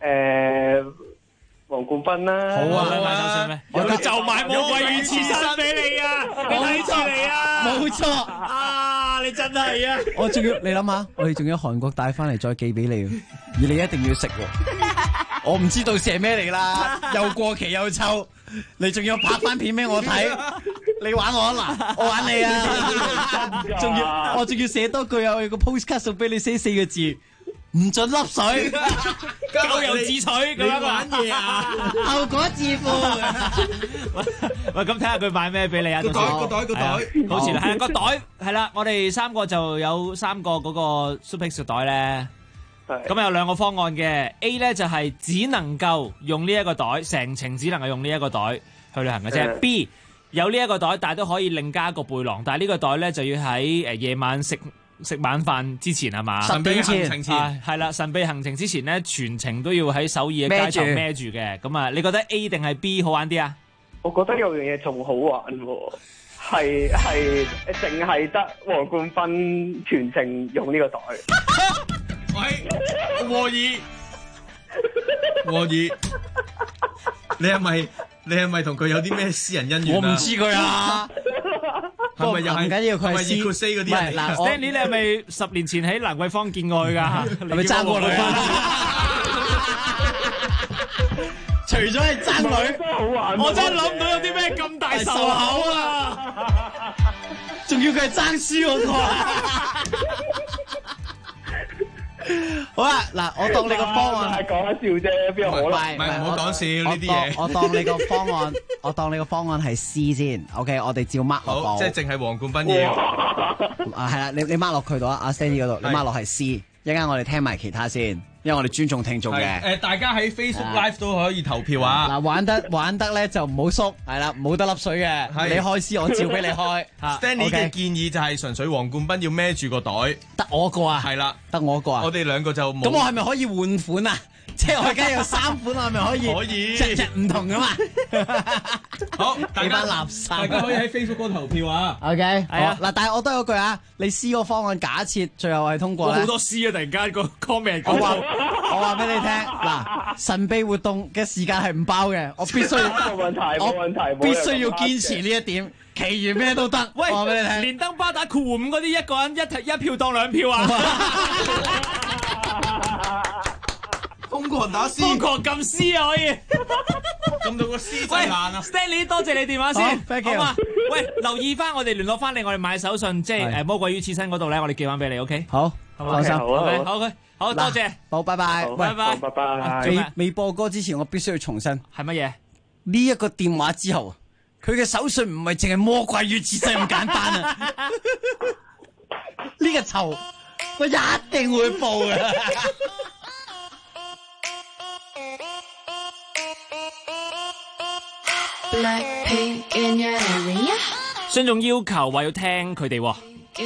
黃冠斌啦。 好啊，想買手信咩？佢就買魔鬼魚刺身俾你啊！你睇住你啊！ 冇錯啊！你真係啊！ 我仲要你諗下，我哋仲要韓國帶翻嚟再寄俾你，而你一定要食喎。我唔知道係咩嚟啦，又過期又臭，你仲要拍翻片俾我睇，你玩我嗱，我玩你啊！我仲要寫多句啊，我有個 postcard 送俾你，寫4個字。唔准粒水， 咎由自取，咁樣玩嘢啊！ 後果自負。 喂，咁睇下佢買咩俾你啊？個袋，好似係個袋，係啦。我哋3個就有3個嗰個 Supix 袋咧。咁有2個方案嘅 A 咧就係只能夠用呢一個袋，成程只能夠用呢一個袋去旅行嘅啫。B 有呢一個袋，但係都可以另加一個背囊，但係呢個袋咧就要喺夜晚食晚飯之前係嘛？ 神秘行程前係啦，神秘行程之前咧，全程都要喺首爾嘅街頭孭住嘅。咁啊，你覺得 A 定係 B 好玩啲啊？ 我覺得有樣嘢仲好玩喎，係淨係得黃冠斌全程用呢個袋。 喂，和議，你係咪同佢有啲咩私人恩怨啊？ 我唔知佢啊。 係咪又係唔緊要？佢係 Ecosay 嗰啲人。 嗱 ，Stanley 你係咪10年前喺蘭桂坊見過佢㗎？ 係咪爭過女啊？除咗係爭女， 真係好玩。 我真係諗唔到有啲咩咁大仇口啊！ 仲要佢係爭輸嗰個。好啦，嗱，我當你個方案係講一笑啫，邊有可能？ 唔係唔好講笑呢啲嘢。 我當你個方案係 C 先 ，OK， 我哋照 mark 落。 好，即係淨係黃冠斌嘢。 啊，係啦，你 mark 落佢度啊，阿 Stanley 嗰度，你 mark 落係 C，一陣間我哋聽埋其他先，因為我哋尊重聽眾嘅。 大家喺 Facebook Live 都可以投票啊。 嗱，玩得咧就唔好縮，係啦，冇得粒水嘅。你開 C，我照俾你開。 Stanley 嘅建議就係純粹黃冠斌要孭住個袋。 得我個啊？ 係啦， 得我個啊？ 我哋2個就冇。 咁我係咪可以換款啊？即係我而家有3款，我係咪可以？ 可以， 隻唔同噶嘛？ 好，大家垃圾， 大家可以喺 Facebook 嗰度投票啊。 OK，係啊。嗱，但係我都有句啊，你 C 個方案假設最後係通過咧。 好多 C 啊！突然間個 comment 我話俾你聽，嗱，神秘活動嘅時間係唔包嘅，我必須冇問題， 必須要堅持呢一點，其餘咩都得。 喂， 我話俾你聽， 連登巴打5嗰啲一個人一票當2票啊！ 瘋狂打 C， 瘋狂撳 C 啊！可以撳到個 C 最爛啊 ！Stanley， 多謝你電話先， 好嘛？喂，留意翻我哋聯絡翻你，我哋買手信，即係魔鬼魚刺身嗰度咧，我哋寄翻俾你，OK？ 好，放心， 好，多謝， 好，拜拜， 拜拜。 未播歌之前，我必須要重申係乜嘢？ 呢一個電話之後，佢嘅手信唔係淨係魔鬼魚刺身咁簡單啊！呢個籌我一定會報嘅。 信眾要求話要聽佢哋喎。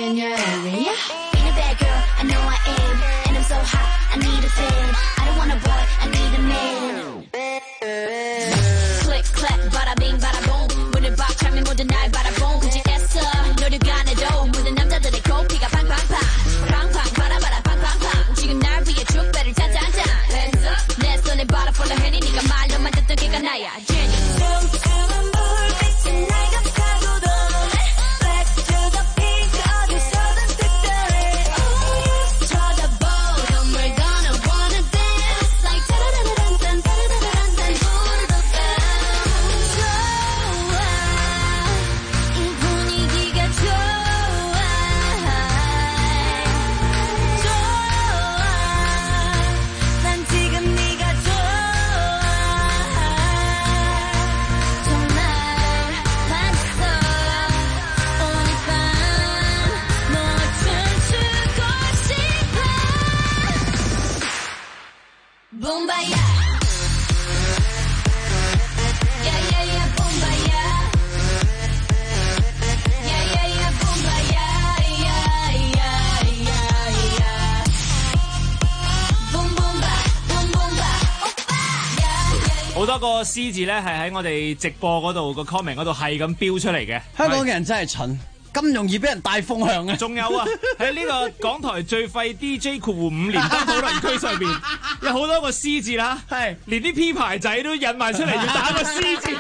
好多個詩字咧，係喺我哋直播嗰度個 comment 嗰度係咁標出嚟嘅。 香港嘅人真係蠢，咁容易俾人帶風向嘅。 仲有啊，喺呢個港台最廢 DJ 括弧5連登討論區上邊，有好多個詩字啦，係連啲 P 牌仔都印埋出嚟，要打個詩字。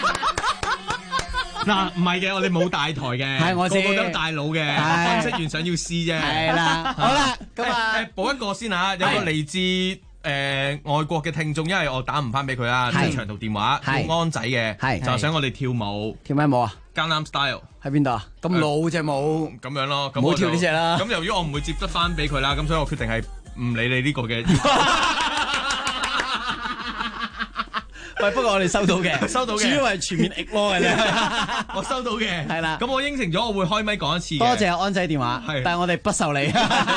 嗱，唔係嘅，我哋冇大台嘅， 係我知個個都大佬嘅，分析員想要詩啫。係啦，好啦，咁啊， 補一個先嚇，有個嚟自外國嘅聽眾，因為我打唔翻俾佢啦，即係長途電話，叫安仔嘅，就想我哋跳舞。 跳咩舞啊？ 江南 style 喺邊度啊？咁老隻舞咁樣咯， 唔好跳呢隻啦。 咁由於我唔會接得翻俾佢啦，咁所以我決定係唔理你呢個嘅。 喂，不過我哋收到嘅， 收到嘅， 主要係全面 ignore 嘅啫。 我收到嘅， 係啦。 咁我應承咗，我會開咪講一次嘅。 多謝安仔電話，但係我哋不受理。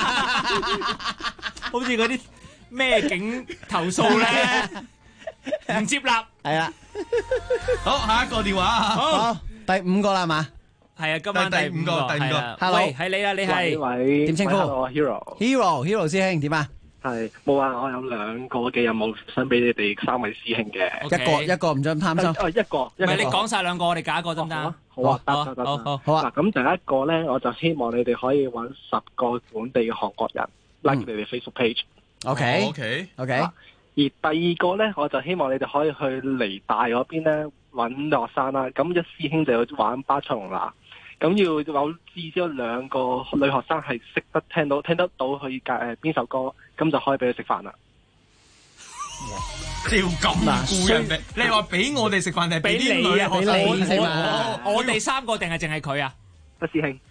好似嗰啲咩警投訴咧，唔接納。 係啦。 好，下一個電話。 好，第5個啦嘛。 係啊，今晚第5個。 第五個。 Hello， 係你啊，你係。 喂。 點稱呼？ 我 Hero。 Hero 師兄點啊？ 係冇啊！我有2個嘅任務想俾你哋3位師兄嘅。 一個唔准貪心。 一個。 唔係你講晒2個，我哋揀一個得唔得？ 好啊，得。 好啊。 嗱，咁第一個咧，我就希望你哋可以揾10個本地嘅韓國人 like 你哋 Facebook page。 OK。 而第二個咧，我就希望你哋可以去梨大嗰邊咧揾學生啦。咁一師兄就要玩巴塞隆拿。咁要有至少2個女學生係識得聽得到佢邊首歌，咁就可以俾佢食飯啦。 哇！照咁顧人哋，你話俾我哋食飯定係俾啲女學生食飯？ 我哋3個定係淨係佢啊？ 得師兄。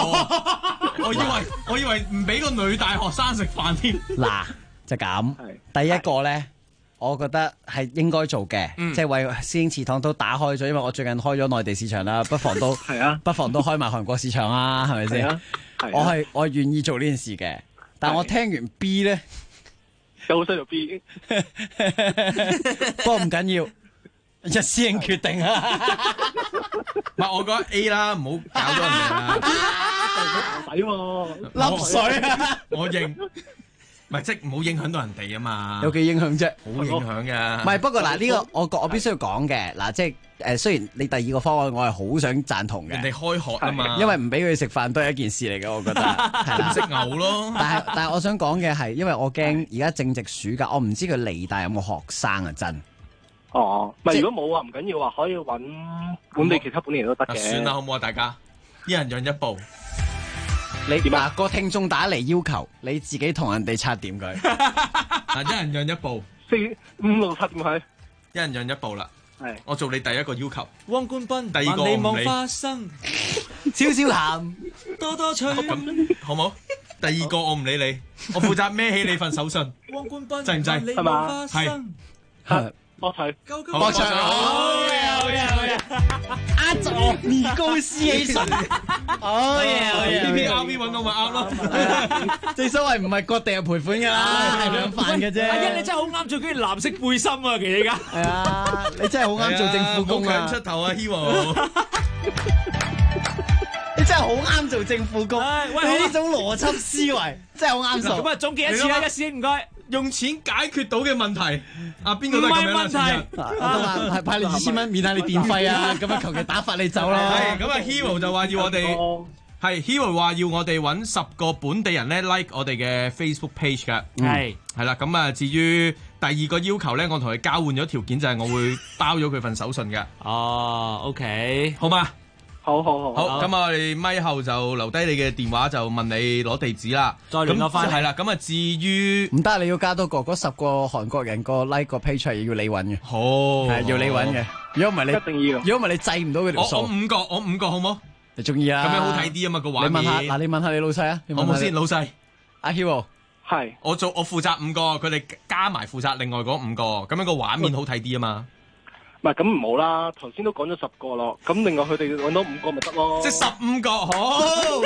我以為唔俾個女大學生食飯添。 嗱，就咁。第一個咧。我覺得係應該做嘅，即係為師兄祠堂都打開咗，因為我最近開咗內地市場啦，不妨都開埋韓國市場啊，係咪先？我係願意做呢件事嘅，但係我聽完 B 咧， 有好需要 B， 不過唔緊要，一師兄決定啊。 唔係，我覺得 A 啦，唔好搞咗人哋啦。 唔使喎， 粒水啊！ 我認。唔係即係唔好影響到人哋啊嘛， 有幾影響啫？ 好影響嘅。 唔係不過嗱，呢個我必須要講嘅嗱，即係雖然你第2個方案我係好想贊同嘅， 人哋開學啊嘛， 因為唔俾佢食飯都係一件事嚟嘅，我覺得係啦， 食牛咯。 但係我想講嘅係，因為我驚而家正值暑假，我唔知佢梨大有冇學生啊真。 哦，唔係如果冇啊，唔緊要啊，可以揾本地其他本地人都得嘅。 算啦，好唔好啊？大家一人讓一步。 你嗱個聽眾打嚟要求，你自己同人哋擦點佢。 嗱，一人讓一步 ，4、5、6、7點佢， 一人讓一步啦。 係， 我做你第一個要求。 汪冠斌， 第2個我唔理。 花生， 少少鹹， 多多趣。 咁好冇？第2個我唔理你，我負責孭起你份手信。 汪冠斌， 制唔制？ 係嘛？ 係。 博取， 博取，好嘢，壓軸。 negotiation。好嘢 ，PPRV 揾到咪啱咯。 正所謂唔係割地係賠款㗎啦，係兩飯嘅啫。 阿欣你真係好啱做嗰件藍色背心啊！其實而家係啊，你真係好啱做政府工啊！ 出頭啊 ，Hero。 你真係好啱做政府工，你呢種邏輯思維真係好啱數。 咁啊，總結一次啦，一師兄唔該。 用錢解決到嘅問題，邊個都係咁樣啦。 唔係問題， 係派你2000蚊免下你電費啊，咁樣求其打發你走啦。 係咁啊 ，Hero 就話要我哋係 Hero 話要我哋揾10個本地人咧 like 我哋嘅 Facebook page 㗎。係啦，咁啊，至於第二個要求咧，我同佢交換咗條件，就係我會包咗佢份手信嘅。 哦，OK， 好嘛？ 好， 咁我哋咪後就留低你嘅電話，就問你攞地址啦。 再聯絡翻。 係啦，咁啊，至於唔得，你要加多個嗰10個韓國人個 like 個 page 係要你揾嘅。 好， 係要你揾嘅。如果唔係你一定要。 如果唔係你制唔到佢條數。 我5個好冇？ 你中意啊？ 咁樣好睇啲啊嘛個畫面。 你問下你老細啊。 好冇先，老細。 阿 Hero。 係。 我負責5個，佢哋加埋負責另外嗰5個，咁樣個畫面好睇啲啊嘛。 唔係咁唔好啦，頭先都講咗10個咯，咁另外佢哋揾到5個咪得咯。 即係15個，好。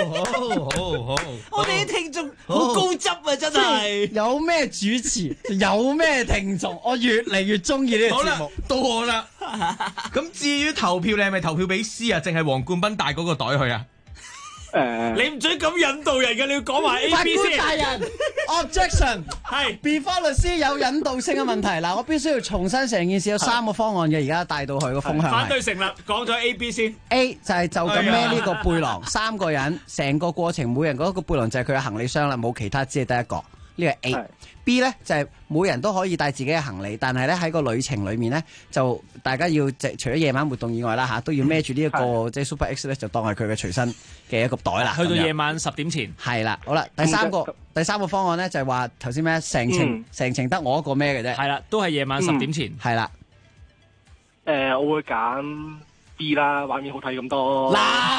我哋啲聽眾好高質啊，真係。有咩主持，有咩聽眾，我越嚟越中意呢個節目。 到我啦。咁至於投票，你係咪投票俾 C 啊？淨係黃冠斌帶嗰個袋去啊？ 你唔准咁引導人嘅，你要講埋 A、B 先。 法官大人 ，objection 係 before 律師有引導性嘅問題。嗱，我必須要重申成件事有3個方案嘅，而家帶到去個風向。 反對成立，講咗 A、B 先。 A 就係就咁孭呢個背囊，3個人成個過程，每人嗰個背囊就係佢嘅行李箱啦，冇其他，只係得一個。呢個 A。B 咧就係每人都可以帶自己嘅行李，但係咧喺個旅程裡面咧，就大家要除咗夜晚活動以外啦嚇，都要孭住呢一個即係 Super X 咧，就當係佢嘅隨身嘅一個袋啦。 去到夜晚10點前。係啦，好啦，第三個方案咧就係話頭先咩成程得我一個孭嘅啫。 係啦，都係夜晚10點前。 係啦。 我會揀 B 啦，畫面好睇咁多。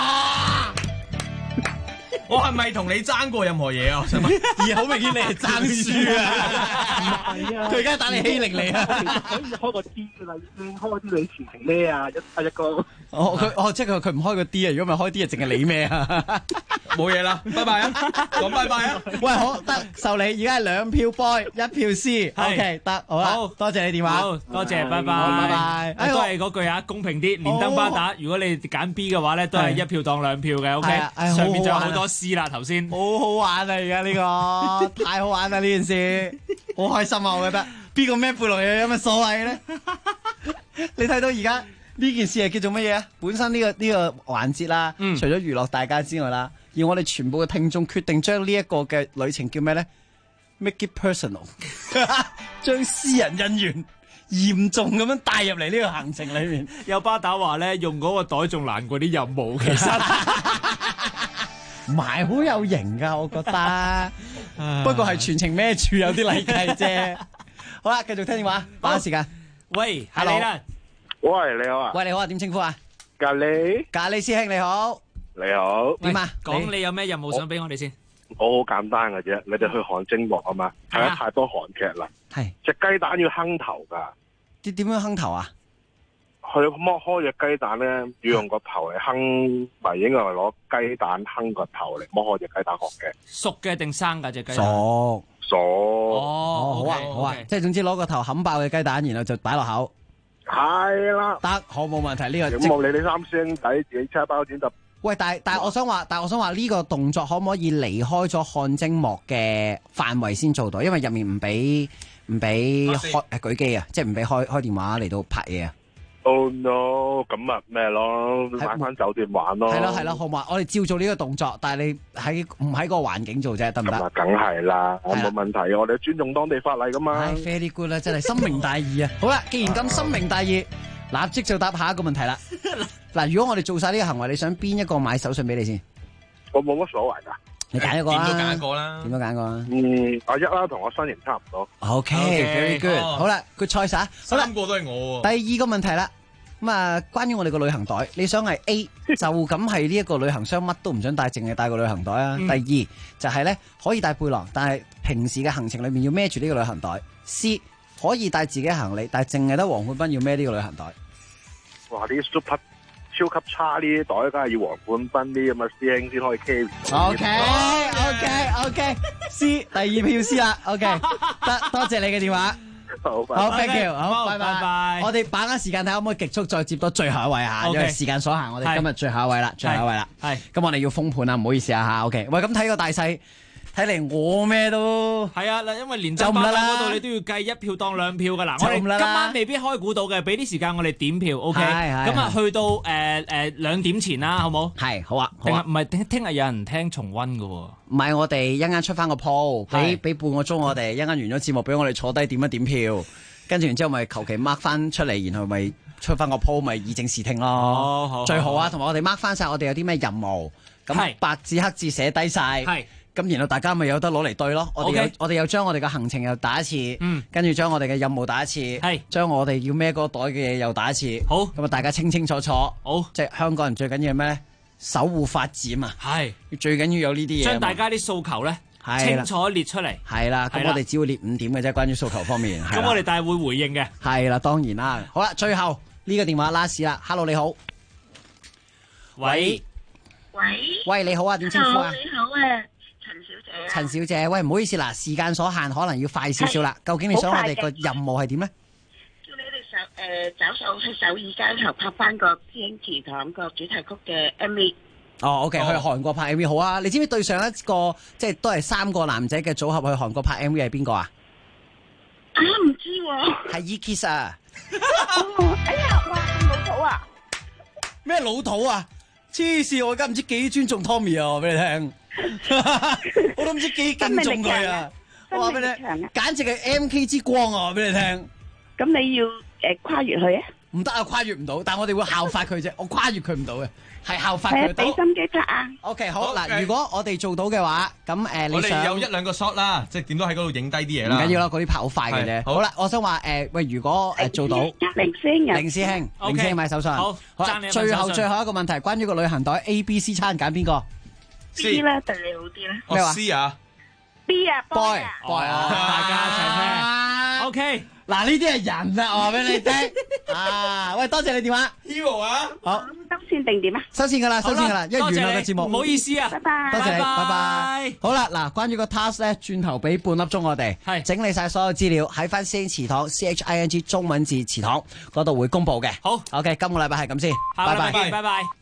我係咪同你爭過任何嘢啊？ 而好明顯你係爭輸啊！ 係啊， 佢而家打你欺凌你啊！ 可以開個 D 㗎啦，已經開啲你全程咩啊？一個。 即係佢唔開個 D 啊！如果唔係開 D 啊，淨係你咩啊？ 冇嘢啦，拜拜啊！講拜拜啊！ 喂，好得受你，而家係2票 boy 1票 C，OK 得好啦，多謝你電話， 好多謝，拜拜，拜拜。都係嗰句啊，公平啲，連登巴打。如果你揀 B 嘅話咧，都係1票當2票嘅，OK。上面仲有好多 C 啦，頭先。 好好玩啊！而家呢個太好玩啦！呢件事好開心啊！我覺得邊個孭背囊有乜所謂咧？你睇到而家呢件事係叫做乜嘢啊？本身呢個環節啦，除咗娛樂大家之外啦，而我哋全部嘅聽眾決定將呢一個嘅旅程叫咩咧 ？Make it personal， 將私人恩怨嚴重咁樣帶入嚟呢個行程裏面。 有巴打話咧，用嗰個袋仲難過啲任務，其實。 唔係好有型㗎，我覺得。不過係全程孭住有啲禮計啫。好啦，繼續聽電話，把握時間。 喂，係你啦。 喂，你好啊。 喂，你好啊，點稱呼啊？ 咖喱。 咖喱師兄你好。 你好。 點啊？ 講你有咩任務想俾我哋先？ 我好簡單嘅啫，你哋去韓精幕啊嘛，睇得太多韓劇啦。 係。 隻雞蛋要坑頭㗎。 點樣坑頭啊？ 佢剝開隻雞蛋咧，要用個頭嚟坑，咪應該係攞雞蛋坑個頭嚟剝開隻雞蛋殼嘅。 熟嘅定生㗎隻雞蛋？ 熟。 哦， 好啊，好啊，即係總之攞個頭冚爆嘅雞蛋，然後就擺落口。 係啦。 得，好冇問題呢個。 咁冇理你3兄弟自己車包剪揼。 喂，但係我想話呢個動作可唔可以離開咗汗蒸幕嘅範圍先做到？因為入面唔俾開舉機啊，即係唔俾開電話嚟到拍嘢啊。 Oh no！咁咪咩咯？買翻酒店玩咯。 係咯，好嘛？我哋照做呢個動作，但係你唔喺個環境做啫，得唔得？ 咁啊，梗係啦，我冇問題，我哋尊重當地法例噶嘛。 Very good 啦，真係深明大義啊！好啦，既然咁深明大義，立即就答下一個問題啦。嗱，如果我哋做晒呢個行為，你想邊一個買手信俾你先？ 我冇乜所謂噶。 你揀一個啦。 點都揀一個啦。 點都揀一個啊？ 阿一啦，同我身形差唔多。 OK，very good。好啦，good choice啊。 3個都係我。 第二個問題啦。咁啊，關於我哋個旅行袋，你想係 A 就咁係呢一個旅行箱乜都唔想帶，淨係帶個旅行袋啊。第二就係咧可以帶背囊，但係平時嘅行程裏面要孭住呢個旅行袋。C 可以帶自己行李，但係淨係得黃冠斌要孭呢個旅行袋。 哇！啲 super 超級差呢啲袋，梗係要黃冠斌啲咁嘅師兄先可以 carry。 OK， C 第二票 C 啦。OK， 得多謝你嘅電話。 好 ，thank you， 好，拜拜。 我哋把握時間睇可唔可以極速再接到最後一位嚇，因為時間所限，我哋今日最後一位啦，係，咁我哋要封盤啊，唔好意思啊嚇。OK， 喂，咁睇個大勢。睇嚟我咩都係啊嗱，因為連走巴嗰度你都要計一票當兩票噶啦。我哋今晚未必開估到嘅，俾啲時間我哋點票。OK， 咁啊去到2點前啦，好冇？ 係好啊。 定係唔係聽日有人聽重溫嘅喎？ 唔係，我哋一陣間出翻個鋪，俾半個鐘我哋，一陣間完咗節目俾我哋坐低點一點票，跟住然之後咪求其 mark 翻出嚟，然後咪出翻個鋪，咪以正視聽咯。最好啊，同埋我哋 mark 翻晒我哋有啲咩任務，咁白紙黑字寫低晒。咁然後大家咪有得攞嚟對咯，我哋又將我哋嘅行程又打一次，跟住將我哋嘅任務打一次，將我哋要孭嗰袋嘅嘢又打一次，好，咁啊大家清清楚楚，好，即係香港人最緊要咩咧？守護法治啊嘛，係，最緊要有呢啲嘢， 將大家啲訴求咧清楚列出嚟， 係啦，咁我哋只會列5點嘅啫，關於訴求方面， 咁我哋但係會回應嘅， 係啦，當然啦，好啦，最後呢個電話 last 啦 ，Hello 你好，喂，你好啊，點稱呼啊？ 你好啊。 陳小姐，喂，唔好意思嗱，時間所限，可能要快少少啦。究竟你想我哋個任務係點咧？ 叫你哋找數去首爾街頭拍翻個《天池堂》個主題曲嘅 MV。 哦 ，OK， 去韓國拍 MV 好啊！你知唔知對上一個即係都係3個男仔嘅組合去韓國拍 MV 係邊個啊？ 唔知喎。 係 E-Kiss 啊！ 哎呀，哇，咁老土啊！ 咩老土啊？黐線！我而家唔知幾尊重 Tommy 啊！我俾你聽。我都唔知幾敬重佢啊！我話俾你聽，簡直係 MK 之光啊！我話俾你聽。 咁你要跨越佢啊？ 唔得啊，跨越唔到，但係我哋會效法佢啫。我跨越佢唔到嘅，係效法佢。 俾心機拍啊 ！OK， 好嗱，如果我哋做到嘅話，咁我哋有1-2個 shot 啦，即係點都喺嗰度影低啲嘢啦。 唔緊要啦，嗰啲拍好快嘅啫。好啦，我想話喂，如果做到， 凌師兄買手信。好，最後一個問題，關於個旅行袋 A、B、C 餐揀邊個？ B 咧對你好啲咧？ 咩話 ？C 啊 ？B 啊 ，boy 大家一齊聽。OK， 嗱呢啲係人啊，我話俾你聽。啊，喂，多謝你電話 ，Hero 啊， 好，收線定點啊？ 收線噶啦，因為完啦個節目。 唔好意思啊， 拜拜， 多謝你，拜拜。好啦，嗱，關於個 task 咧，轉頭俾半粒鐘我哋，係整理晒所有資料喺翻先祠堂 CHING 中文字祠堂嗰度會公佈嘅。好 ，OK， 今個禮拜係咁先， 拜拜。